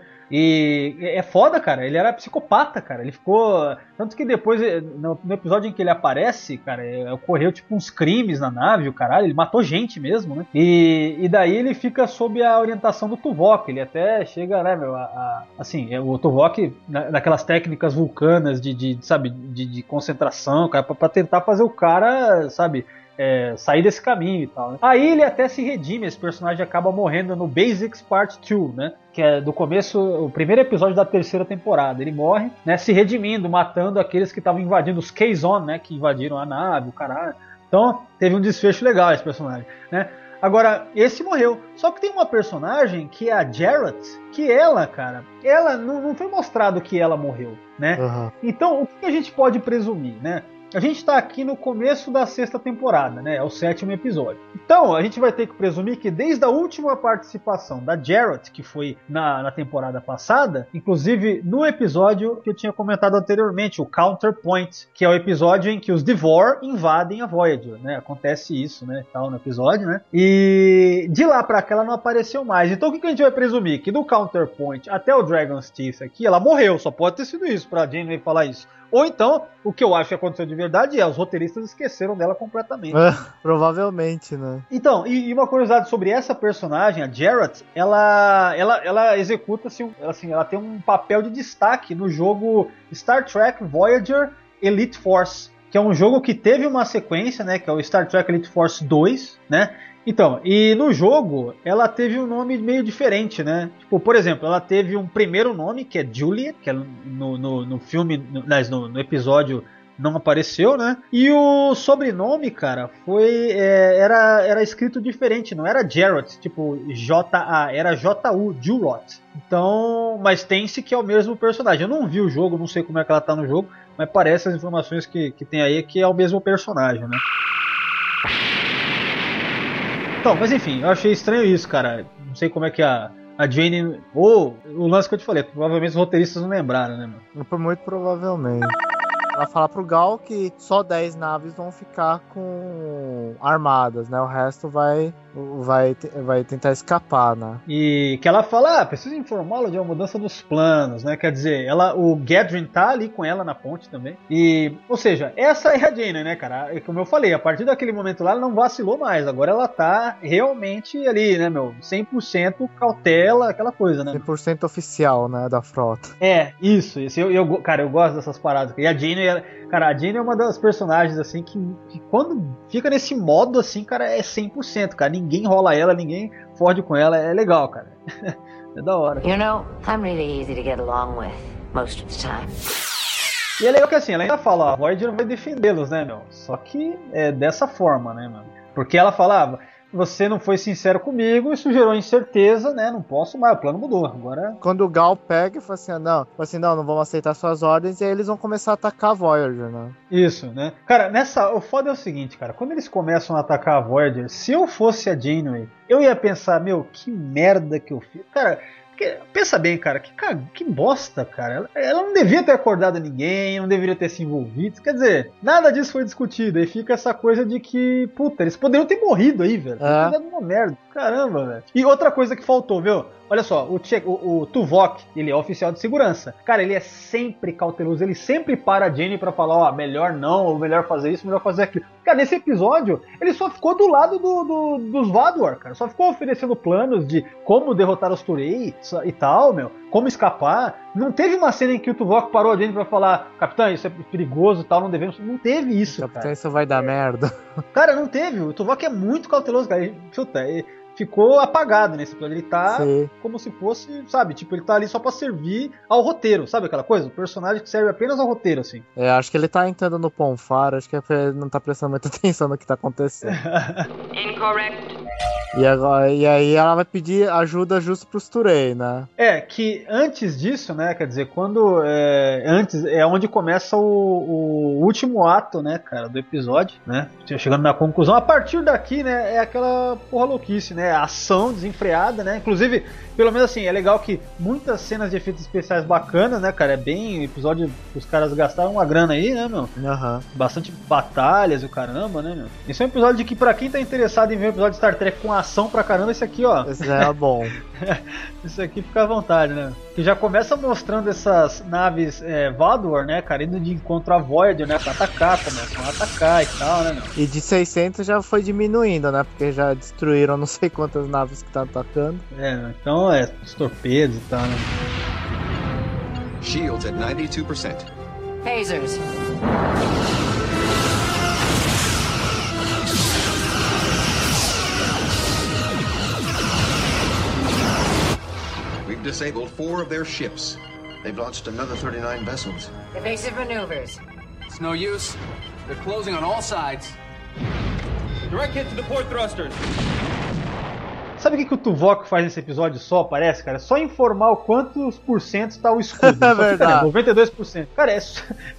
E é foda, cara, ele era psicopata, cara, ele ficou... Tanto que depois, no, no episódio em que ele aparece, cara, ocorreu tipo uns crimes na nave, o caralho, ele matou gente mesmo, né? E, e daí ele fica sob a orientação do Tuvok, ele até chega, né, meu, a, a, assim, o Tuvok, na, naquelas técnicas vulcanas de, de sabe, de, de concentração, cara, pra, pra tentar fazer o cara, sabe... É, sair desse caminho e tal, né? Aí ele até se redime, esse personagem acaba morrendo no Basics Part dois, né? Que é do começo, o primeiro episódio da terceira temporada. Ele morre, né? Se redimindo, matando aqueles que estavam invadindo, os Kazon, né? Que invadiram a nave, o caralho. Então, teve um desfecho legal esse personagem, né? Agora, esse morreu. Só que tem uma personagem que é a Jarrett, que ela, cara, ela não, não foi mostrado que ela morreu, né? Uhum. Então, o que a gente pode presumir, né? A gente está aqui no começo da sexta temporada, né? É o sétimo episódio. Então, a gente vai ter que presumir que desde a última participação da Jarrett, que foi na, na temporada passada, inclusive no episódio que eu tinha comentado anteriormente, o Counterpoint, que é o episódio em que os Devore invadem a Voyager, né? Acontece isso, né? Tal no episódio, né? E de lá pra cá ela não apareceu mais. Então, o que a gente vai presumir? Que do Counterpoint até o Dragon's Teeth aqui, ela morreu. Só pode ter sido isso, pra Janeway falar isso. Ou então, o que eu acho que aconteceu de verdade é os roteiristas esqueceram dela completamente. É, provavelmente, né? Então, e, e uma curiosidade sobre essa personagem, a Jarrett, ela, ela, ela executa, assim, assim, ela tem um papel de destaque no jogo Star Trek Voyager Elite Force, que é um jogo que teve uma sequência, né, que é o Star Trek Elite Force dois, né? Então, e no jogo, ela teve um nome meio diferente, né? Tipo, por exemplo, ela teve um primeiro nome, que é Juliet, que no, no, no filme, no, no episódio não apareceu, né? E o sobrenome, cara, foi é, era, era escrito diferente, não era Jarrett, tipo J A, era J U, Julot. Então, mas tem-se que é o mesmo personagem. Eu não vi o jogo, não sei como é que ela tá no jogo, mas parece as informações que, que tem aí que é o mesmo personagem, né? Então, mas enfim, eu achei estranho isso, cara. Não sei como é que a, a Jane... Ou o lance que eu te falei, provavelmente os roteiristas não lembraram, né, mano? Muito provavelmente. Ela fala pro Gal que só dez naves vão ficar com armadas, né? O resto vai, vai, vai tentar escapar, né? E que ela fala, ah, precisa informá-lo de uma mudança dos planos, né? Quer dizer, ela, o Gedrin tá ali com ela na ponte também. E, ou seja, essa é a Jane, né, cara? Como eu falei, a partir daquele momento lá, ela não vacilou mais. Agora ela tá realmente ali, né, meu? cem por cento cautela, aquela coisa, né? cem por cento oficial, né, da frota. É, isso. isso. Eu, eu, cara, eu gosto dessas paradas. E a Jane, ela, cara, a Jane é uma das personagens, assim, que, que quando fica nesse modo, assim, cara, é cem por cento, cara. Ninguém rola ela, ninguém fode com ela. É legal, cara. É da hora. You know, I'm really easy to get along with most of the time. E é legal que, assim, ela ainda fala, ó, a Voyager vai defendê-los, né, meu? Só que é dessa forma, né, meu? Porque ela falava... Você não foi sincero comigo, isso gerou incerteza, né? Não posso mais, o plano mudou. Agora. Quando o Gal pega e fala assim, não, fala assim, não, não vamos aceitar suas ordens, e aí eles vão começar a atacar a Voyager, né? Isso, né? Cara, nessa. O foda é o seguinte, cara, quando eles começam a atacar a Voyager, se eu fosse a Janeway, eu ia pensar, meu, que merda que eu fiz. Cara. Porque, pensa bem, cara, que, que bosta, cara. Ela, ela não devia ter acordado ninguém, não deveria ter se envolvido. Quer dizer, nada disso foi discutido. Aí fica essa coisa de que, puta, eles poderiam ter morrido aí, velho. É. Ter dado uma merda. Caramba, velho. E outra coisa que faltou, viu? Olha só, o, che- o, o Tuvok, ele é oficial de segurança. Cara, ele é sempre cauteloso, ele sempre para a Jane pra falar, ó, melhor não, ou melhor fazer isso, melhor fazer aquilo. Cara, nesse episódio, ele só ficou do lado do, do, dos Vador, cara. Só ficou oferecendo planos de como derrotar os Turei e tal, meu. Como escapar. Não teve uma cena em que o Tuvok parou a Jane pra falar, capitão, isso é perigoso e tal, não devemos... Não teve isso, capitão, cara. Isso vai dar merda. Cara, não teve. O Tuvok é muito cauteloso, cara. Ele, chuta, ele ficou apagado nesse episódio. Ele tá Sim. como se fosse, sabe, tipo, ele tá ali só pra servir ao roteiro, sabe aquela coisa? O personagem que serve apenas ao roteiro, assim. É, acho que ele tá entrando no Ponfar, acho que ele não tá prestando muita atenção no que tá acontecendo. Incorrect. E, agora, e aí ela vai pedir ajuda justo pros Turei, né? É, que antes disso, né, quer dizer, quando é, antes é onde começa o, o último ato, né, cara, do episódio, né, chegando na conclusão. A partir daqui, né, é aquela porra louquice, né, ação desenfreada, né, inclusive, pelo menos assim, é legal que muitas cenas de efeitos especiais bacanas, né, cara, é bem episódio que os caras gastaram uma grana aí, né, meu? Uhum. Bastante batalhas e o caramba, né, meu? Esse é um episódio de que pra quem tá interessado em ver um episódio de Star Trek com ação pra caramba, esse aqui, ó. Esse já é bom. Isso aqui fica à vontade, né? Que já começa mostrando essas naves é, Vador, né, cara, indo de encontro a Voyager, né, pra atacar, começam a atacar e tal, né, meu? E de seiscentos já foi diminuindo, né, porque já destruíram não sei quantas naves que estão atacando. É, então é, os torpedos e tal, né? Shields at ninety-two percent. Phasers. We've disabled four of their ships. They've launched another thirty-nine vessels. Evasive maneuvers. It's no use. They're closing on all sides. Direct hit to the port thrusters. Sabe o que, que o Tuvok faz nesse episódio só, parece, cara? Só informar o quantos por cento está o escudo. É verdade. noventa e dois por cento. Cara, é só...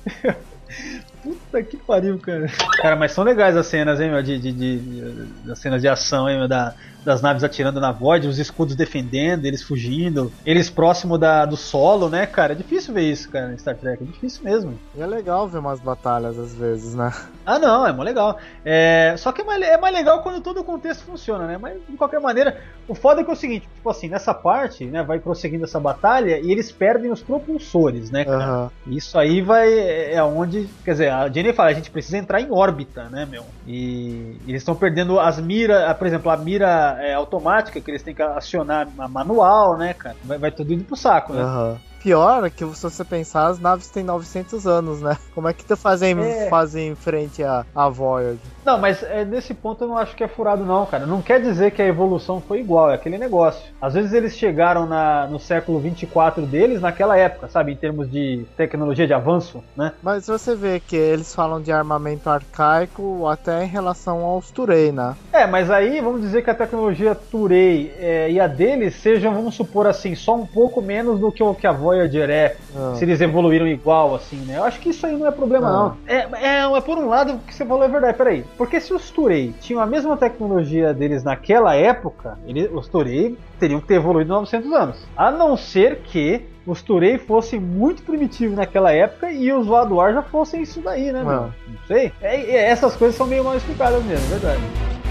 Puta que pariu, cara. Cara, mas são legais as cenas, hein, meu, de, de, de, de as cenas de ação, hein, meu, da, das naves atirando na Void, os escudos defendendo, eles fugindo, eles próximo da, do solo, né, cara? É difícil ver isso, cara, em Star Trek, é difícil mesmo. E é legal ver umas batalhas às vezes, né? Ah, não, é mó legal. É, só que é mais, é mais legal quando todo o contexto funciona, né? Mas, de qualquer maneira, o foda é que é o seguinte, tipo assim, nessa parte, né, vai prosseguindo essa batalha e eles perdem os propulsores, né, cara? Uhum. Isso aí vai, é onde, quer dizer, a Jenny fala, a gente precisa entrar em órbita, né, meu? E eles estão perdendo as miras, por exemplo, a mira é, automática, que eles têm que acionar a manual, né, cara? Vai, vai tudo indo pro saco, né? Uhum. Pior é que se você pensar, as naves têm novecentos anos, né? Como é que tu fazem, é. fazem em frente a, a Voyager? Não, mas é, nesse ponto eu não acho que é furado não, cara. Não quer dizer que a evolução foi igual, é aquele negócio. Às vezes eles chegaram na, no século vinte e quatro deles naquela época, sabe? Em termos de tecnologia, de avanço, né? Mas você vê que eles falam de armamento arcaico até em relação aos Turei, né? É, mas aí vamos dizer que a tecnologia Turei é, e a deles sejam, vamos supor assim, só um pouco menos do que o que a Voyager é, ah. se eles evoluíram igual, assim, né? Eu acho que isso aí não é problema, ah. não. É, é, é, por um lado, o que você falou é verdade, peraí. Porque se os Turei tinham a mesma tecnologia deles naquela época, eles, os Turei teriam que ter evoluído novecentos anos. A não ser que os Turei fossem muito primitivos naquela época e os Vaduar já fossem isso daí, né, mano? Ah. Não sei. É, é, essas coisas são meio mal explicadas mesmo, é verdade.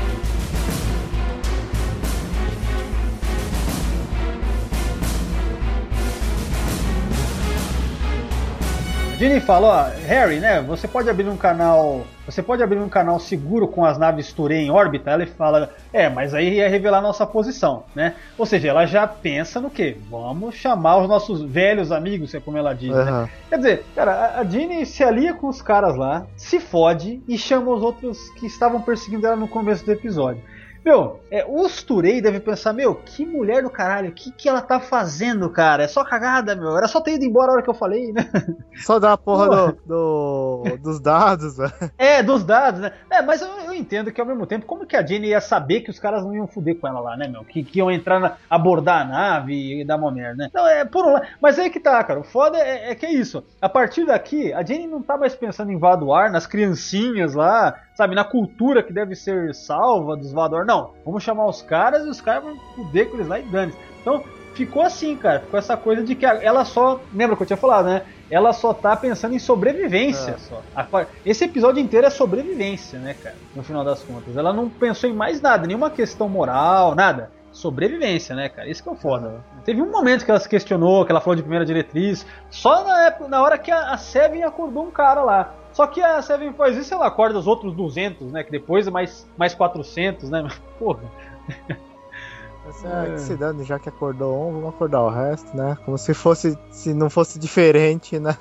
Ginny fala, ó, Harry, né, você pode abrir um canal, você pode abrir um canal seguro com as naves Turei em órbita? Ela fala, é, mas aí ia revelar nossa posição, né? Ou seja, ela já pensa no quê? Vamos chamar os nossos velhos amigos, é como ela diz, uhum. né? Quer dizer, cara, a Ginny se alia com os caras lá, se fode e chama os outros que estavam perseguindo ela no começo do episódio. Meu, é, os Turei devem pensar, meu, que mulher do caralho, o que, que ela tá fazendo, cara? É só cagada, meu. Era só ter ido embora a hora que eu falei, né? Só dar a porra do, do, dos dados, velho. É, dos dados, né? É, mas eu, eu entendo que ao mesmo tempo, como que a Jenny ia saber que os caras não iam fuder com ela lá, né, meu? Que, que iam entrar, na, abordar a nave e dar uma merda, né? Então, é, por um lado. Mas aí que tá, cara. O foda é, é que é isso. A partir daqui, a Jenny não tá mais pensando em Vaduar, nas criancinhas lá, sabe? Na cultura que deve ser salva dos Vaduar. Não. Vamos chamar os caras e os caras vão fuder com eles lá e dane. Então, ficou assim, cara. Ficou essa coisa de que ela só... Lembra que eu tinha falado, né? Ela só tá pensando em sobrevivência. É. Só. Esse episódio inteiro é sobrevivência, né, cara? No final das contas. Ela não pensou em mais nada. Nenhuma questão moral, nada. Sobrevivência, né, cara? Isso que é o foda. Uhum. Teve um momento que ela se questionou, que ela falou de primeira diretriz. Só na, época, na hora que a, a Seven acordou um cara lá. Só que a Seven faz isso, ela acorda os outros duzentos, né? Que depois é mais, mais quatrocentos, né? Porra. Essa é que se dane, já que acordou um, vamos acordar o resto, né? Como se fosse, se não fosse diferente, né?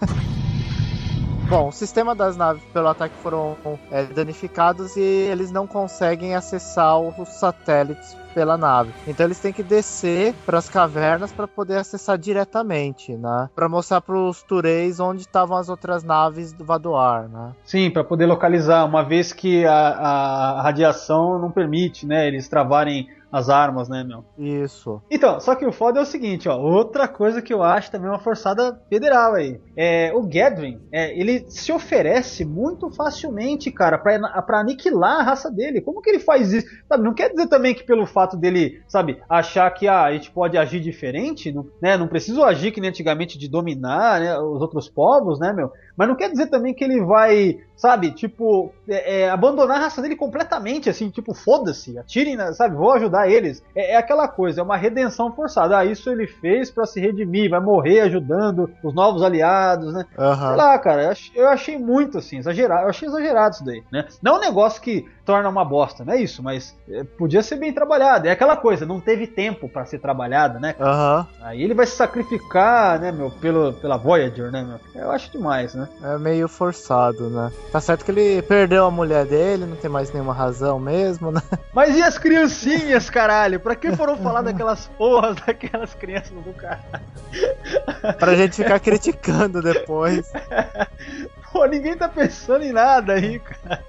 Bom, o sistema das naves pelo ataque foram é, danificados e eles não conseguem acessar os satélites pela nave. Então eles têm que descer para as cavernas para poder acessar diretamente, né? Para mostrar para os Tureis onde estavam as outras naves do Vaduar, né? Sim, para poder localizar, uma vez que a, a radiação não permite, né? Eles travarem as armas, né, meu? Isso. Então, só que o foda é o seguinte, ó, outra coisa que eu acho também uma forçada federal aí, é, o Gedrin, é, ele se oferece muito facilmente, cara, pra, pra aniquilar a raça dele. Como que ele faz isso? Sabe, não quer dizer também que pelo fato dele, sabe, achar que ah, a gente pode agir diferente, não, né, não preciso agir que nem antigamente de dominar, né, os outros povos, né, meu? Mas não quer dizer também que ele vai, sabe, tipo, é, é, abandonar a raça dele completamente, assim, tipo, foda-se, atirem, sabe, vou ajudar eles. É, é aquela coisa, é uma redenção forçada. Ah, isso ele fez pra se redimir, vai morrer ajudando os novos aliados, né? Uhum. Sei lá, cara, eu achei, eu achei muito, assim, exagerado, eu achei exagerado isso daí, né? Não é um negócio que torna uma bosta, não é isso, mas é, podia ser bem trabalhado. É aquela coisa, não teve tempo pra ser trabalhado, né? Uhum. Aí ele vai se sacrificar, né, meu, pelo, pela Voyager, né, meu? Eu acho demais, né? É meio forçado, né? Tá certo que ele perdeu a mulher dele, não tem mais nenhuma razão mesmo, né? Mas e as criancinhas, caralho? Pra que foram falar daquelas porras daquelas crianças do caralho? Pra gente ficar criticando depois. Pô, ninguém tá pensando em nada aí, cara.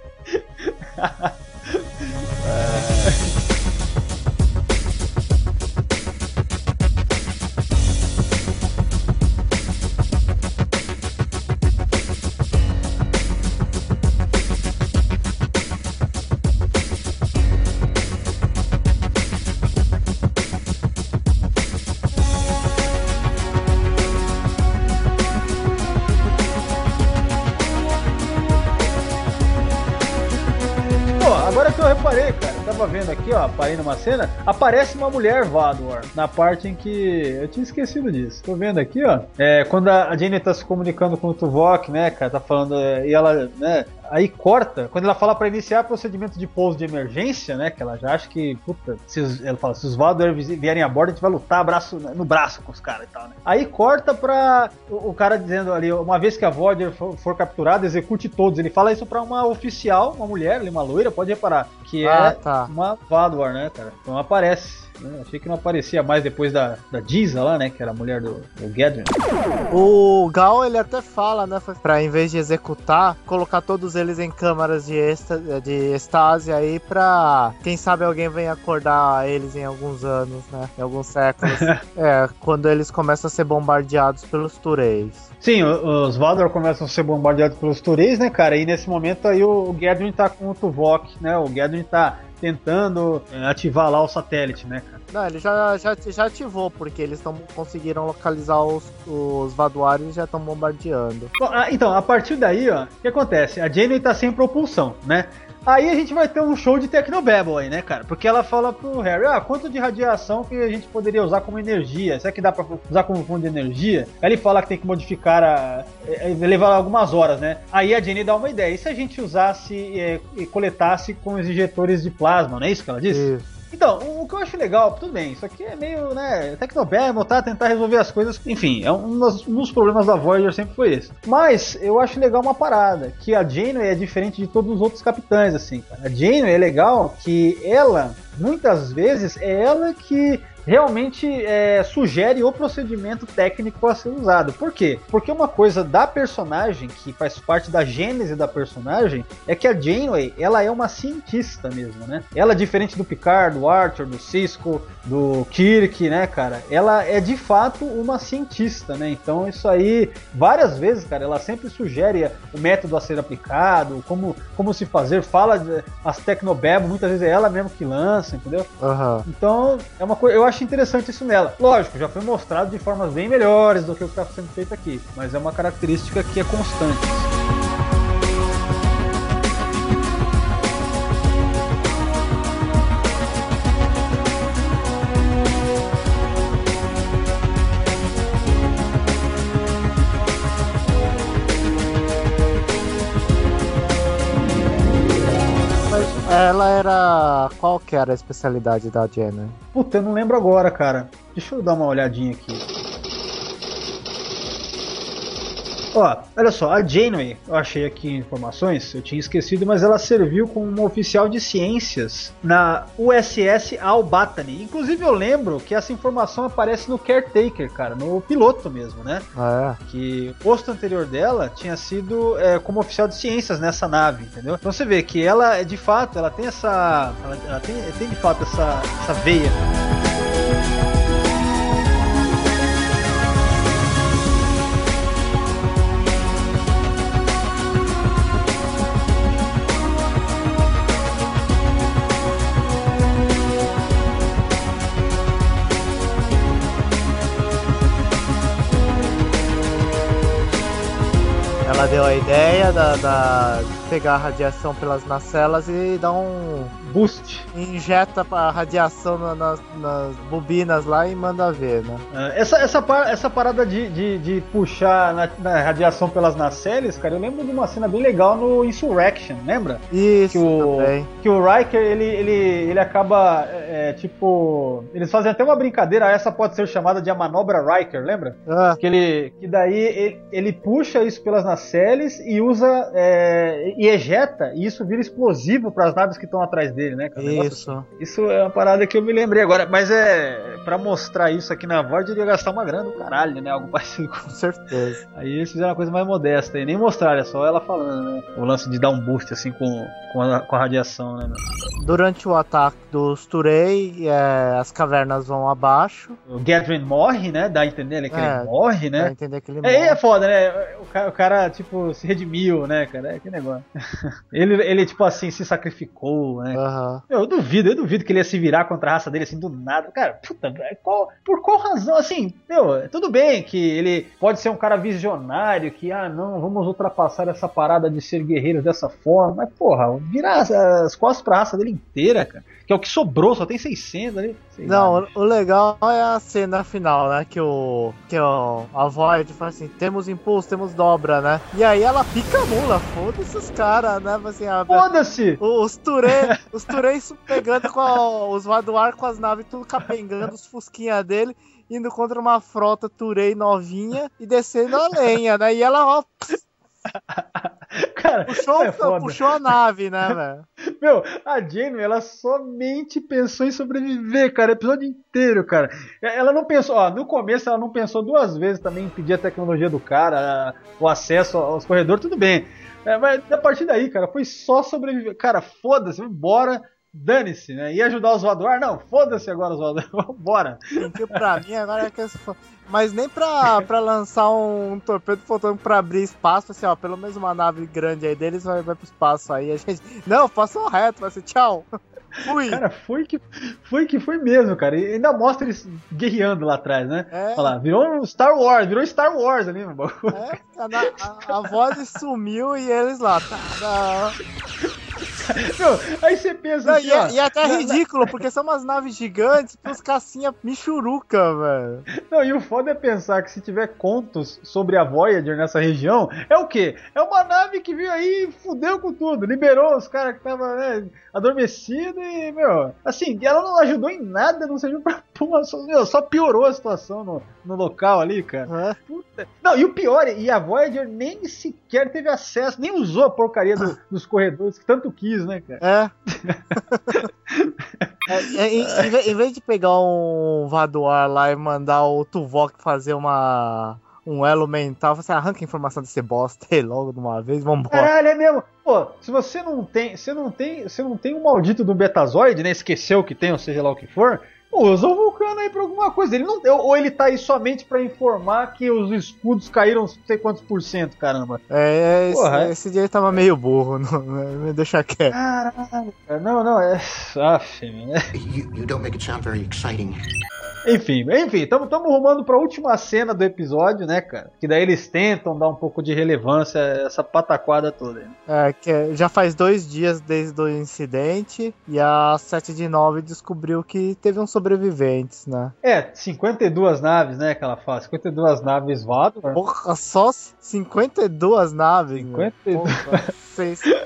é... Eu reparei, cara, eu tava vendo aqui, ó, parei numa cena, aparece uma mulher Vador, na parte em que eu tinha esquecido disso. Tô vendo aqui, ó, é, quando a Jane tá se comunicando com o Tuvok, né, cara, tá falando, é, e ela, né, aí corta, quando ela fala pra iniciar procedimento de pouso de emergência, né, que ela já acha que, puta, se os, ela fala, se os Vador vierem a bordo, a gente vai lutar braço, no braço com os caras e tal, né. Aí corta pra o, o cara dizendo ali, uma vez que a Voyager for, for capturada, execute todos. Ele fala isso pra uma oficial, uma mulher, uma loira, pode reparar, que ah, é tá. uma Vador, né, cara? Então aparece. Né? Achei que não aparecia mais depois da, da Giza lá, né? Que era a mulher do, do Gedrin. O Gal, ele até fala, né? Pra em vez de executar, colocar todos eles em câmaras de, esta, de estase aí pra, quem sabe, alguém venha acordar eles em alguns anos, né? Em alguns séculos. É, quando eles começam a ser bombardeados pelos Tureis. Sim, os Vador começam a ser bombardeados pelos Tureis, né, cara? E nesse momento aí o Gedrin tá com o Tuvok, né? O Gedrin tá tentando ativar lá o satélite, né, cara? Não, ele já, já, já ativou, porque eles tão, conseguiram localizar os, os Vaduares e já estão bombardeando. Bom, então, a partir daí, ó, o que acontece? A Janeway tá sem propulsão, né? Aí a gente vai ter um show de Technobabble aí, né, cara? Porque ela fala pro Harry, ah, quanto de radiação que a gente poderia usar como energia? Será que dá pra usar como fonte de energia? Aí ele fala que tem que modificar a... levar algumas horas, né? Aí a Jenny dá uma ideia. E se a gente usasse e, e coletasse com os injetores de plasma, não é isso que ela disse? Isso. Então, o que eu acho legal, tudo bem, isso aqui é meio, né, Technobabble, tá? Tentar resolver as coisas, enfim, é um dos, um dos problemas da Voyager sempre foi esse. Mas, eu acho legal uma parada, que a Janeway é diferente de todos os outros capitães, assim, cara. A Janeway é legal que ela, muitas vezes, é ela que realmente é, sugere o procedimento técnico a ser usado. Por quê? Porque uma coisa da personagem, que faz parte da gênese da personagem, é que a Janeway, ela é uma cientista mesmo, né? Ela, diferente do Picard, do Arthur, do Sisko, do Kirk, né, cara? Ela é de fato uma cientista, né? Então isso aí, várias vezes, cara, ela sempre sugere o método a ser aplicado, como, como se fazer, fala de, as Technobabble, muitas vezes é ela mesmo que lança, entendeu? Uhum. Então, é uma coisa, eu acho interessante isso nela. Lógico, já foi mostrado de formas bem melhores do que o que está sendo feito aqui, mas é uma característica que é constante. Ela era... Qual que era a especialidade da Jenna? Puta, eu não lembro agora, cara. Deixa eu dar uma olhadinha aqui. Ó, olha só, a Janeway, eu achei aqui informações, eu tinha esquecido, mas ela serviu como uma oficial de ciências na U S S Al-Batani. Inclusive eu lembro que essa informação aparece no Caretaker, cara, no piloto mesmo, né? Ah, é? Que o posto anterior dela tinha sido é, como oficial de ciências nessa nave, entendeu? Então você vê que ela, de fato, ela tem essa... Ela, ela tem, tem de fato essa, essa veia. Ela deu a ideia da, da pegar a radiação pelas nacelas e dar um boost. Injeta a radiação na, nas, nas bobinas lá e manda ver, né? Essa, essa, essa parada de, de, de puxar na, na radiação pelas nacelles, cara, eu lembro de uma cena bem legal no Insurrection, lembra? Isso, que o, também. Que o Riker, ele, ele, ele acaba, é, tipo... Eles fazem até uma brincadeira, essa pode ser chamada de a manobra Riker, lembra? Ah. Que, ele, que daí ele, ele puxa isso pelas nacelles e usa... É, e ejeta, e isso vira explosivo para as naves que estão atrás dele, né? Isso. Assim. Isso é uma parada que eu me lembrei agora, mas é... Pra mostrar isso aqui na Void, eu ia gastar uma grana do caralho, né? Algo parecido com... Com certeza. Aí eles fizeram uma coisa mais modesta, e nem mostraram, é só ela falando, né? O lance de dar um boost, assim, com, com, a, com a radiação, né? Durante o ataque dos Turei, é, as cavernas vão abaixo. O Gadrin morre, né? Dá a entender que é, ele morre, né? Dá a entender que ele morre. É, é foda, né? O cara, o cara, tipo, se redimiu, né, cara? É que negócio. ele, ele, tipo assim, se sacrificou, né? Uhum. Eu duvido, eu duvido que ele ia se virar contra a raça dele, assim, do nada. Cara, puta, qual, por qual razão? Assim, meu, tudo bem que ele pode ser um cara visionário, que, ah, não, vamos ultrapassar essa parada de ser guerreiros dessa forma. Mas, porra, virar as, as costas pra raça dele inteira, cara. Que é o que sobrou, só tem seiscentos ali. Não, o, o legal é a cena final, né? Que o. Que o, a Void fala assim: temos impulso, temos dobra, né? E aí ela pica a mula, foda-se os caras, né? Assim, foda-se! Os Turei, os Turei pegando com a, os Vaduar com as naves tudo capengando, os fusquinha dele, indo contra uma frota Turei novinha e descendo a lenha, né? E ela, ó. Cara, puxou, é puxou a nave, né, velho? Meu, a Janeway, ela somente pensou em sobreviver, cara, o episódio inteiro, cara. Ela não pensou, ó, no começo ela não pensou duas vezes também em pedir a tecnologia do cara, o acesso aos corredores, tudo bem. É, mas a partir daí, cara, foi só sobreviver. Cara, foda-se, bora. Dane-se, né? Ia ajudar os Vaduar? Não, foda-se agora os Vaduar, bora. Porque pra mim agora é que... Mas nem pra, pra lançar um, um torpedo fotônico pra abrir espaço, assim, ó, pelo menos uma nave grande aí deles vai, vai pro espaço aí. A gente, não, passou reto, vai ser tchau. Fui. Cara, foi que foi que foi mesmo, cara. E ainda mostra eles guerreando lá atrás, né? É. Olha lá, virou um Star Wars, virou Star Wars ali, meu bagulho. É, a, a, a voz sumiu e eles lá. Tá, tá. Meu, aí você pensa não, assim, e, ó, e até é ridículo, porque são umas naves gigantes pros cacinha michuruca, velho. Não, e o foda é pensar que se tiver contos sobre a Voyager nessa região, é o quê? É uma nave que veio aí e fudeu com tudo, liberou os caras que estavam, né, adormecidos e, meu, assim, ela não ajudou em nada, não serviu pra porra, só, meu, só piorou a situação no, no local ali, cara. É. Puta. Não, e o pior, e a Voyager nem sequer teve acesso, nem usou a porcaria do, dos corredores que tanto quis, né, cara? É. é, é em, em vez de pegar um Vaduar lá e mandar o Tuvok fazer uma... um elo mental, você arranca a informação desse bosta aí logo de uma vez, vambora. Caralho, é mesmo. Pô, se você não tem, você não tem, você não tem um maldito do Betazoide, né? Esqueceu que tem, ou seja lá o que for. Pô, usa o Vulcano aí pra alguma coisa. Ele não, ou ele tá aí somente pra informar que os escudos caíram não sei quantos por cento, caramba. É, esse, Porra, esse dia ele tava meio burro, não, me deixa quieto. Caralho. Não, não, é... Aff, né? You, you don't make it sound very exciting. Enfim, enfim, estamos rumando para a última cena do episódio, né, cara? Que daí eles tentam dar um pouco de relevância a essa pataquada toda. Né? É, que já faz dois dias desde o incidente e a sete de nove descobriu que teve uns sobreviventes, né? É, cinquenta e duas naves, né, que ela fala. cinquenta e duas naves Vaduar. Porra, só cinquenta e duas naves. cinquenta e duas. Porra, seis...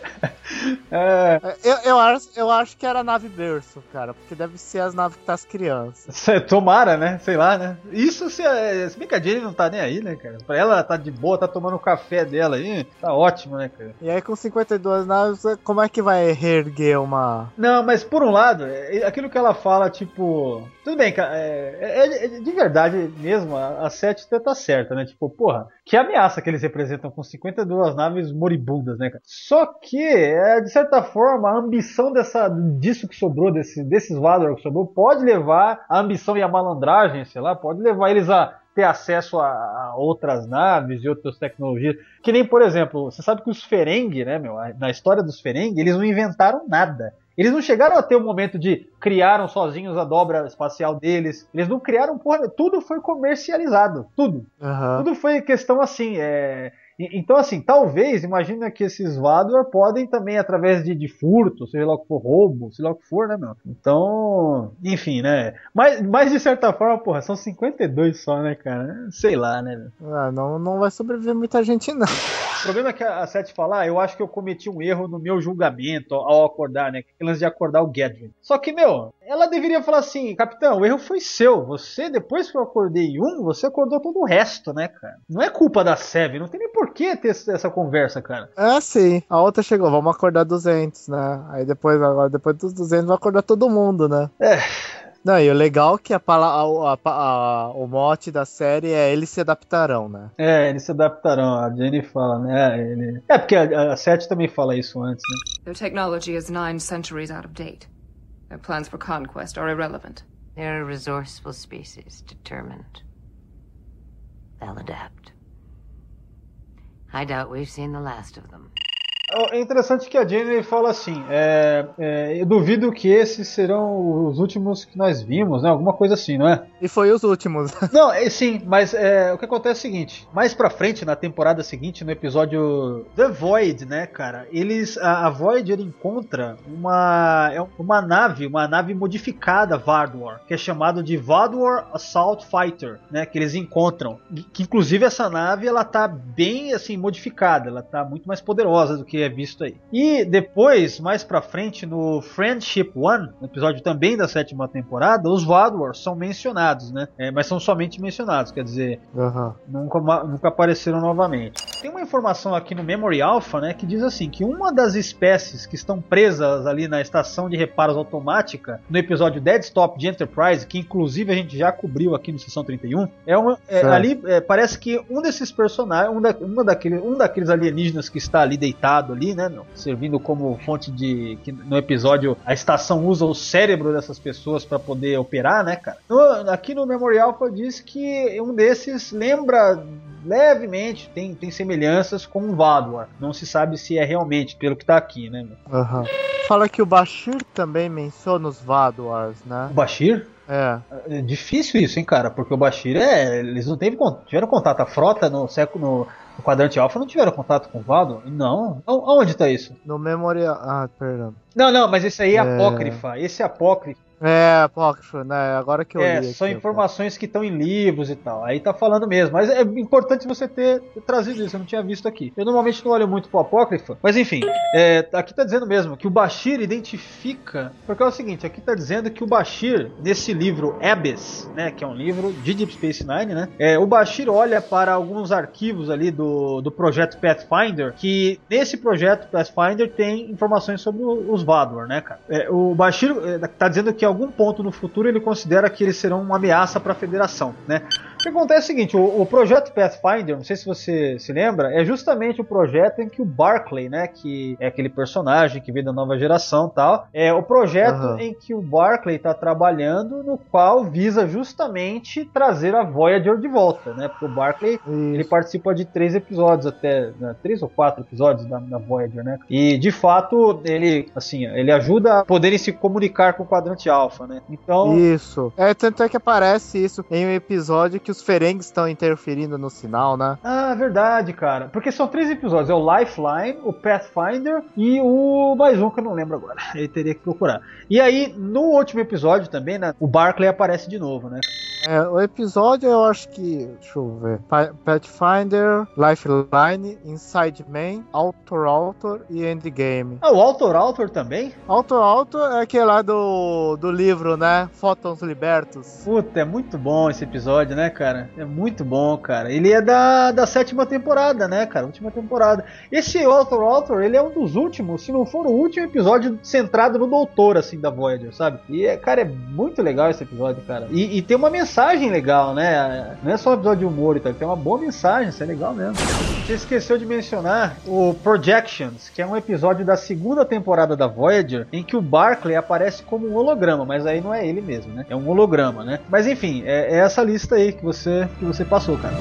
É... Eu, eu, acho, eu acho que era a nave berço, cara, porque deve ser as naves que tá as crianças. Tomara, né? Sei lá, né? Isso se, se bem que a Jenny não tá nem aí, né, cara? Pra ela tá de boa, tá tomando o café dela aí, tá ótimo, né, cara? E aí com cinquenta e duas naves, como é que vai reerguer uma... Não, mas por um lado, aquilo que ela fala, tipo... Tudo bem, cara, é, é, é de verdade mesmo, a, a Sete tá certa, né? Tipo, porra, que ameaça que eles representam com cinquenta e duas naves moribundas, né, cara? Só que, é, de certa forma, a ambição dessa, disso que sobrou, desse, desses Vador que sobrou, pode levar a ambição e a malandragem, sei lá, pode levar eles a ter acesso a, a outras naves e outras tecnologias. Que nem, por exemplo, você sabe que os Ferengi, né, meu, na história dos Ferengi, eles não inventaram nada. Eles não chegaram a ter o momento de criaram sozinhos a dobra espacial deles. Eles não criaram porra. Tudo foi comercializado. Tudo. Uhum. Tudo foi questão assim. É... Então, assim, talvez, imagina que esses Vador podem também, através de, de furto, seja lá o que for, roubo, seja lá o que for, né, meu? Então, enfim, né? Mas, mas de certa forma, porra, são cinquenta e dois só, né, cara? Sei lá, né, meu? Ah, não, não vai sobreviver muita gente, não. O problema é que a Sete fala, ah, eu acho que eu cometi um erro no meu julgamento ao acordar, né? Que lance de acordar o Gedrin. Só que, meu, ela deveria falar assim, capitão, o erro foi seu. Você, depois que eu acordei um, você acordou todo o resto, né, cara? Não é culpa da Seven, não tem nem por que ter essa conversa, cara. É, sim. A outra chegou, vamos acordar duzentos, né? Aí depois, agora, depois dos duzentos, vai acordar todo mundo, né? É... Não, e o legal é que a, a, a, a, o mote da série é eles se adaptarão, né? É, eles se adaptarão, a Jenny fala, né? Ele... É, porque a, a Sete também fala isso antes, né? Their technology is nine centuries out of date. Their plans for conquest are irrelevant. They're a resourceful species, determined. They'll adapt. I doubt we've seen the last of them. É interessante que a Jenny fala assim, é, é, eu duvido que esses serão os últimos que nós vimos, né? Alguma coisa assim, não é? E foi os últimos. Não, é, sim, mas é, o que acontece é o seguinte, mais pra frente, na temporada seguinte, no episódio The Void, né, cara, eles, a, a Voyager encontra uma, é uma nave, uma nave modificada Vador, que é chamado de Vador Assault Fighter, né, que eles encontram, que inclusive essa nave, ela tá bem, assim, modificada, ela tá muito mais poderosa do que é visto aí. E depois, mais pra frente, no Friendship One, no episódio também da sétima temporada, os Vador são mencionados, né? É, mas são somente mencionados, quer dizer, uhum. nunca, nunca apareceram novamente. Tem uma informação aqui no Memory Alpha, né, que diz assim, que uma das espécies que estão presas ali na estação de reparos automática, no episódio Dead Stop de Enterprise, que inclusive a gente já cobriu aqui no Sessão trinta e um, é uma, é, ali é, parece que um desses personagens, um, da, uma daquele, um daqueles alienígenas que está ali deitado ali, né, meu, servindo como fonte de que no episódio a estação usa o cérebro dessas pessoas para poder operar, né, cara. No, aqui no Memorial diz que um desses lembra levemente, tem, tem semelhanças com um Vador. Não se sabe se é realmente, pelo que tá aqui, né, meu. Uhum. Fala que o Bashir também menciona os Vadors, né? O Bashir? É. É difícil isso, hein, cara, porque o Bashir é, eles não teve, tiveram contato, a frota no século no No quadrante alfa não tiveram contato com o Vador? Não. Onde tá isso? No Memorial... Ah, perdão. Não, não, mas esse aí é, é... apócrifa. Esse é apócrifa. É, apócrifo, né? Agora que eu é, li. São aqui, informações pô. que estão em livros e tal. Aí tá falando mesmo. Mas é importante você ter trazido isso. Eu não tinha visto aqui. Eu normalmente não olho muito pro apócrifo. Mas enfim, é, aqui tá dizendo mesmo que o Bashir identifica. Porque é o seguinte, aqui tá dizendo que o Bashir, nesse livro Abyss, né? Que é um livro de Deep Space Nine, né? É, o Bashir olha para alguns arquivos ali do, do projeto Pathfinder. Que nesse projeto Pathfinder tem informações sobre os Vador, né, cara? É, o Bashir é, tá dizendo que em algum ponto no futuro ele considera que eles serão uma ameaça para a Federação, né? O que acontece é o seguinte, o, o projeto Pathfinder, não sei se você se lembra, é justamente o projeto em que o Barclay, né, que é aquele personagem que veio da nova geração e tal, é o projeto uhum. em que o Barclay está trabalhando, no qual visa justamente trazer a Voyager de volta, né? Porque o Barclay, Isso. ele participa de três episódios até, né, três ou quatro episódios da, da Voyager, né? E de fato, ele, assim, ele ajuda a poderem se comunicar com o quadrante alfa, né? Então... Isso. É, tanto é que aparece isso em um episódio que os Ferengi estão interferindo no sinal, né? Ah, verdade, cara. Porque são três episódios. É o Lifeline, o Pathfinder e o mais um que eu não lembro agora. Ele teria que procurar. E aí, no último episódio também, né, o Barclay aparece de novo, né? É, o episódio eu acho que, deixa eu ver, Pathfinder, Lifeline, Inside Man, Author Author e Endgame. Ah, o Author Author também? Author Author é aquele lá do, do livro, né? Fótons Libertos. Puta, é muito bom esse episódio, né, cara? É muito bom, cara. Ele é da, da sétima temporada, né, cara? Última temporada. Esse Author Author, ele é um dos últimos, se não for o último episódio centrado no doutor, assim, da Voyager, sabe? E, é, cara, é muito legal esse episódio, cara. E, e tem uma mensagem legal, né? Não é só um episódio de humor e tal, tem uma boa mensagem, isso é legal mesmo. Você esqueceu de mencionar o Projections, que é um episódio da segunda temporada da Voyager, em que o Barclay aparece como um holograma, mas aí não é ele mesmo, né? É um holograma, né? Mas enfim, é, é essa lista aí que você, que você passou, cara.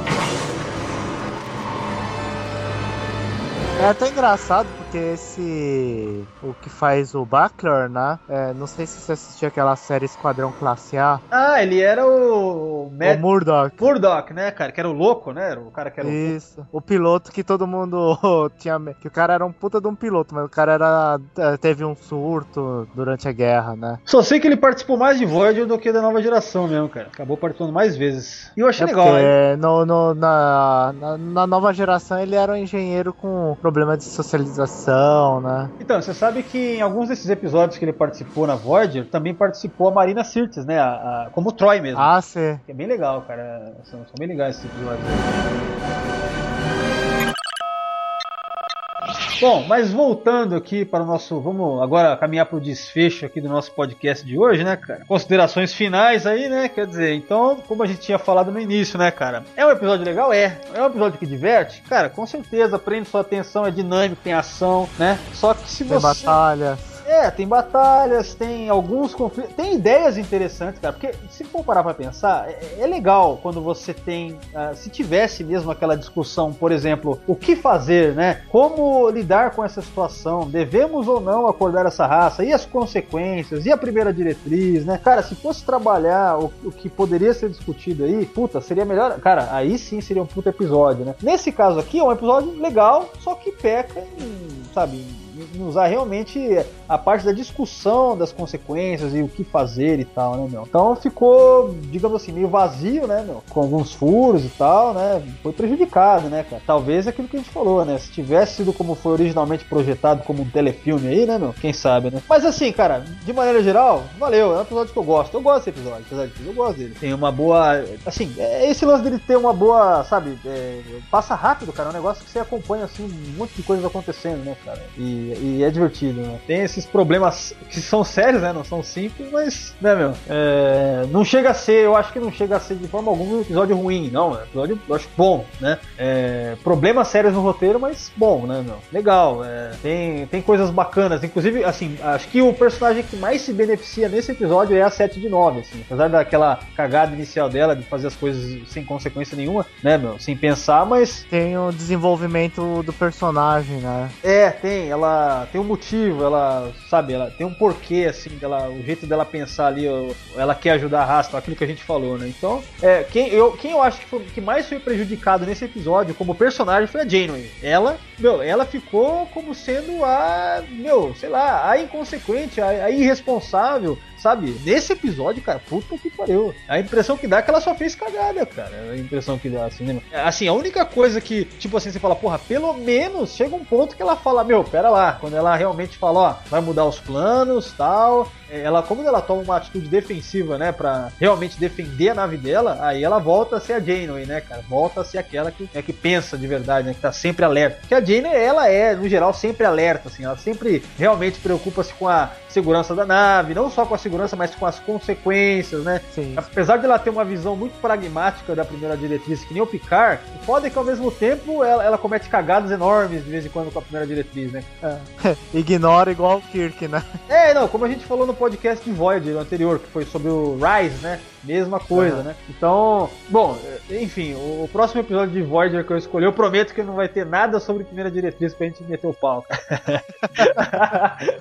É até engraçado porque esse... o que faz o Buckler, né? É, não sei se você assistiu aquela série Esquadrão Classe A. Ah, ele era o... Matt... O Murdoch. Murdoch, né, cara? Que era o louco, né? Era o cara que era o... Isso. O piloto que todo mundo tinha... Que o cara era um puta de um piloto, mas o cara era... teve um surto durante a guerra, né? Só sei que ele participou mais de Voyager do que da Nova Geração mesmo, cara. Acabou participando mais vezes. E eu achei é legal, hein? No, no, na, na, na Nova Geração ele era um engenheiro com problema de socialização, né? Então, você sabe que em alguns desses episódios que ele participou na Voyager, também participou a Marina Sirtis, né? A, a, como Troy mesmo. Ah, sim. É bem legal, cara. São, são bem legais esses episódios. Bom, mas voltando aqui para o nosso... Vamos agora caminhar para o desfecho aqui do nosso podcast de hoje, né, cara? Considerações finais aí, né? Quer dizer, então, como a gente tinha falado no início, né, cara? É um episódio legal? É. É um episódio que diverte? Cara, com certeza. Prende sua atenção, é dinâmico, tem ação, né? Só que se tem você... batalha. É, tem batalhas, tem alguns conflitos, tem ideias interessantes, cara, porque se for parar pra pensar, é, é legal quando você tem, uh, se tivesse mesmo aquela discussão, por exemplo, o que fazer, né, como lidar com essa situação, devemos ou não acordar essa raça, e as consequências, e a primeira diretriz, né, cara, se fosse trabalhar o, o que poderia ser discutido aí, puta, seria melhor, cara, aí sim seria um puta episódio, né, nesse caso aqui é um episódio legal, só que peca em, sabe, em usar realmente a parte da discussão das consequências e o que fazer e tal, né, meu? Então ficou, digamos assim, meio vazio, né, meu? Com alguns furos e tal, né? Foi prejudicado, né, cara? Talvez aquilo que a gente falou, né? Se tivesse sido como foi originalmente projetado como um telefilme aí, né, meu? Quem sabe, né? Mas assim, cara, de maneira geral, valeu. É um episódio que eu gosto. Eu gosto desse episódio, apesar de tudo, eu gosto dele. Tem uma boa... Assim, é esse lance dele ter uma boa, sabe? É, passa rápido, cara. É um negócio que você acompanha, assim, um monte de coisas acontecendo, né, cara? E E é divertido, né? Tem esses problemas que são sérios, né? Não são simples, mas, né, meu? É, não chega a ser, eu acho que não chega a ser de forma alguma um episódio ruim, não. É um episódio, eu acho bom, né? É, problemas sérios no roteiro, mas bom, né, meu? Legal. É, tem, tem coisas bacanas. Inclusive, assim, acho que o personagem que mais se beneficia nesse episódio é a sete de nove, assim. Apesar daquela cagada inicial dela de fazer as coisas sem consequência nenhuma, né, meu? Sem pensar, mas... Tem o desenvolvimento do personagem, né? É, tem. Ela... tem um motivo, ela, sabe, ela tem um porquê, assim, dela, o jeito dela pensar ali, ela quer ajudar a raça, aquilo que a gente falou, né? Então, é, quem, eu, quem eu acho que, foi, que mais foi prejudicado nesse episódio como personagem foi a Janeway. Ela, meu, ela ficou como sendo a, meu, sei lá, a inconsequente, a, a irresponsável, sabe? Nesse episódio, cara, puta que pariu. A impressão que dá é que ela só fez cagada, cara. A impressão que dá, assim, né? Assim, a única coisa que, tipo assim, você fala, porra, pelo menos chega um ponto que ela fala, meu, pera lá, quando ela realmente fala, ó, vai mudar os planos, tal, ela, como ela toma uma atitude defensiva, né, pra realmente defender a nave dela, aí ela volta a ser a Janeway, né, cara, volta a ser aquela que, é, que pensa de verdade, né, que tá sempre alerta, porque a Janeway, ela é, no geral, sempre alerta, assim, ela sempre realmente preocupa-se com a segurança da nave, não só com a segurança, mas com as consequências, né? Sim. Apesar de ela ter uma visão muito pragmática da primeira diretriz, que nem o Picard, o foda é que ao mesmo tempo ela, ela comete cagadas enormes de vez em quando com a primeira diretriz, né? É. Ignora igual o Kirk, né? É, não, como a gente falou no podcast de Voyager anterior, que foi sobre o Rise, né? Mesma coisa, uhum. né? Então, bom, enfim, o, o próximo episódio de Voyager que eu escolhi, eu prometo que não vai ter nada sobre primeira diretriz pra gente meter o pau.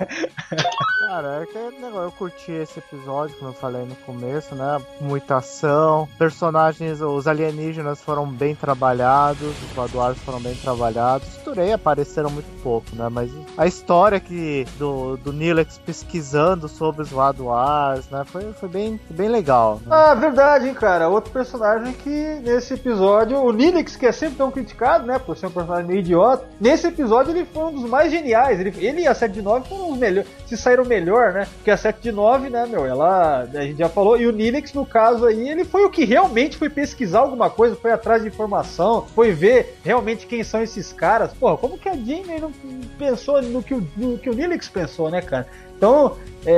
Cara, é que negócio, eu curti esse episódio, como eu falei no começo, né? Muita ação, personagens, os alienígenas foram bem trabalhados, os Vaduars foram bem trabalhados. Os Turei apareceram muito pouco, né? Mas a história que do, do Nilex pesquisando sobre os Vaduars, né? Foi, foi bem, bem legal. Né? Ah, verdade, hein, cara. Outro personagem que nesse episódio, o Nilex, que é sempre tão criticado, né? Por ser um personagem meio idiota, nesse episódio ele foi um dos mais geniais. Ele, ele e a sete de nove foram os melhores, se saíram melhor, né? Porque a sete de nove, né, meu, ela, a gente já falou, e o Nilex, no caso aí, ele foi o que realmente foi pesquisar alguma coisa, foi atrás de informação, foi ver realmente quem são esses caras. Porra, como que a Janeway não pensou no que o, no que o Nilex pensou, né, cara? Então,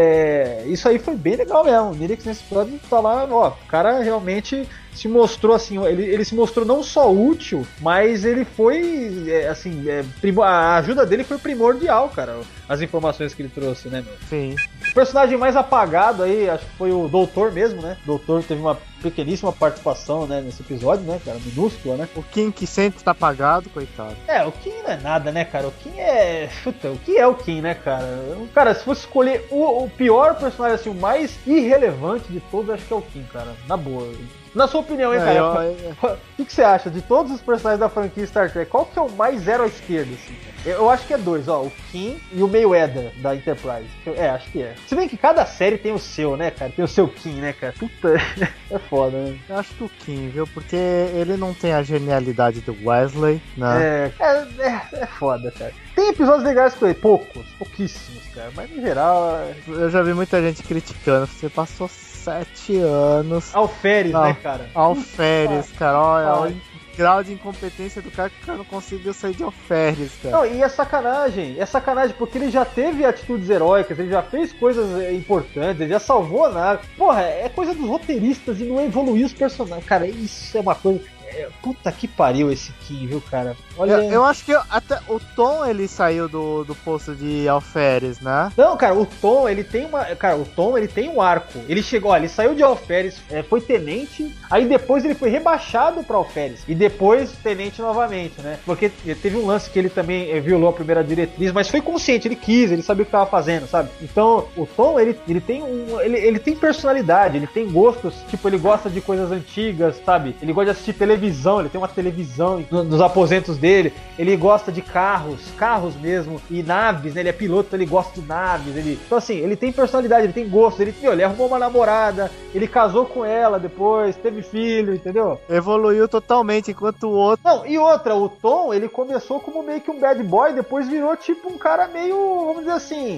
é, isso aí foi bem legal mesmo. O Nilex nesse episódio tá lá, ó, o cara realmente se mostrou assim, ele, ele se mostrou não só útil, mas ele foi, é, assim, é, a ajuda dele foi primordial, cara, as informações que ele trouxe, né, meu? Sim. O personagem mais apagado aí, acho que foi o Doutor mesmo, né? O Doutor teve uma pequeníssima participação, né, nesse episódio, né, cara, minúscula, né? O Kim que sempre tá apagado, coitado. É, o Kim não é nada, né, cara? O Kim é... Puta, o que é o Kim, né, cara? Cara, se fosse escolher o, o pior personagem, assim, o mais irrelevante de todos, acho que é o Kim, cara. Na boa. Na sua opinião, hein, cara? É, eu, eu... O que, que você acha de todos os personagens da franquia Star Trek? Qual que é o mais zero à esquerda, assim? Eu acho que é dois, ó, o Kim e o Mayweather da Enterprise. É, acho que é. Se bem que cada série tem o seu, né, cara? Tem o seu Kim, né, cara? Puta, é foda, né? Eu acho que o Kim, viu? Porque ele não tem a genialidade do Wesley, né? É, é, é, é foda, cara. Tem episódios legais com ele, poucos, pouquíssimos, cara. Mas no geral... Eu já vi muita gente criticando. Você passou sete anos... Alferes, não, né, cara? Alferes, cara. Olha, olha o grau de incompetência do cara que o cara não conseguiu sair de Alferes, cara. Não, e é sacanagem. É sacanagem porque ele já teve atitudes heróicas, ele já fez coisas importantes, ele já salvou a nave. Porra, é coisa dos roteiristas e não evoluir os personagens. Cara, isso é uma coisa... Puta que pariu esse Kim, viu, cara? Olha... Eu, eu acho que até o Tom, ele saiu do, do posto de Alferes, né? Não, cara, o Tom, ele tem uma... Cara, o Tom, ele tem um arco. Ele chegou, ó, ele saiu de Alferes, é, foi tenente, aí depois ele foi rebaixado pra Alferes. E depois tenente novamente, né? Porque teve um lance que ele também é, violou a primeira diretriz, mas foi consciente, ele quis, ele sabia o que tava fazendo, sabe? Então, o Tom, ele, ele tem um... Ele, ele tem personalidade, ele tem gostos, tipo, ele gosta de coisas antigas, sabe? Ele gosta de assistir televisão. Ele tem uma televisão nos aposentos dele, ele gosta de carros, carros mesmo, e naves, né? Ele é piloto, então ele gosta de naves, ele... Então assim, ele tem personalidade, ele tem gosto, ele, ele arrumou uma namorada, ele casou com ela depois, teve filho, entendeu? Evoluiu totalmente, enquanto o outro... Não, e outra, o Tom, ele começou como meio que um bad boy, depois virou tipo um cara meio, vamos dizer assim,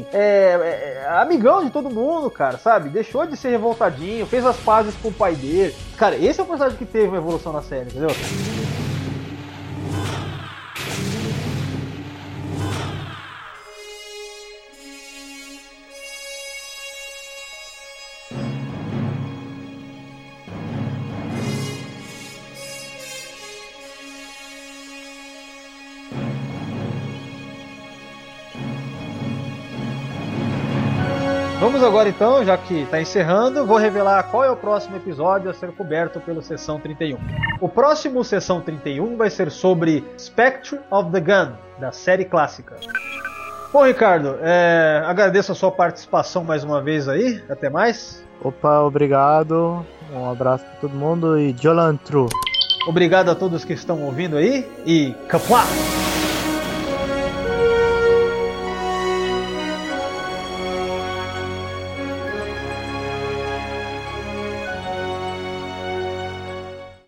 é, é, amigão de todo mundo, cara, sabe? Deixou de ser revoltadinho, fez as pazes com o pai dele. Cara, esse é o personagem que teve uma evolução na série, entendeu? Vamos agora então, já que está encerrando, vou revelar qual é o próximo episódio a ser coberto pelo Sessão trinta e um. O próximo Sessão trinta e um vai ser sobre Spectre of the Gun, da série clássica. Bom, Ricardo, é, agradeço a sua participação mais uma vez aí, até mais. Opa, obrigado, um abraço para todo mundo e Jolantru. Obrigado a todos que estão ouvindo aí e Kapla!